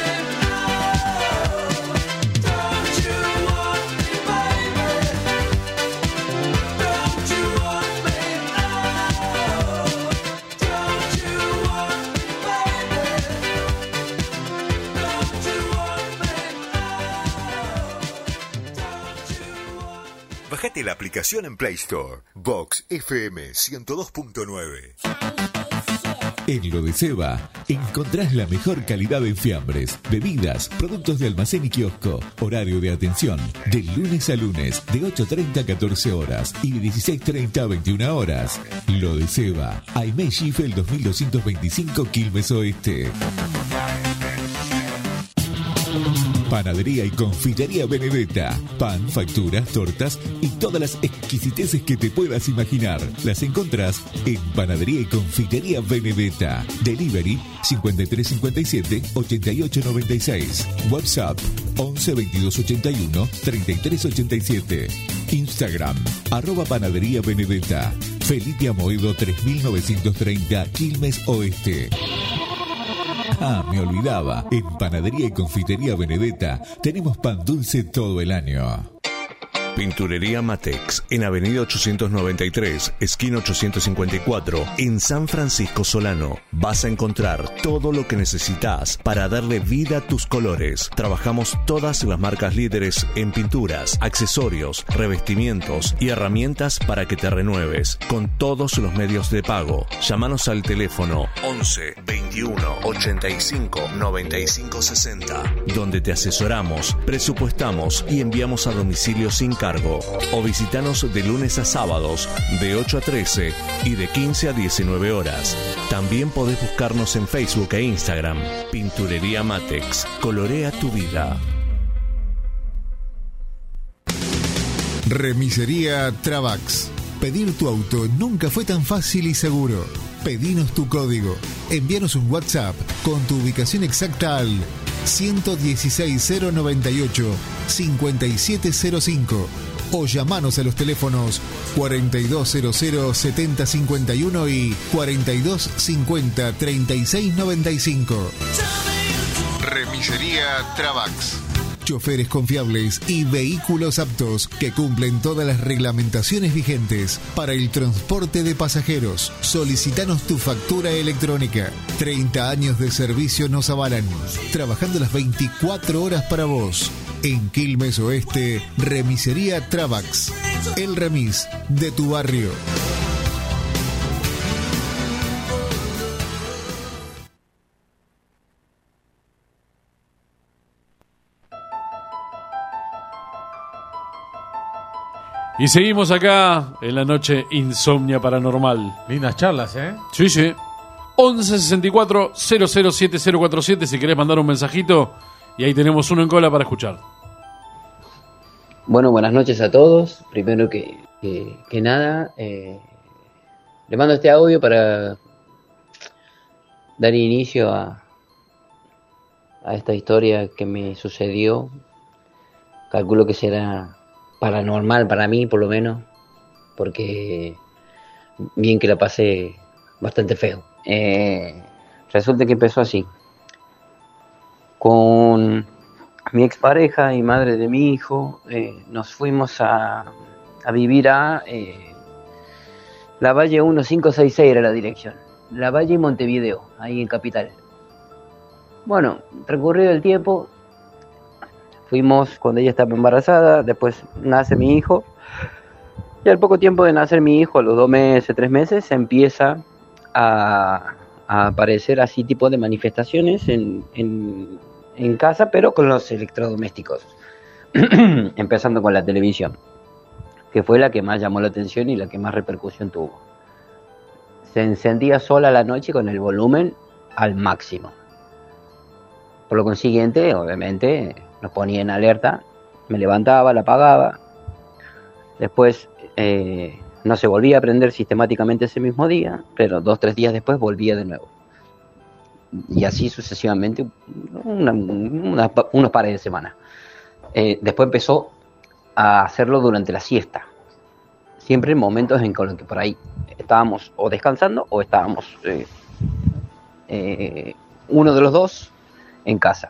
Bájate la aplicación en Play Store. Vox F M ciento dos punto nueve. En Lo de Seba encontrás la mejor calidad en fiambres, bebidas, productos de almacén y kiosco. Horario de atención de lunes a lunes de ocho treinta a catorce horas y de dieciséis treinta a veintiuna horas. Lo de Seba, Aimé Schiffel dos mil doscientos veinticinco Quilmes Oeste. Panadería y confitería Benedetta. Pan, facturas, tortas y todas las exquisiteces que te puedas imaginar. Las encontrás en Panadería y confitería Benedetta. Delivery cincuenta y tres cincuenta y siete ochenta y ocho noventa y seis. WhatsApp once veintidós ochenta y uno treinta y tres ochenta y siete. Instagram arroba Panadería Benedetta. Felipe Amoedo tres mil novecientos treinta Quilmes Oeste. Ah, me olvidaba. En Panadería y Confitería Benedetta tenemos pan dulce todo el año. Pinturería Matex, en Avenida ochocientos noventa y tres, esquina ochocientos cincuenta y cuatro, en San Francisco Solano. Vas a encontrar todo lo que necesitas para darle vida a tus colores. Trabajamos todas las marcas líderes en pinturas, accesorios, revestimientos y herramientas para que te renueves, con todos los medios de pago. Llámanos al teléfono once veintiuno ochenta y cinco noventa y cinco sesenta, donde te asesoramos, presupuestamos y enviamos a domicilio sin cargo. O visitanos de lunes a sábados de ocho a trece y de quince a diecinueve horas. También podés buscarnos en Facebook e Instagram. Pinturería Matex, colorea tu vida. Remisería Travax. Pedir tu auto nunca fue tan fácil y seguro. Pedinos tu código. Envíanos un WhatsApp con tu ubicación exacta al uno dieciséis cero noventa y ocho cincuenta y siete cero cinco o llamanos a los teléfonos cuarenta y dos cero cero setenta cincuenta y uno y cuarenta y dos cincuenta treinta y seis noventa y cinco. Remisería Travax. Choferes confiables y vehículos aptos que cumplen todas las reglamentaciones vigentes para el transporte de pasajeros. Solicitanos tu factura electrónica. treinta años de servicio nos avalan. Trabajando las veinticuatro horas para vos. En Quilmes Oeste, Remisería Travax. El remis de tu barrio. Y seguimos acá en la noche Insomnia Paranormal. Lindas charlas, ¿eh? Sí, sí. once sesenta y cuatro cero cero siete cero cuatro siete si querés mandar un mensajito. Y ahí tenemos uno en cola para escuchar. Bueno, buenas noches a todos. Primero que, que, que nada, eh, le mando este audio para dar inicio a, a esta historia que me sucedió. Calculo que será paranormal para mí, por lo menos, porque bien que la pasé bastante feo. Eh, resulta que empezó así. Con mi expareja y madre de mi hijo, eh, nos fuimos a, a vivir a eh, La Valle uno cinco seis seis era la dirección. La Valle y Montevideo, ahí en Capital. Bueno, transcurrido el tiempo, fuimos cuando ella estaba embarazada, después nace mi hijo, y al poco tiempo de nacer mi hijo, a los dos meses, tres meses, se empieza a, a aparecer así tipo de manifestaciones en, en, en casa, pero con los electrodomésticos, empezando con la televisión, que fue la que más llamó la atención y la que más repercusión tuvo. Se encendía sola la noche con el volumen al máximo. Por lo consiguiente, obviamente, nos ponía en alerta, me levantaba, la apagaba, después eh, no se volvía a prender sistemáticamente ese mismo día, pero dos, tres días después volvía de nuevo. Y así sucesivamente, una, una, unos pares de semanas. Eh, después empezó a hacerlo durante la siesta, siempre en momentos en los que por ahí estábamos o descansando o estábamos eh, eh, uno de los dos en casa.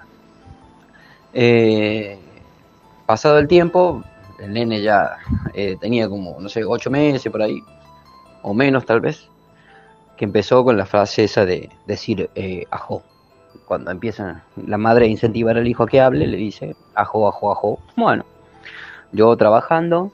Eh, pasado el tiempo, el nene ya eh, tenía como, no sé, ocho meses por ahí, o menos tal vez, que empezó con la frase esa de decir eh, ajo. Cuando empieza la madre a incentivar al hijo a que hable, le dice ajo, ajo, ajo. Bueno, yo trabajando,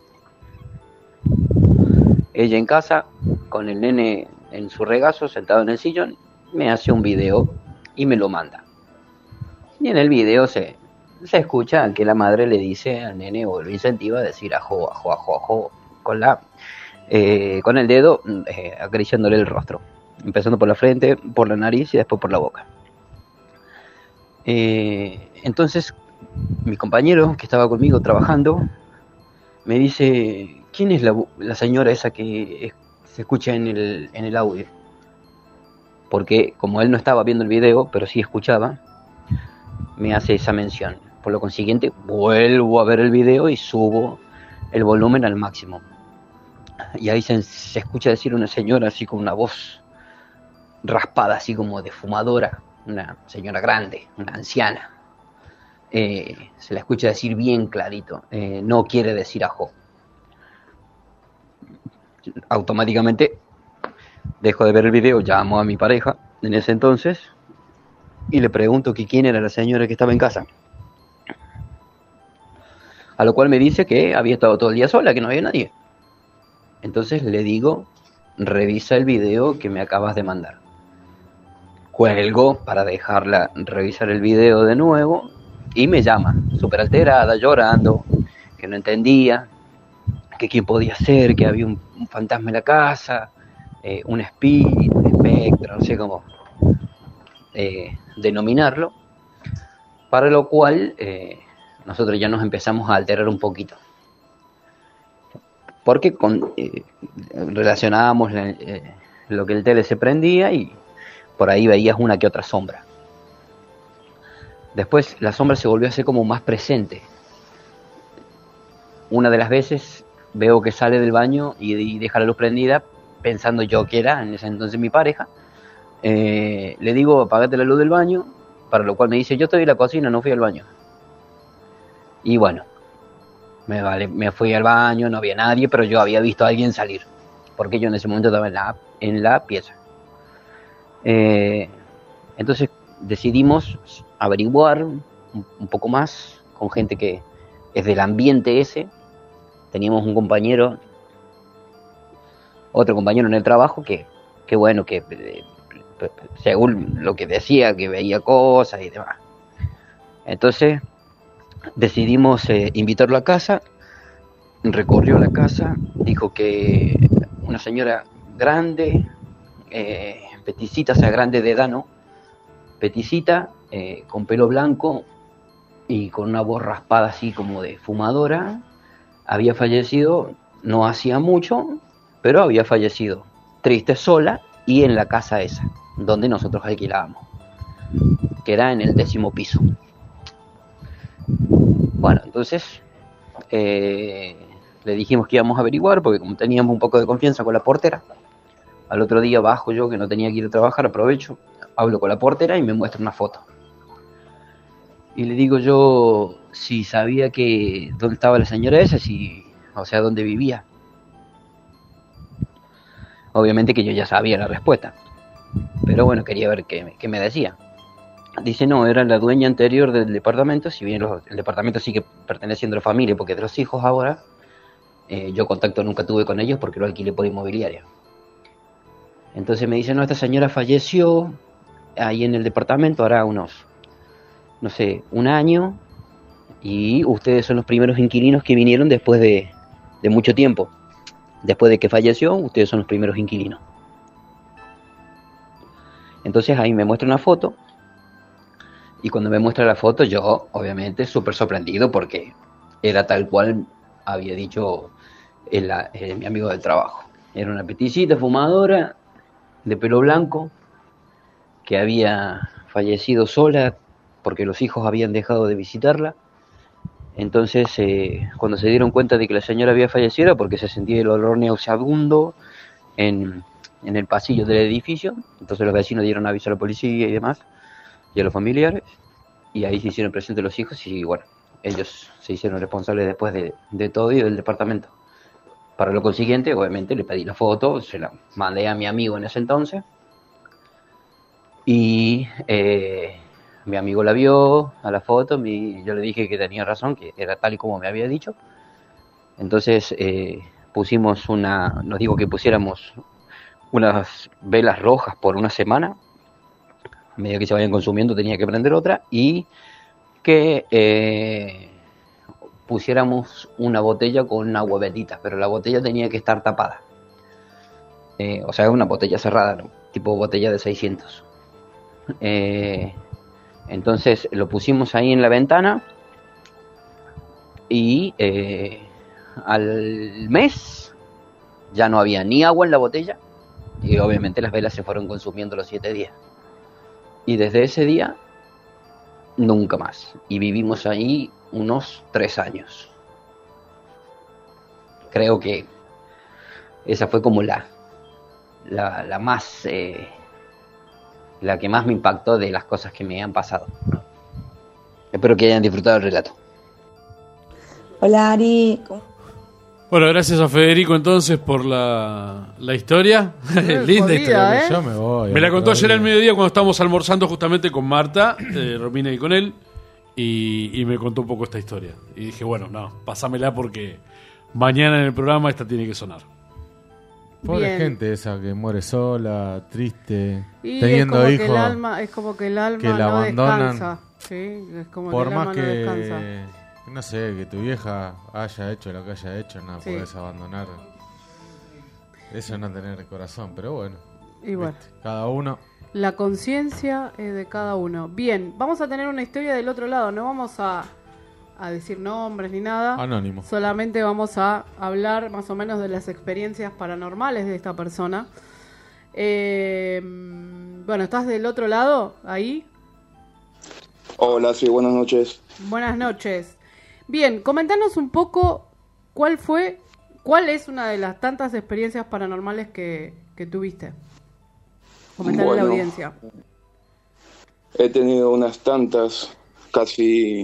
ella en casa, con el nene en su regazo, sentado en el sillón, me hace un video y me lo manda. Y en el video se, se escucha que la madre le dice al nene, o lo incentiva a decir ajo, ajo, ajo, ajo, con, la, eh, con el dedo eh, acariciándole el rostro, empezando por la frente, por la nariz y después por la boca. Eh, entonces, mi compañero que estaba conmigo trabajando me dice, ¿quién es la, la señora esa que es, se escucha en el, en el audio? Porque como él no estaba viendo el video, pero sí escuchaba, me hace esa mención. Por lo consiguiente, vuelvo a ver el video y subo el volumen al máximo. Y ahí se, se escucha decir una señora así con una voz raspada, así como de fumadora, una señora grande, una anciana. Eh, se la escucha decir bien clarito, eh, no quiere decir ajo. Automáticamente dejo de ver el video, llamo a mi pareja en ese entonces y le pregunto que quién era la señora que estaba en casa. A lo cual me dice que había estado todo el día sola, que no había nadie. Entonces le digo, revisa el video que me acabas de mandar. Cuelgo para dejarla revisar el video de nuevo y me llama, súper alterada, llorando, que no entendía, que quién podía ser, que había un, un fantasma en la casa, eh, un espíritu, un espectro, no sé cómo eh, denominarlo, para lo cual eh, nosotros ya nos empezamos a alterar un poquito. porque con, eh, relacionábamos la- eh, lo que el tele se prendía y por ahí veías una que otra sombra. Después la sombra se volvió a ser como más presente. Una de las veces veo que sale del baño y, y deja la luz prendida, pensando yo que era en ese entonces mi pareja. Eh, le digo, apagate la luz del baño, para lo cual me dice, yo estoy en la cocina, no fui al baño. Y bueno, me, vale, me fui al baño, no había nadie, pero yo había visto a alguien salir, porque yo en ese momento estaba en la, en la pieza. Eh, entonces decidimos averiguar un, un poco más con gente que es del ambiente ese. Teníamos un compañero, otro compañero en el trabajo que, que bueno, que eh, según lo que decía, que veía cosas y demás. Entonces decidimos eh, invitarlo a casa. Recorrió la casa, dijo que una señora grande, eh, peticita, o sea, grande de edad, ¿no? Peticita, eh, con pelo blanco y con una voz raspada así como de fumadora, había fallecido no hacía mucho, pero había fallecido triste, sola, y en la casa esa, donde nosotros alquilábamos, que era en el décimo piso. Bueno, entonces eh, le dijimos que íbamos a averiguar, porque como teníamos un poco de confianza con la portera, al otro día bajo yo, que no tenía que ir a trabajar, aprovecho, hablo con la portera y me muestra una foto. Y le digo yo si sabía que dónde estaba la señora esa, si, o sea, dónde vivía. Obviamente que yo ya sabía la respuesta, pero bueno, quería ver qué, qué me decía. Dice, no, era la dueña anterior del departamento, si bien los, el departamento sigue perteneciendo a la familia, porque de los hijos ahora, eh, yo contacto nunca tuve con ellos porque lo alquilé por inmobiliaria. Entonces me dice, no, esta señora falleció ahí en el departamento, hará unos, no sé, un año, y ustedes son los primeros inquilinos que vinieron después de, de mucho tiempo. Después de que falleció, ustedes son los primeros inquilinos. Entonces ahí me muestra una foto, y cuando me muestra la foto, yo, obviamente, súper sorprendido, porque era tal cual había dicho el, el, mi amigo del trabajo. Era una peticita fumadora, de pelo blanco, que había fallecido sola, porque los hijos habían dejado de visitarla. Entonces, eh, cuando se dieron cuenta de que la señora había fallecido, porque se sentía el olor nauseabundo en, en el pasillo del edificio, entonces los vecinos dieron aviso a la policía y demás, y a los familiares, y ahí se hicieron presentes los hijos, y bueno, ellos se hicieron responsables después de, de todo y del departamento. Para lo consiguiente, obviamente, le pedí la foto, se la mandé a mi amigo en ese entonces, y eh, mi amigo la vio a la foto, mi, yo le dije que tenía razón, que era tal y como me había dicho. Entonces eh, pusimos una, nos dijo que pusiéramos unas velas rojas por una semana, a medida que se vayan consumiendo tenía que prender otra, y que eh, pusiéramos una botella con agua bendita, pero la botella tenía que estar tapada. Eh, o sea, una botella cerrada, ¿no? Tipo botella de seiscientos. Eh, entonces lo pusimos ahí en la ventana y eh, al mes ya no había ni agua en la botella y obviamente las velas se fueron consumiendo los siete días. Y desde ese día nunca más. Y vivimos ahí unos tres años. Creo que esa fue como la la, la más eh, la que más me impactó de las cosas que me han pasado. Espero que hayan disfrutado el relato. Hola Ari. Bueno, gracias a Federico entonces por la, la historia. Eh, Linda jodida, historia. ¿eh? Yo me voy. Me la al contó otro ayer al día. mediodía cuando estábamos almorzando justamente con Marta, eh, Romina y con él, y, y me contó un poco esta historia. Y dije, bueno, no, pasámela porque mañana en el programa esta tiene que sonar. Pobre Bien. gente esa que muere sola, triste, Y teniendo es como hijos. Que el alma, es como que el alma que la no abandonan. descansa. Sí, es como Por que el más alma no que, descansa. no sé, que tu vieja haya hecho lo que haya hecho, no Sí. podés abandonar. Eso no tener corazón, pero bueno. Y bueno. ¿viste? Cada uno. La conciencia es de cada uno. Bien, vamos a tener una historia del otro lado. No vamos a, a decir nombres ni nada. Anónimo. Solamente vamos a hablar más o menos de las experiencias paranormales de esta persona. Eh, bueno, ¿estás del otro lado? Ahí. Hola, sí, buenas noches. Buenas noches. Bien, comentanos un poco cuál fue, cuál es una de las tantas experiencias paranormales que, que tuviste. Comentarle Bueno, a la audiencia. He tenido unas tantas, casi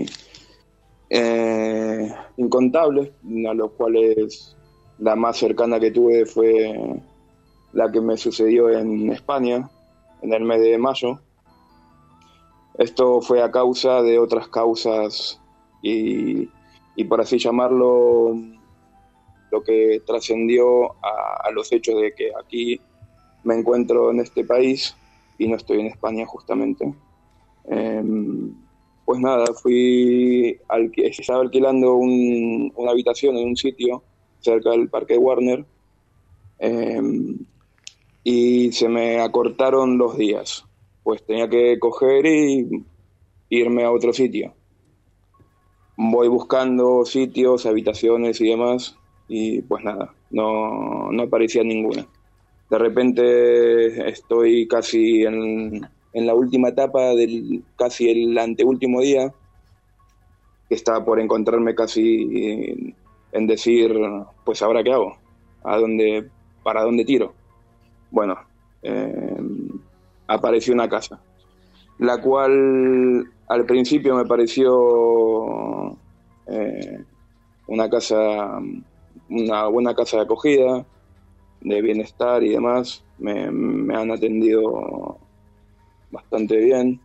eh, incontables, a los cuales la más cercana que tuve fue la que me sucedió en España, en el mes de mayo. Esto fue a causa de otras causas y, y por así llamarlo, lo que trascendió a, a los hechos de que aquí me encuentro en este país y no estoy en España justamente. Eh, pues nada, fui al, estaba alquilando un, una habitación en un sitio cerca del Parque Warner eh, y se me acortaron los días. Pues tenía que coger y irme a otro sitio. Voy buscando sitios, habitaciones y demás, y pues nada, no, no aparecía ninguna. De repente estoy casi en, en la última etapa del casi el anteúltimo día, que estaba por encontrarme casi en decir, pues ahora qué hago, a dónde, para dónde tiro. Bueno, eh, apareció una casa, la cual al principio me pareció eh, una casa, una buena casa de acogida, de bienestar y demás. Me, me han atendido bastante bien,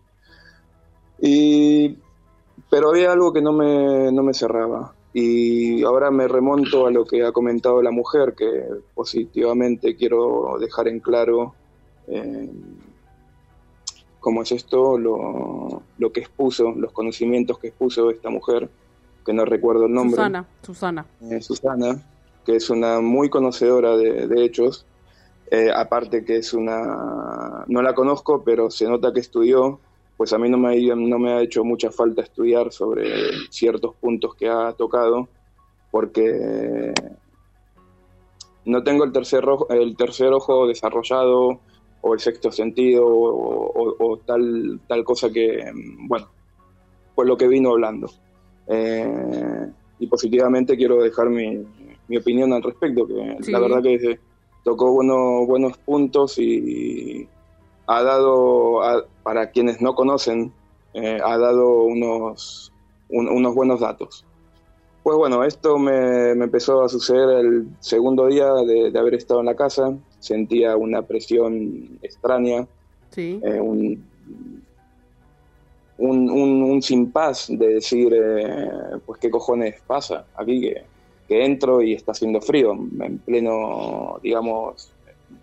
y, pero había algo que no me, no me cerraba. Y ahora me remonto a lo que ha comentado la mujer, que positivamente quiero dejar en claro eh, cómo es esto, lo, lo que expuso, los conocimientos que expuso esta mujer, que no recuerdo el nombre. Susana, Susana. Eh, Susana, que es una muy conocedora de, de hechos, eh, aparte que es una... no la conozco, pero se nota que estudió, pues a mí no me, ha, no me ha hecho mucha falta estudiar sobre ciertos puntos que ha tocado, porque no tengo el tercer ojo, el tercer ojo desarrollado, o el sexto sentido, o, o, o tal, tal cosa que, bueno, pues lo que vino hablando. Eh, y positivamente quiero dejar mi, mi opinión al respecto, que Sí. la verdad que tocó bueno, buenos puntos y ha dado, a, para quienes no conocen, eh, ha dado unos, un, unos buenos datos. Pues bueno, esto me, me empezó a suceder el segundo día de, de haber estado en la casa. Sentía una presión extraña, Sí. eh, un, un, un, un sin paz de decir, eh, pues qué cojones pasa aquí, que, que entro y está haciendo frío, en pleno, digamos,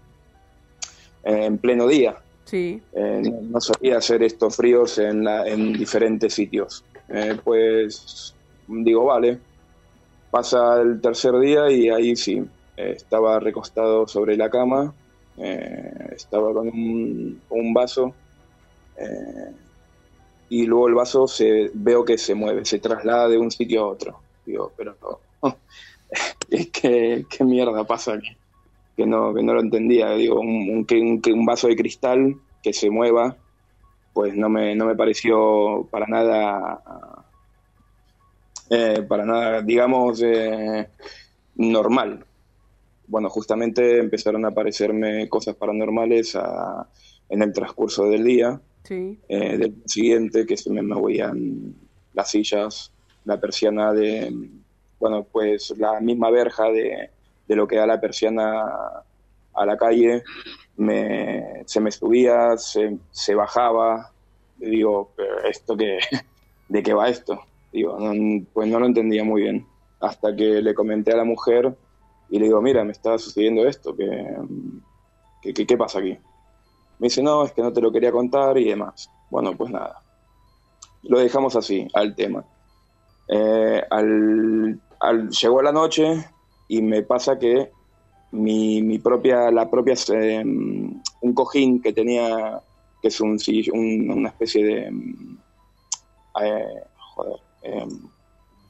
en pleno día. Sí. Eh, no, no solía hacer estos fríos en, la, en diferentes sitios. Eh, pues digo, vale. Pasa el tercer día y ahí sí, eh, estaba recostado sobre la cama, eh, estaba con un, un vaso, eh, y luego el vaso se veo que se mueve, se traslada de un sitio a otro. Digo, pero no, ¿qué, qué mierda pasa aquí? Que no, que no lo entendía. Digo, un, un, que un, que un vaso de cristal que se mueva, pues no me, no me pareció para nada... Eh, para nada, digamos, eh, normal. Bueno, justamente empezaron a aparecerme cosas paranormales a, en el transcurso del día. Sí. Eh, del siguiente, que se me movían las sillas, la persiana de, bueno, pues la misma verja de, de lo que da la persiana a la calle, me, se me subía, se, se bajaba. Y digo, ¿pero esto qué, de qué va esto? Digo, no, pues no lo entendía muy bien, hasta que le comenté a la mujer y le digo, mira, me está sucediendo esto, ¿qué, qué, qué, qué pasa aquí? Me dice, no, es que no te lo quería contar y demás. Bueno, pues nada, lo dejamos así, al tema. Eh, al, al, llegó la noche y me pasa que mi, mi propia, la propia, eh, un cojín que tenía, que es un, un una especie de, eh, joder, Eh,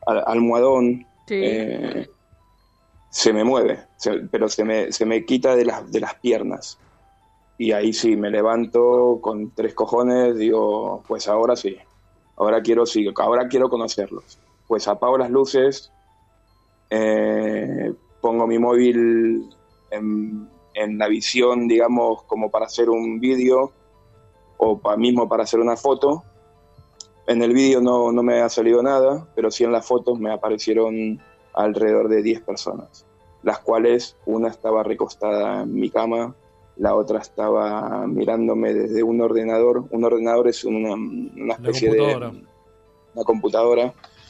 al- almohadón, Sí. eh, se me mueve, se- pero se me, se me quita de las, de las piernas. Y ahí sí, me levanto con tres cojones, digo, pues ahora sí, ahora quiero, sí, ahora quiero conocerlos. Pues apago las luces, eh, pongo mi móvil en, en la visión, digamos, como para hacer un vídeo o pa, mismo para hacer una foto. En el vídeo no, no me ha salido nada, pero sí en las fotos me aparecieron alrededor de diez personas, las cuales una estaba recostada en mi cama, la otra estaba mirándome desde un ordenador. Un ordenador es una, una especie de una computadora.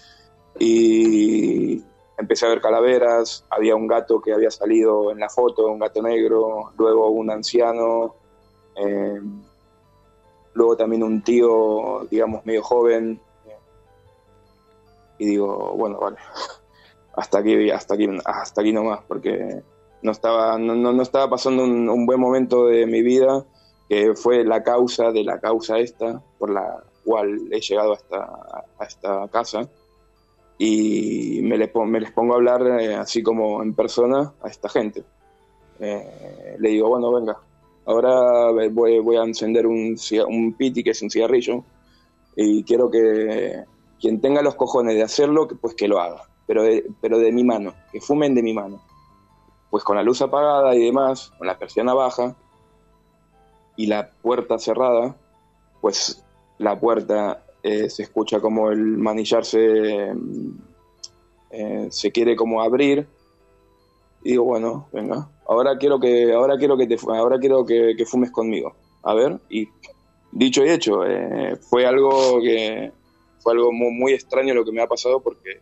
Y empecé a ver calaveras, había un gato que había salido en la foto, un gato negro, luego un anciano, eh, luego también un tío, digamos, medio joven. Y digo, bueno, vale, hasta aquí, hasta aquí, hasta aquí nomás, porque no estaba, no, no, no estaba pasando un, un buen momento de mi vida, que fue la causa de la causa esta, por la cual he llegado a esta, a esta casa. Y me, le, me les pongo a hablar eh, así como en persona a esta gente. Eh, le digo, bueno, venga, ahora voy, voy a encender un, un piti, que es un cigarrillo, y quiero que quien tenga los cojones de hacerlo, pues que lo haga, pero de, pero de mi mano, que fumen de mi mano. Pues con la luz apagada y demás, con la persiana baja y la puerta cerrada, pues la puerta eh, se escucha como el manillar se, eh, se quiere como abrir. Y digo, bueno, venga, ahora quiero que ahora quiero que te ahora quiero que, que fumes conmigo. A ver, y dicho y hecho, eh, fue algo que fue algo muy, muy extraño lo que me ha pasado, porque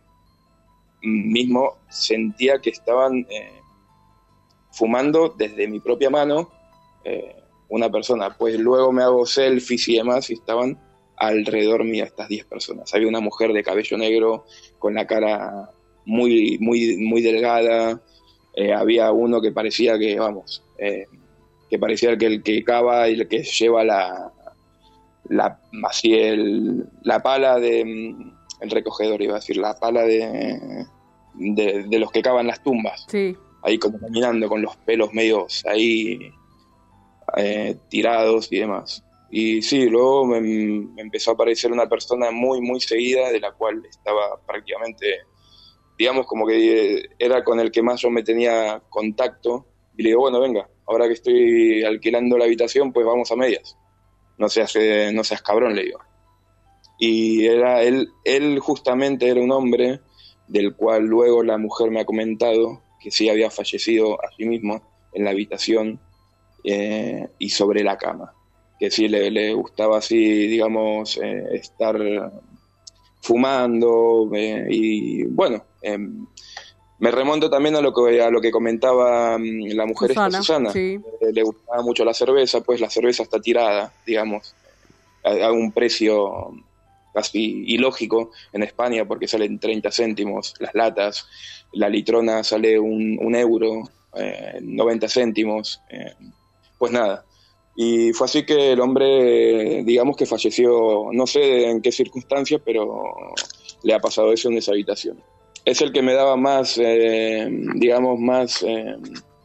mismo sentía que estaban eh, fumando desde mi propia mano eh, una persona. Pues luego me hago selfies y demás y estaban alrededor mío estas diez personas. Había una mujer de cabello negro con la cara muy, muy, muy delgada. Eh, había uno que parecía que, vamos, eh, que parecía el que, el que cava y el que lleva la, la, así el, la pala de, el recogedor, iba a decir, la pala de, de, de los que cavan las tumbas. Sí. Ahí como caminando con los pelos medios ahí eh, tirados y demás. Y sí, luego me, me empezó a aparecer una persona muy, muy seguida, de la cual estaba prácticamente, digamos, como que era con el que más yo me tenía contacto. Y le digo, bueno, venga, ahora que estoy alquilando la habitación, pues vamos a medias. No seas, eh, no seas cabrón, le digo. Y era él, él justamente era un hombre del cual luego la mujer me ha comentado que sí había fallecido a sí mismo en la habitación eh, y sobre la cama. Que sí le, le gustaba así, digamos, eh, estar fumando eh, y bueno, eh, me remonto también a lo que a lo que comentaba um, la mujer Susana, esta Susana. sí. Eh, le gustaba mucho la cerveza, pues la cerveza está tirada, digamos, a, a un precio casi ilógico en España, porque salen treinta céntimos las latas, la litrona sale un, un euro, eh, noventa céntimos, eh, pues nada. Y fue así que el hombre, digamos que falleció, no sé en qué circunstancias, pero le ha pasado eso en esa habitación. Es el que me daba más, eh, digamos, más, eh,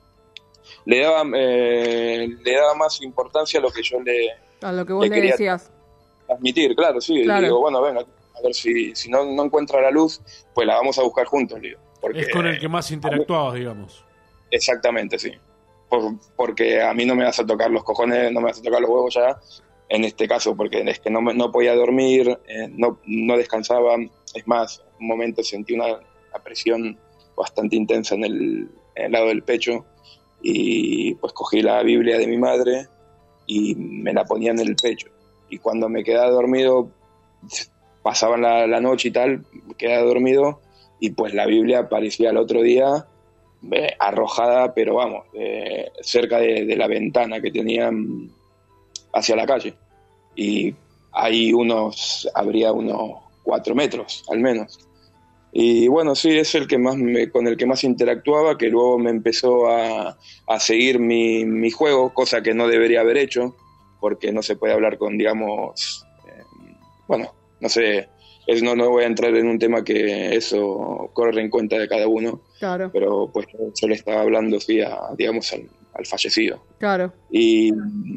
le daba eh, le daba más importancia a lo que yo le, A lo que vos le le, quería decías. transmitir, claro, sí. Claro. Le digo, bueno, venga, a ver si, si no, no encuentra la luz, pues la vamos a buscar juntos, le digo. Porque, Es con el que más interactuabas, digamos. Exactamente, sí. Por, porque a mí no me vas a tocar los cojones, no me vas a tocar los huevos ya, en este caso, porque es que no, me- no podía dormir, eh, no, no descansaba. Es más, en un momento sentí una, una presión bastante intensa en el, en el lado del pecho, y pues cogí la Biblia de mi madre y me la ponía en el pecho. Y cuando me quedaba dormido, pasaba la, la noche y tal, quedaba dormido, y pues la Biblia aparecía al otro día eh, arrojada, pero vamos, eh, cerca de, de la ventana que tenían hacia la calle. Y ahí unos, habría unos cuatro metros, al menos. Y bueno, sí, es el que más me, con el que más interactuaba, que luego me empezó a, a seguir mi, mi juego, cosa que no debería haber hecho, porque no se puede hablar con, digamos, eh, bueno, no sé, es, no, no voy a entrar en un tema que eso corre en cuenta de cada uno, Claro, pero pues yo le estaba hablando, sí, a, digamos, al, al fallecido. claro. Y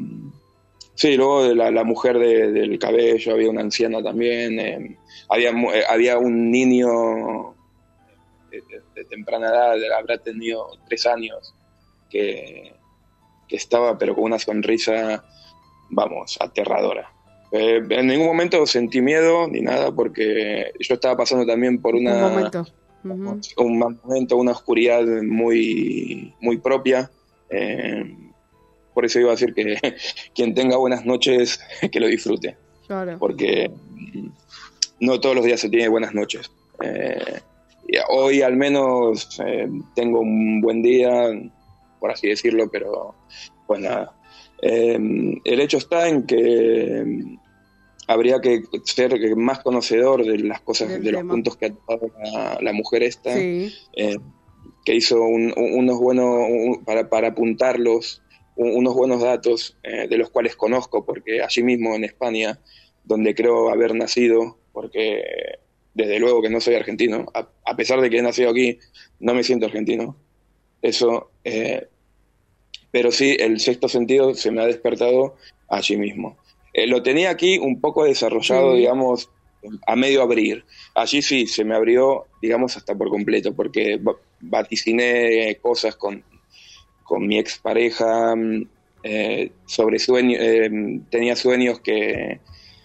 sí, luego de la, la mujer de- del cabello, había una anciana también, eh, había, mu- eh, había un niño de, de- de temprana edad, habrá tenido tres años, que, que estaba pero con una sonrisa, vamos, aterradora. Eh, en ningún momento sentí miedo ni nada, porque yo estaba pasando también por Un una, momento. Ujú. un mal momento, una oscuridad muy, muy propia. eh, por eso iba a decir que quien tenga buenas noches, que lo disfrute, Claro. porque mm, no todos los días se tiene buenas noches. Eh, y hoy al menos eh, tengo un buen día, por así decirlo, pero pues nada. Eh, el hecho está en que mm, habría que ser más conocedor de las cosas, Del de los tema. puntos que ha tocado la, la mujer esta, Sí. eh, que hizo un- un- unos buenos, un- para, para apuntarlos, un- unos buenos datos, eh, de los cuales conozco, porque allí mismo en España, donde creo haber nacido, porque desde luego que no soy argentino, a, a pesar de que he nacido aquí, no me siento argentino. Eso, eh, pero sí, el sexto sentido se me ha despertado allí mismo. Eh, lo tenía aquí un poco desarrollado, Sí. digamos, a medio abrir. Allí sí, se me abrió, digamos, hasta por completo, porque va- vaticiné cosas con, con mi expareja, mm, eh, sobre sueños, eh, tenía sueños que,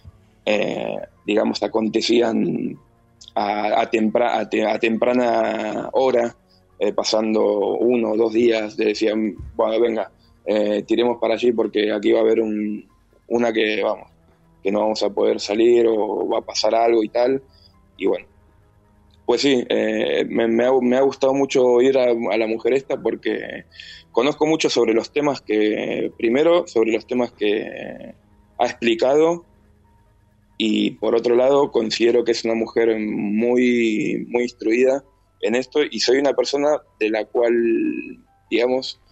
eh, digamos, acontecían a, a, tempra- a te- a temprana hora, eh, pasando uno o dos días, de decían, bueno, venga, eh, tiremos para allí porque aquí va a haber un, una que, vamos, que no vamos a poder salir o va a pasar algo y tal. Y bueno, pues sí, eh, me, me ha, me ha gustado mucho ir a, a la mujer esta porque conozco mucho sobre los temas que, primero, sobre los temas que ha explicado, y por otro lado considero que es una mujer muy, muy instruida en esto, y soy una persona de la cual, digamos,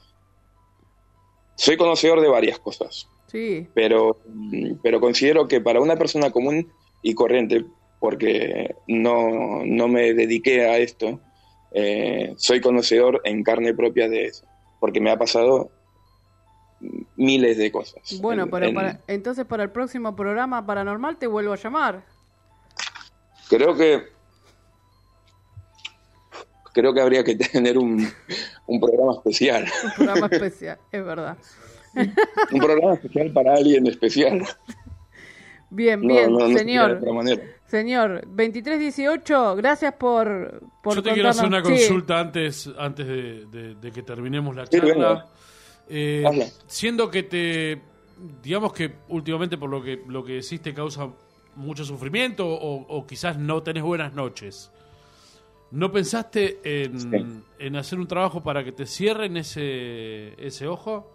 soy conocedor de varias cosas, Sí. pero, pero considero que para una persona común y corriente, porque no, no me dediqué a esto, eh, soy conocedor en carne propia de eso, porque me ha pasado miles de cosas. Bueno, En- pero en- para, entonces para el próximo programa paranormal te vuelvo a llamar. Creo que creo que habría que tener un, un programa especial. Un programa especial, es verdad. Un programa especial para alguien especial. Bien, No, bien, no, no sería de señor. otra manera. Señor, veintitrés dieciocho, gracias por, por Yo te quiero hacer una contarnos- Sí. consulta antes, antes de, de- de que terminemos la Sí, charla. venga. Eh, Hazla. siendo que te, digamos que últimamente por lo que lo que decís te causa mucho sufrimiento o, o quizás no tenés buenas noches, ¿no pensaste en, en hacer un trabajo para que te cierren ese, ese ojo?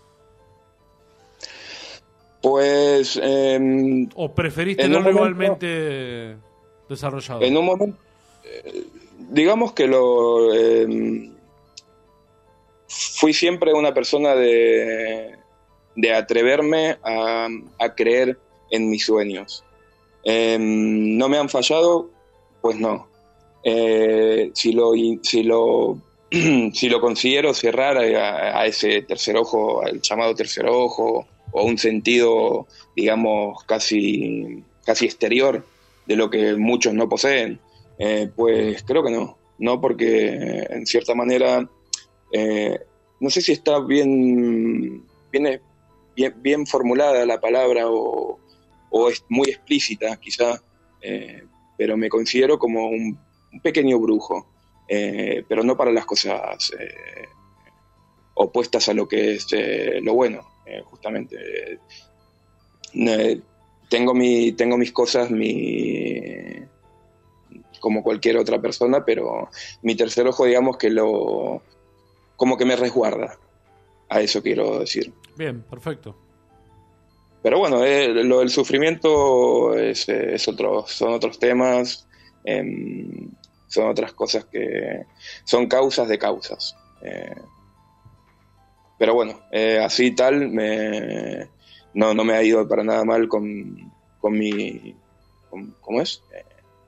Pues eh, ¿O preferiste en un tenerlo momento- igualmente desarrollado? en un momento, eh, digamos que lo eh, fui siempre una persona de, de atreverme a, a creer en mis sueños. Eh, ¿No me han fallado? Pues no. Eh, si lo si lo si lo considero cerrar a, a ese tercer ojo, al llamado tercer ojo, o un sentido, digamos, casi casi exterior de lo que muchos no poseen, eh, pues creo que no. No, porque en cierta manera, eh, no sé si está bien, bien, bien, bien formulada la palabra o, o es muy explícita quizá, eh, pero me considero como un, un pequeño brujo, eh, pero no para las cosas eh, opuestas a lo que es eh, lo bueno, eh, justamente. Eh, tengo, mi, tengo mis cosas, mi, como cualquier otra persona, pero mi tercer ojo, digamos que lo, como que me resguarda, a eso quiero decir. Bien, perfecto. Pero bueno, eh, lo del sufrimiento es, eh, es otro, son otros temas, em, son otras cosas que son causas de causas. Eh, pero bueno, eh, así tal, me, no, no me ha ido para nada mal con, con mi, con- ¿cómo es? Eh,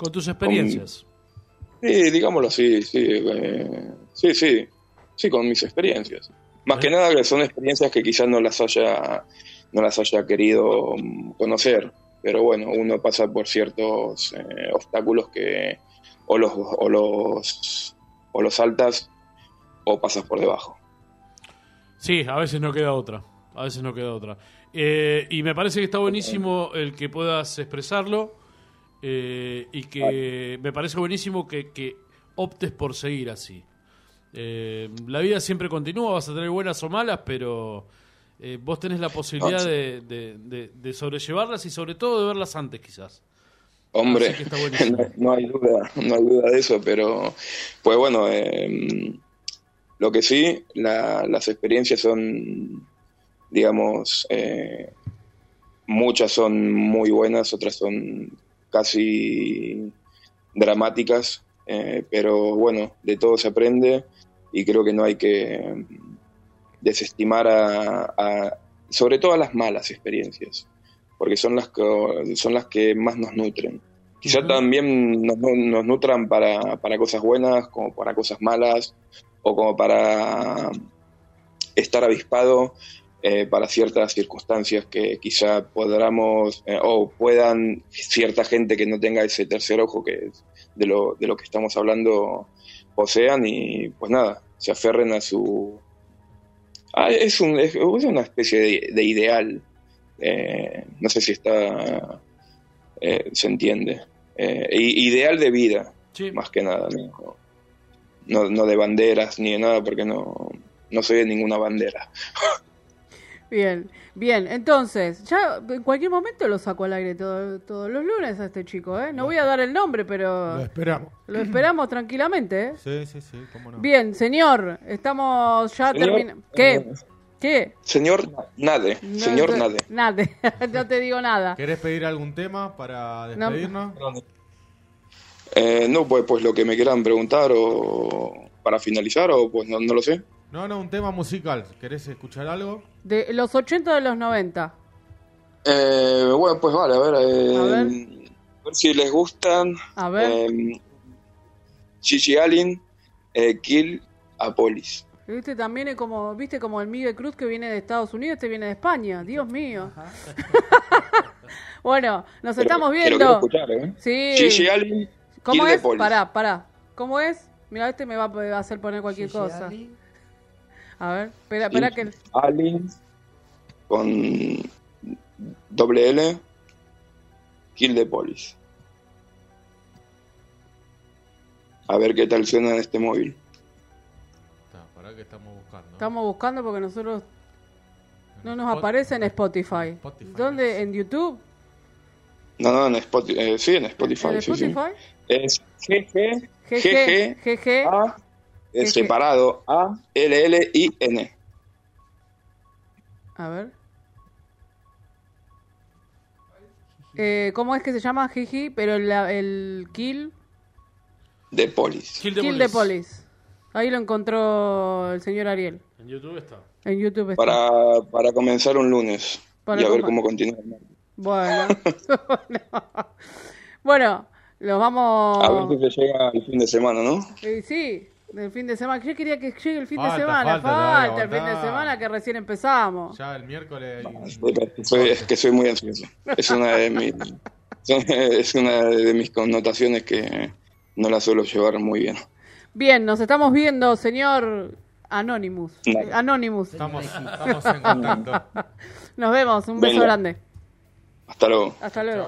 Con tus experiencias. Con- sí, digámoslo así, sí, eh, sí, sí, sí, con mis experiencias. Más que nada que son experiencias que quizás no las haya, no las haya querido mm, conocer, pero bueno, uno pasa por ciertos eh, obstáculos que o los, o los, o los saltas o pasas por debajo. Sí, a veces no queda otra. A veces no queda otra. Eh, y me parece que está buenísimo el que puedas expresarlo. Eh, y que me parece buenísimo que, que optes por seguir así. Eh, la vida siempre continúa, vas a tener buenas o malas, pero eh, vos tenés la posibilidad No, sí. de, de, de, de sobrellevarlas y sobre todo de verlas antes, quizás. Hombre, Así que está buenísimo. no, no hay duda, no hay duda de eso, pero pues bueno, eh, lo que sí, la- las experiencias son, digamos, eh, muchas son muy buenas, otras son casi dramáticas, eh, pero bueno, de todo se aprende y creo que no hay que desestimar a, a- sobre todo a las malas experiencias, porque son las que, son las que más nos nutren. Quizá Ujú. también nos, nos nutran para, para cosas buenas, como para cosas malas, o como para estar avispado eh, para ciertas circunstancias que quizá podamos, eh, o puedan cierta gente que no tenga ese tercer ojo que es de lo, de lo que estamos hablando posean y pues nada, se aferren a su... Ah, es, un, es, es una especie de, de ideal. Eh, no sé si está eh, se entiende. Eh, i- ideal de vida, Sí. más que nada. ¿no? No, no de banderas ni de nada, porque no, no soy de ninguna bandera. Bien, bien. Entonces, ya en cualquier momento lo saco al aire todo- todos los lunes a este chico, ¿eh? No voy a dar el nombre, pero Lo esperamos. lo esperamos tranquilamente, ¿eh? Sí, sí, sí, cómo no. Bien, señor, estamos ya Señor, terminando. ¿Qué? eh, ¿Qué? Señor Nade, No, señor no- Nade. Nade, no te digo nada. ¿Querés pedir algún tema para No. despedirnos? Eh, no, pues, pues lo que me quieran preguntar o para finalizar o pues no, no lo sé. No, no, un tema musical. ¿Querés escuchar algo? De los ochenta o de los noventa. Eh, bueno, pues vale, a ver, eh, A ver. a ver si les gustan. A ver. Eh, Gigi Allen, eh, Kill a Police. Viste, también es como, viste, como el Miguel Cruz que viene de Estados Unidos, este viene de España. Dios mío. Bueno, nos Pero- estamos pero quiero viendo. escuchar, ¿eh? Sí. Gigi Allen, ¿Cómo Kill the es? Police. Pará, pará. ¿Cómo es? Mira, este me va a hacer poner cualquier cosa. A ver, espera, espera que... Allen con doble L, Kill the Police. A ver qué tal suena en este móvil. Está, pará que estamos buscando. Estamos buscando porque nosotros no nos Spot- aparece en Spotify. Spotify. ¿Dónde? ¿En YouTube? No, no, en Spotify. Eh, sí, en Spotify. ¿En sí, sí. Spotify? Es G G G G G G A eh, G G. separado A L L I N. A ver. Eh, ¿Cómo es que se llama? Jiji, pero el, el kill. De Police. Kill the Kill the Police. Ahí lo encontró el señor Ariel. En YouTube está. En YouTube está. Para, para comenzar un lunes. Para y a ver coma- cómo continúa. Bueno. Bueno, los vamos. A ver si se llega el fin de semana, ¿no? Eh, sí, del fin de semana. Yo quería que llegue el fin de Falta, semana. falta, Falta, todavía, el fin de aguantá. semana que recién empezamos. Ya el miércoles. hay- Es que soy, es que soy muy ansioso. Es una de mis, es una de mis connotaciones que no la suelo llevar muy bien. Bien, nos estamos viendo, señor Anonymous. No. Eh, Anonymous. Estamos, estamos en contacto. Nos vemos, un beso Venga. grande. Hasta luego. Hasta luego.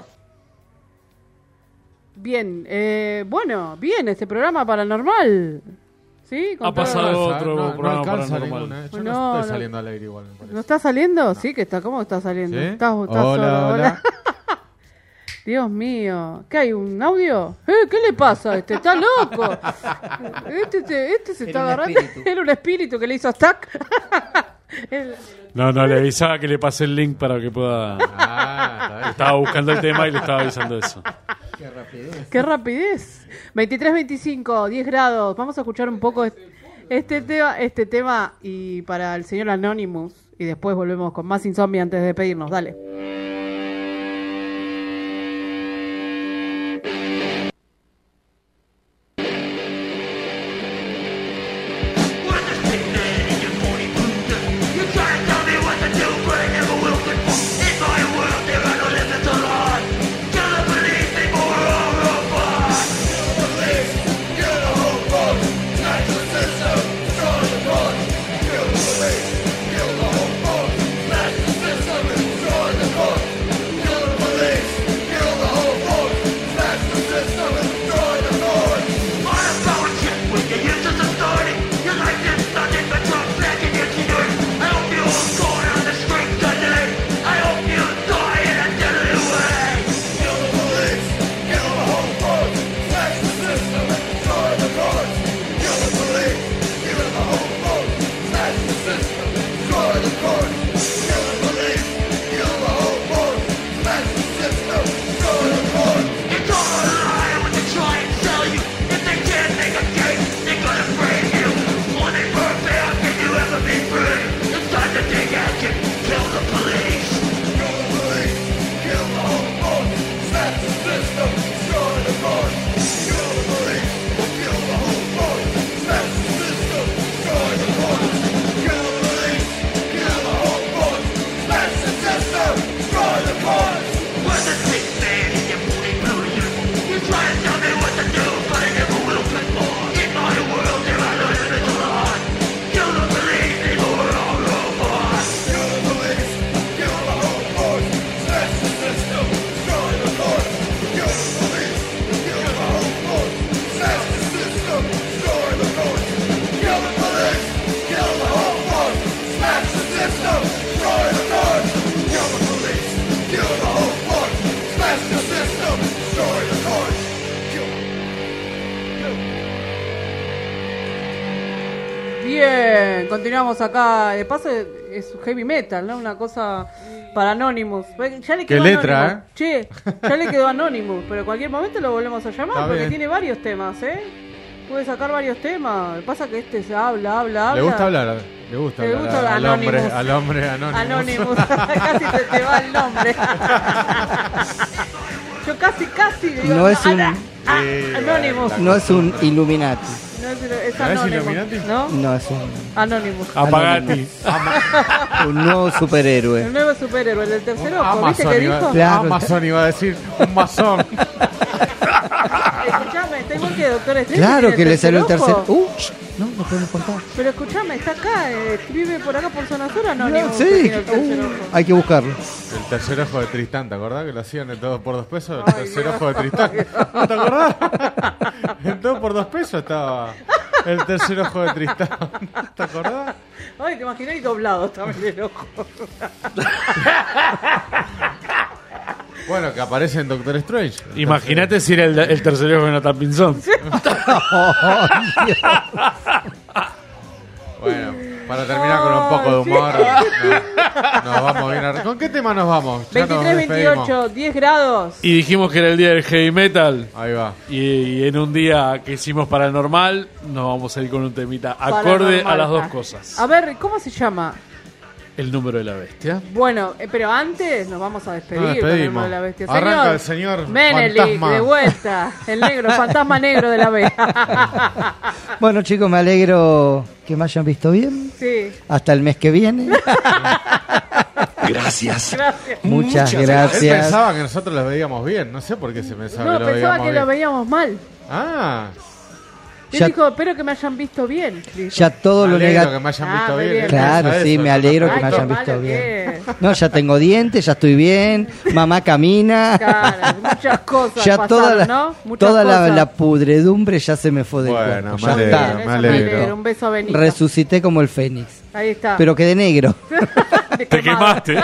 Bien, eh, bueno, bien, este programa paranormal. ¿Sí? Con Ha todo- pasado No, otro no, no programa alcanza paranormal. ninguna, eh. Yo No, no, no. estoy saliendo al aire igual, me parece. ¿No está saliendo? Sí, que está. ¿Cómo está saliendo? ¿Sí? Estás- estás Hola, solo, hola. Dios mío. ¿Qué hay? ¿Un audio? ¿Eh? ¿Qué le pasa a este? ¿Está loco? Este, este, este se Era está un agarrando. espíritu. Era un espíritu que le hizo stack. El- No, no, le avisaba que le pasé el link para que pueda. Ah, está bien. Estaba buscando el tema y le estaba avisando eso. Qué rapidez. ¡Qué rapidez! veintitrés veinticinco, diez grados. Vamos a escuchar un poco este, este tema, este tema y para el señor Anonymous. Y después volvemos con más insomnio antes de despedirnos. Dale. continuamos acá. De paso es heavy metal, ¿no? Una cosa para Anonymous. Ya le Qué quedó letra, Anonymous. Che, ya le quedó Anonymous, pero en cualquier momento lo volvemos a llamar Está porque bien. tiene varios temas, ¿eh? Puede sacar varios temas. Lo que pasa que este se habla, habla, habla. Le gusta hablar, le gusta Le hablar gusta al Anonymous. hombre, al hombre Anonymous. Anonymous. Casi se te va el nombre. Yo casi, casi digo, No es un- Ana- ah, Anonymous. No es un Illuminati. No es, es ¿No es Anonymous, Illuminati? ¿no? No es un, Anonymous. Apagati. un nuevo superhéroe. El nuevo superhéroe, el del tercer ojo, ¿viste Amazon que iba, dijo? Claro. Amazon iba a decir un masón. Escuchame, está igual que Doctor Strange. Claro tiene que le salió el tercer. ojo. Uh, no, no podemos contar. Pero escuchame, está acá, eh, escribe por acá por zona sur Anonymous. que Sí, tiene el tercer ojo. uh, hay que buscarlo. El tercer ojo de Tristán, ¿te acordás que lo hacían en todo por dos pesos? El tercer ojo de Tristán. ¿No te acordás? En todo por dos pesos estaba el tercer ojo de Tristán. ¿Te acordás? Ay, te imaginé y doblado también el ojo. Bueno, que aparece en Doctor Strange. Imagínate si era el, el tercer ojo de Nathan Pinzón. Bueno, para terminar con un poco de humor, no, nos vamos bien. a- ¿Con qué tema nos vamos? Ya nos veintitrés, despedimos. veintiocho, diez grados. Y dijimos que era el día del heavy metal. Ahí va. Y, y en un día que hicimos paranormal, nos vamos a ir con un temita acorde Paranormal. a las dos cosas. A ver, ¿cómo se llama? El número de la bestia. Bueno, eh, pero antes nos vamos a despedir Nos con el despedimos. número de la bestia. Arranca el señor Menelik, fantasma. de vuelta. El negro, el fantasma negro de la B. Bueno, chicos, me alegro que me hayan visto bien. Sí. Hasta el mes que viene. Gracias. Gracias. Muchas Él gracias. pensaba que nosotros lo veíamos bien. No sé por qué se pensaba No, que lo pensaba veíamos que bien. lo veíamos mal. Ah, Él Ya- dijo, espero que me hayan visto bien. dijo. Ya todo me lo alegro negativo. que me hayan Ah, visto muy bien. bien. Él Claro, piensa sí, eso, me yo alegro que Ay, me qué hayan malo visto que bien. es. No, ya tengo dientes, ya estoy bien, mamá camina. Claro, muchas cosas Ya pasaron, toda la, ¿no? Muchas toda la, cosas. la pudredumbre ya se me fue del Bueno, cuerpo. me Ya alegro, está. me Eso alegro. Un beso a Benito. Resucité como el Fénix. Ahí está. Pero quedé negro. De Te quemado. quemaste.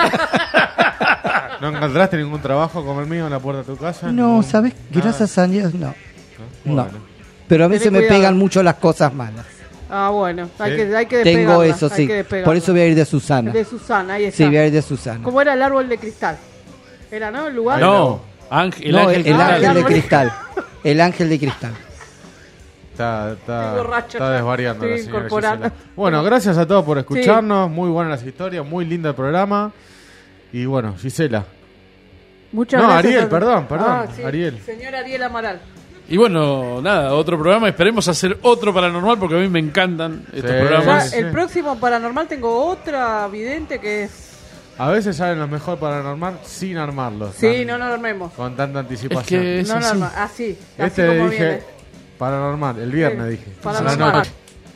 ¿No encontraste ningún trabajo como el mío en la puerta de tu casa? No, Ningún- ¿sabes? nada. Gracias a Dios, no. No. Bueno. Pero a mí Tené se me cuidado. pegan mucho las cosas malas. Ah, bueno, hay ¿Sí? que, hay que Tengo despegarla, eso, hay sí. que despegarla. Por eso voy a ir de Susana. De Susana, ahí está. Sí, voy a ir de Susana. ¿Cómo era el árbol de cristal? ¿Era, no? El lugar. No, ángel, el No, ángel el, cristal. ángel de árbol. cristal. El ángel de cristal. Está, está, Estoy borracha está ya. desvariando la Estoy señora incorporando. Gisela. Bueno, gracias a todos por escucharnos. Muy buenas las historias, muy lindo el programa. Y bueno, Gisela. Muchas No, gracias. Ariel, a- perdón, perdón, Ah, sí. Ariel. Señor Ariel Amaral. Y bueno, nada, otro programa. Esperemos hacer otro paranormal porque a mí me encantan estos Sí. Ya, programas. sí. el próximo paranormal tengo otra vidente que es. A veces salen los mejor paranormal sin armarlos. Sí, tan- no nos armemos. Con tanta anticipación. Es que es No, no, así. no, así. Este así le como dije viene. paranormal, el viernes Sí, dije. A la paranormal. noche.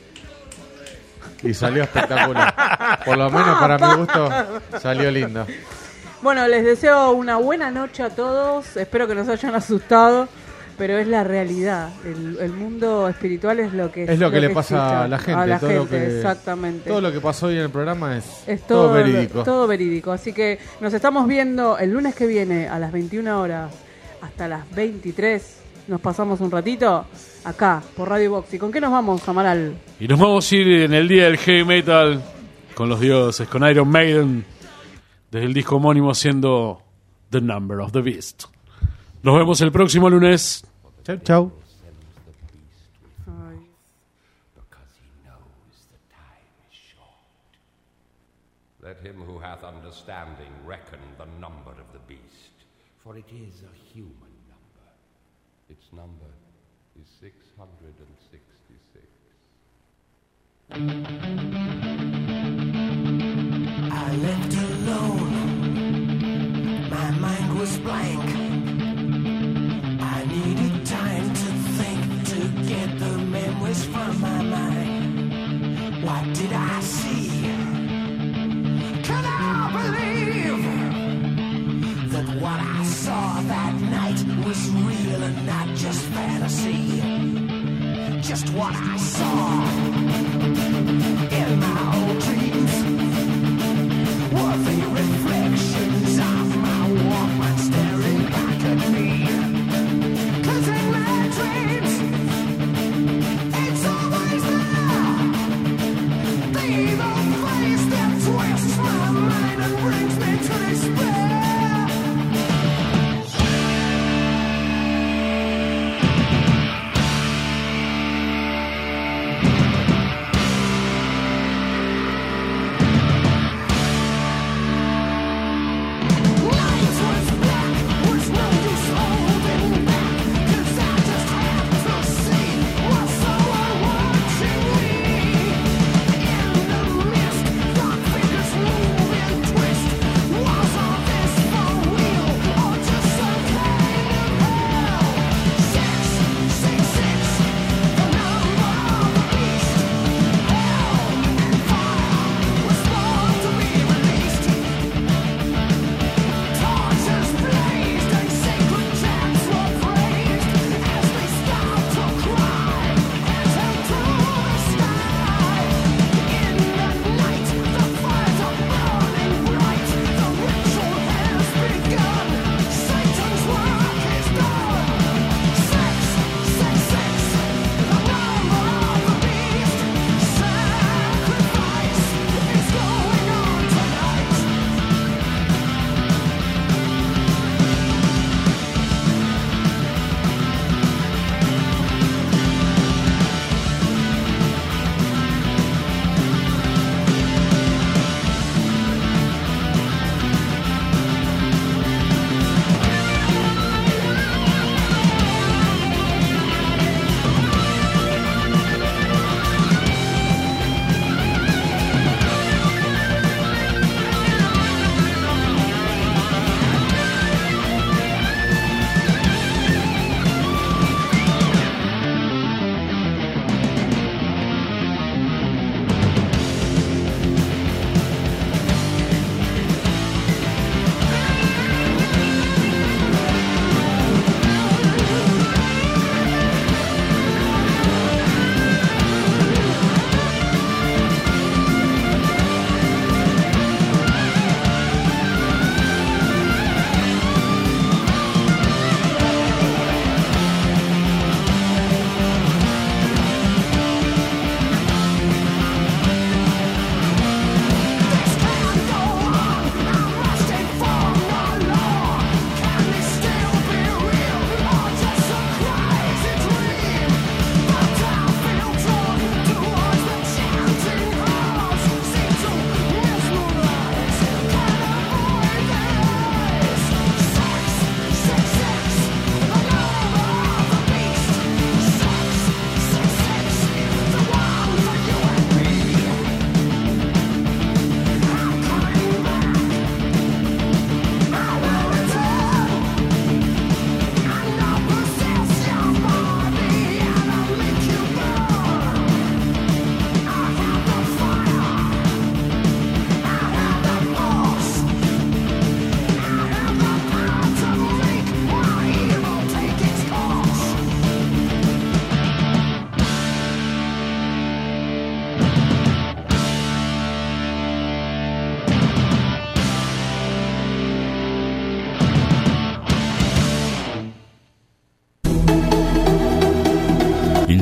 Y salió espectacular. Por lo menos para mi gusto salió lindo. Bueno, les deseo una buena noche a todos. Espero que nos hayan asustado. Pero es la realidad. El, el mundo espiritual es lo que Es lo que le pasa existe a la gente. A la todo lo gente, que, exactamente. Todo lo que pasó hoy en el programa es, Es todo, todo, verídico. todo verídico. Así que nos estamos viendo el lunes que viene a las veintiuna horas hasta las veintitrés. Nos pasamos un ratito acá por Radio Box. ¿Y con qué nos vamos, Amaral? Y nos vamos a ir en el día del heavy metal con los dioses, con Iron Maiden, desde el disco homónimo haciendo The Number of the Beast. Nos vemos el próximo lunes. Chau, chau. Let him who hath understanding reckon the number of the beast, for it is a human number. Its number is six hundred sixty-six. I left alone. My mind was blank. I needed time to think to get the memories from my mind. What did I see? Can I believe that what I saw that night was real and not just fantasy? Just what I saw in my old dreams were the reflections of my Walkman staring back at me. 'Cause in my dreams, it's always there. The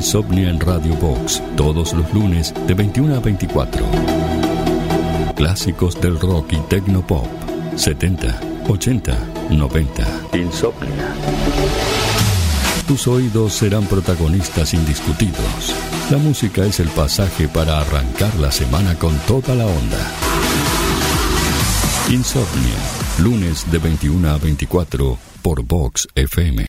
Insomnia en Radio Box, todos los lunes de veintiuna a veinticuatro. Clásicos del rock y tecnopop, setenta, ochenta, noventa. Insomnia. Tus oídos serán protagonistas indiscutidos. La música es el pasaje para arrancar la semana con toda la onda. Insomnia, lunes de veintiuna a veinticuatro por Vox F M.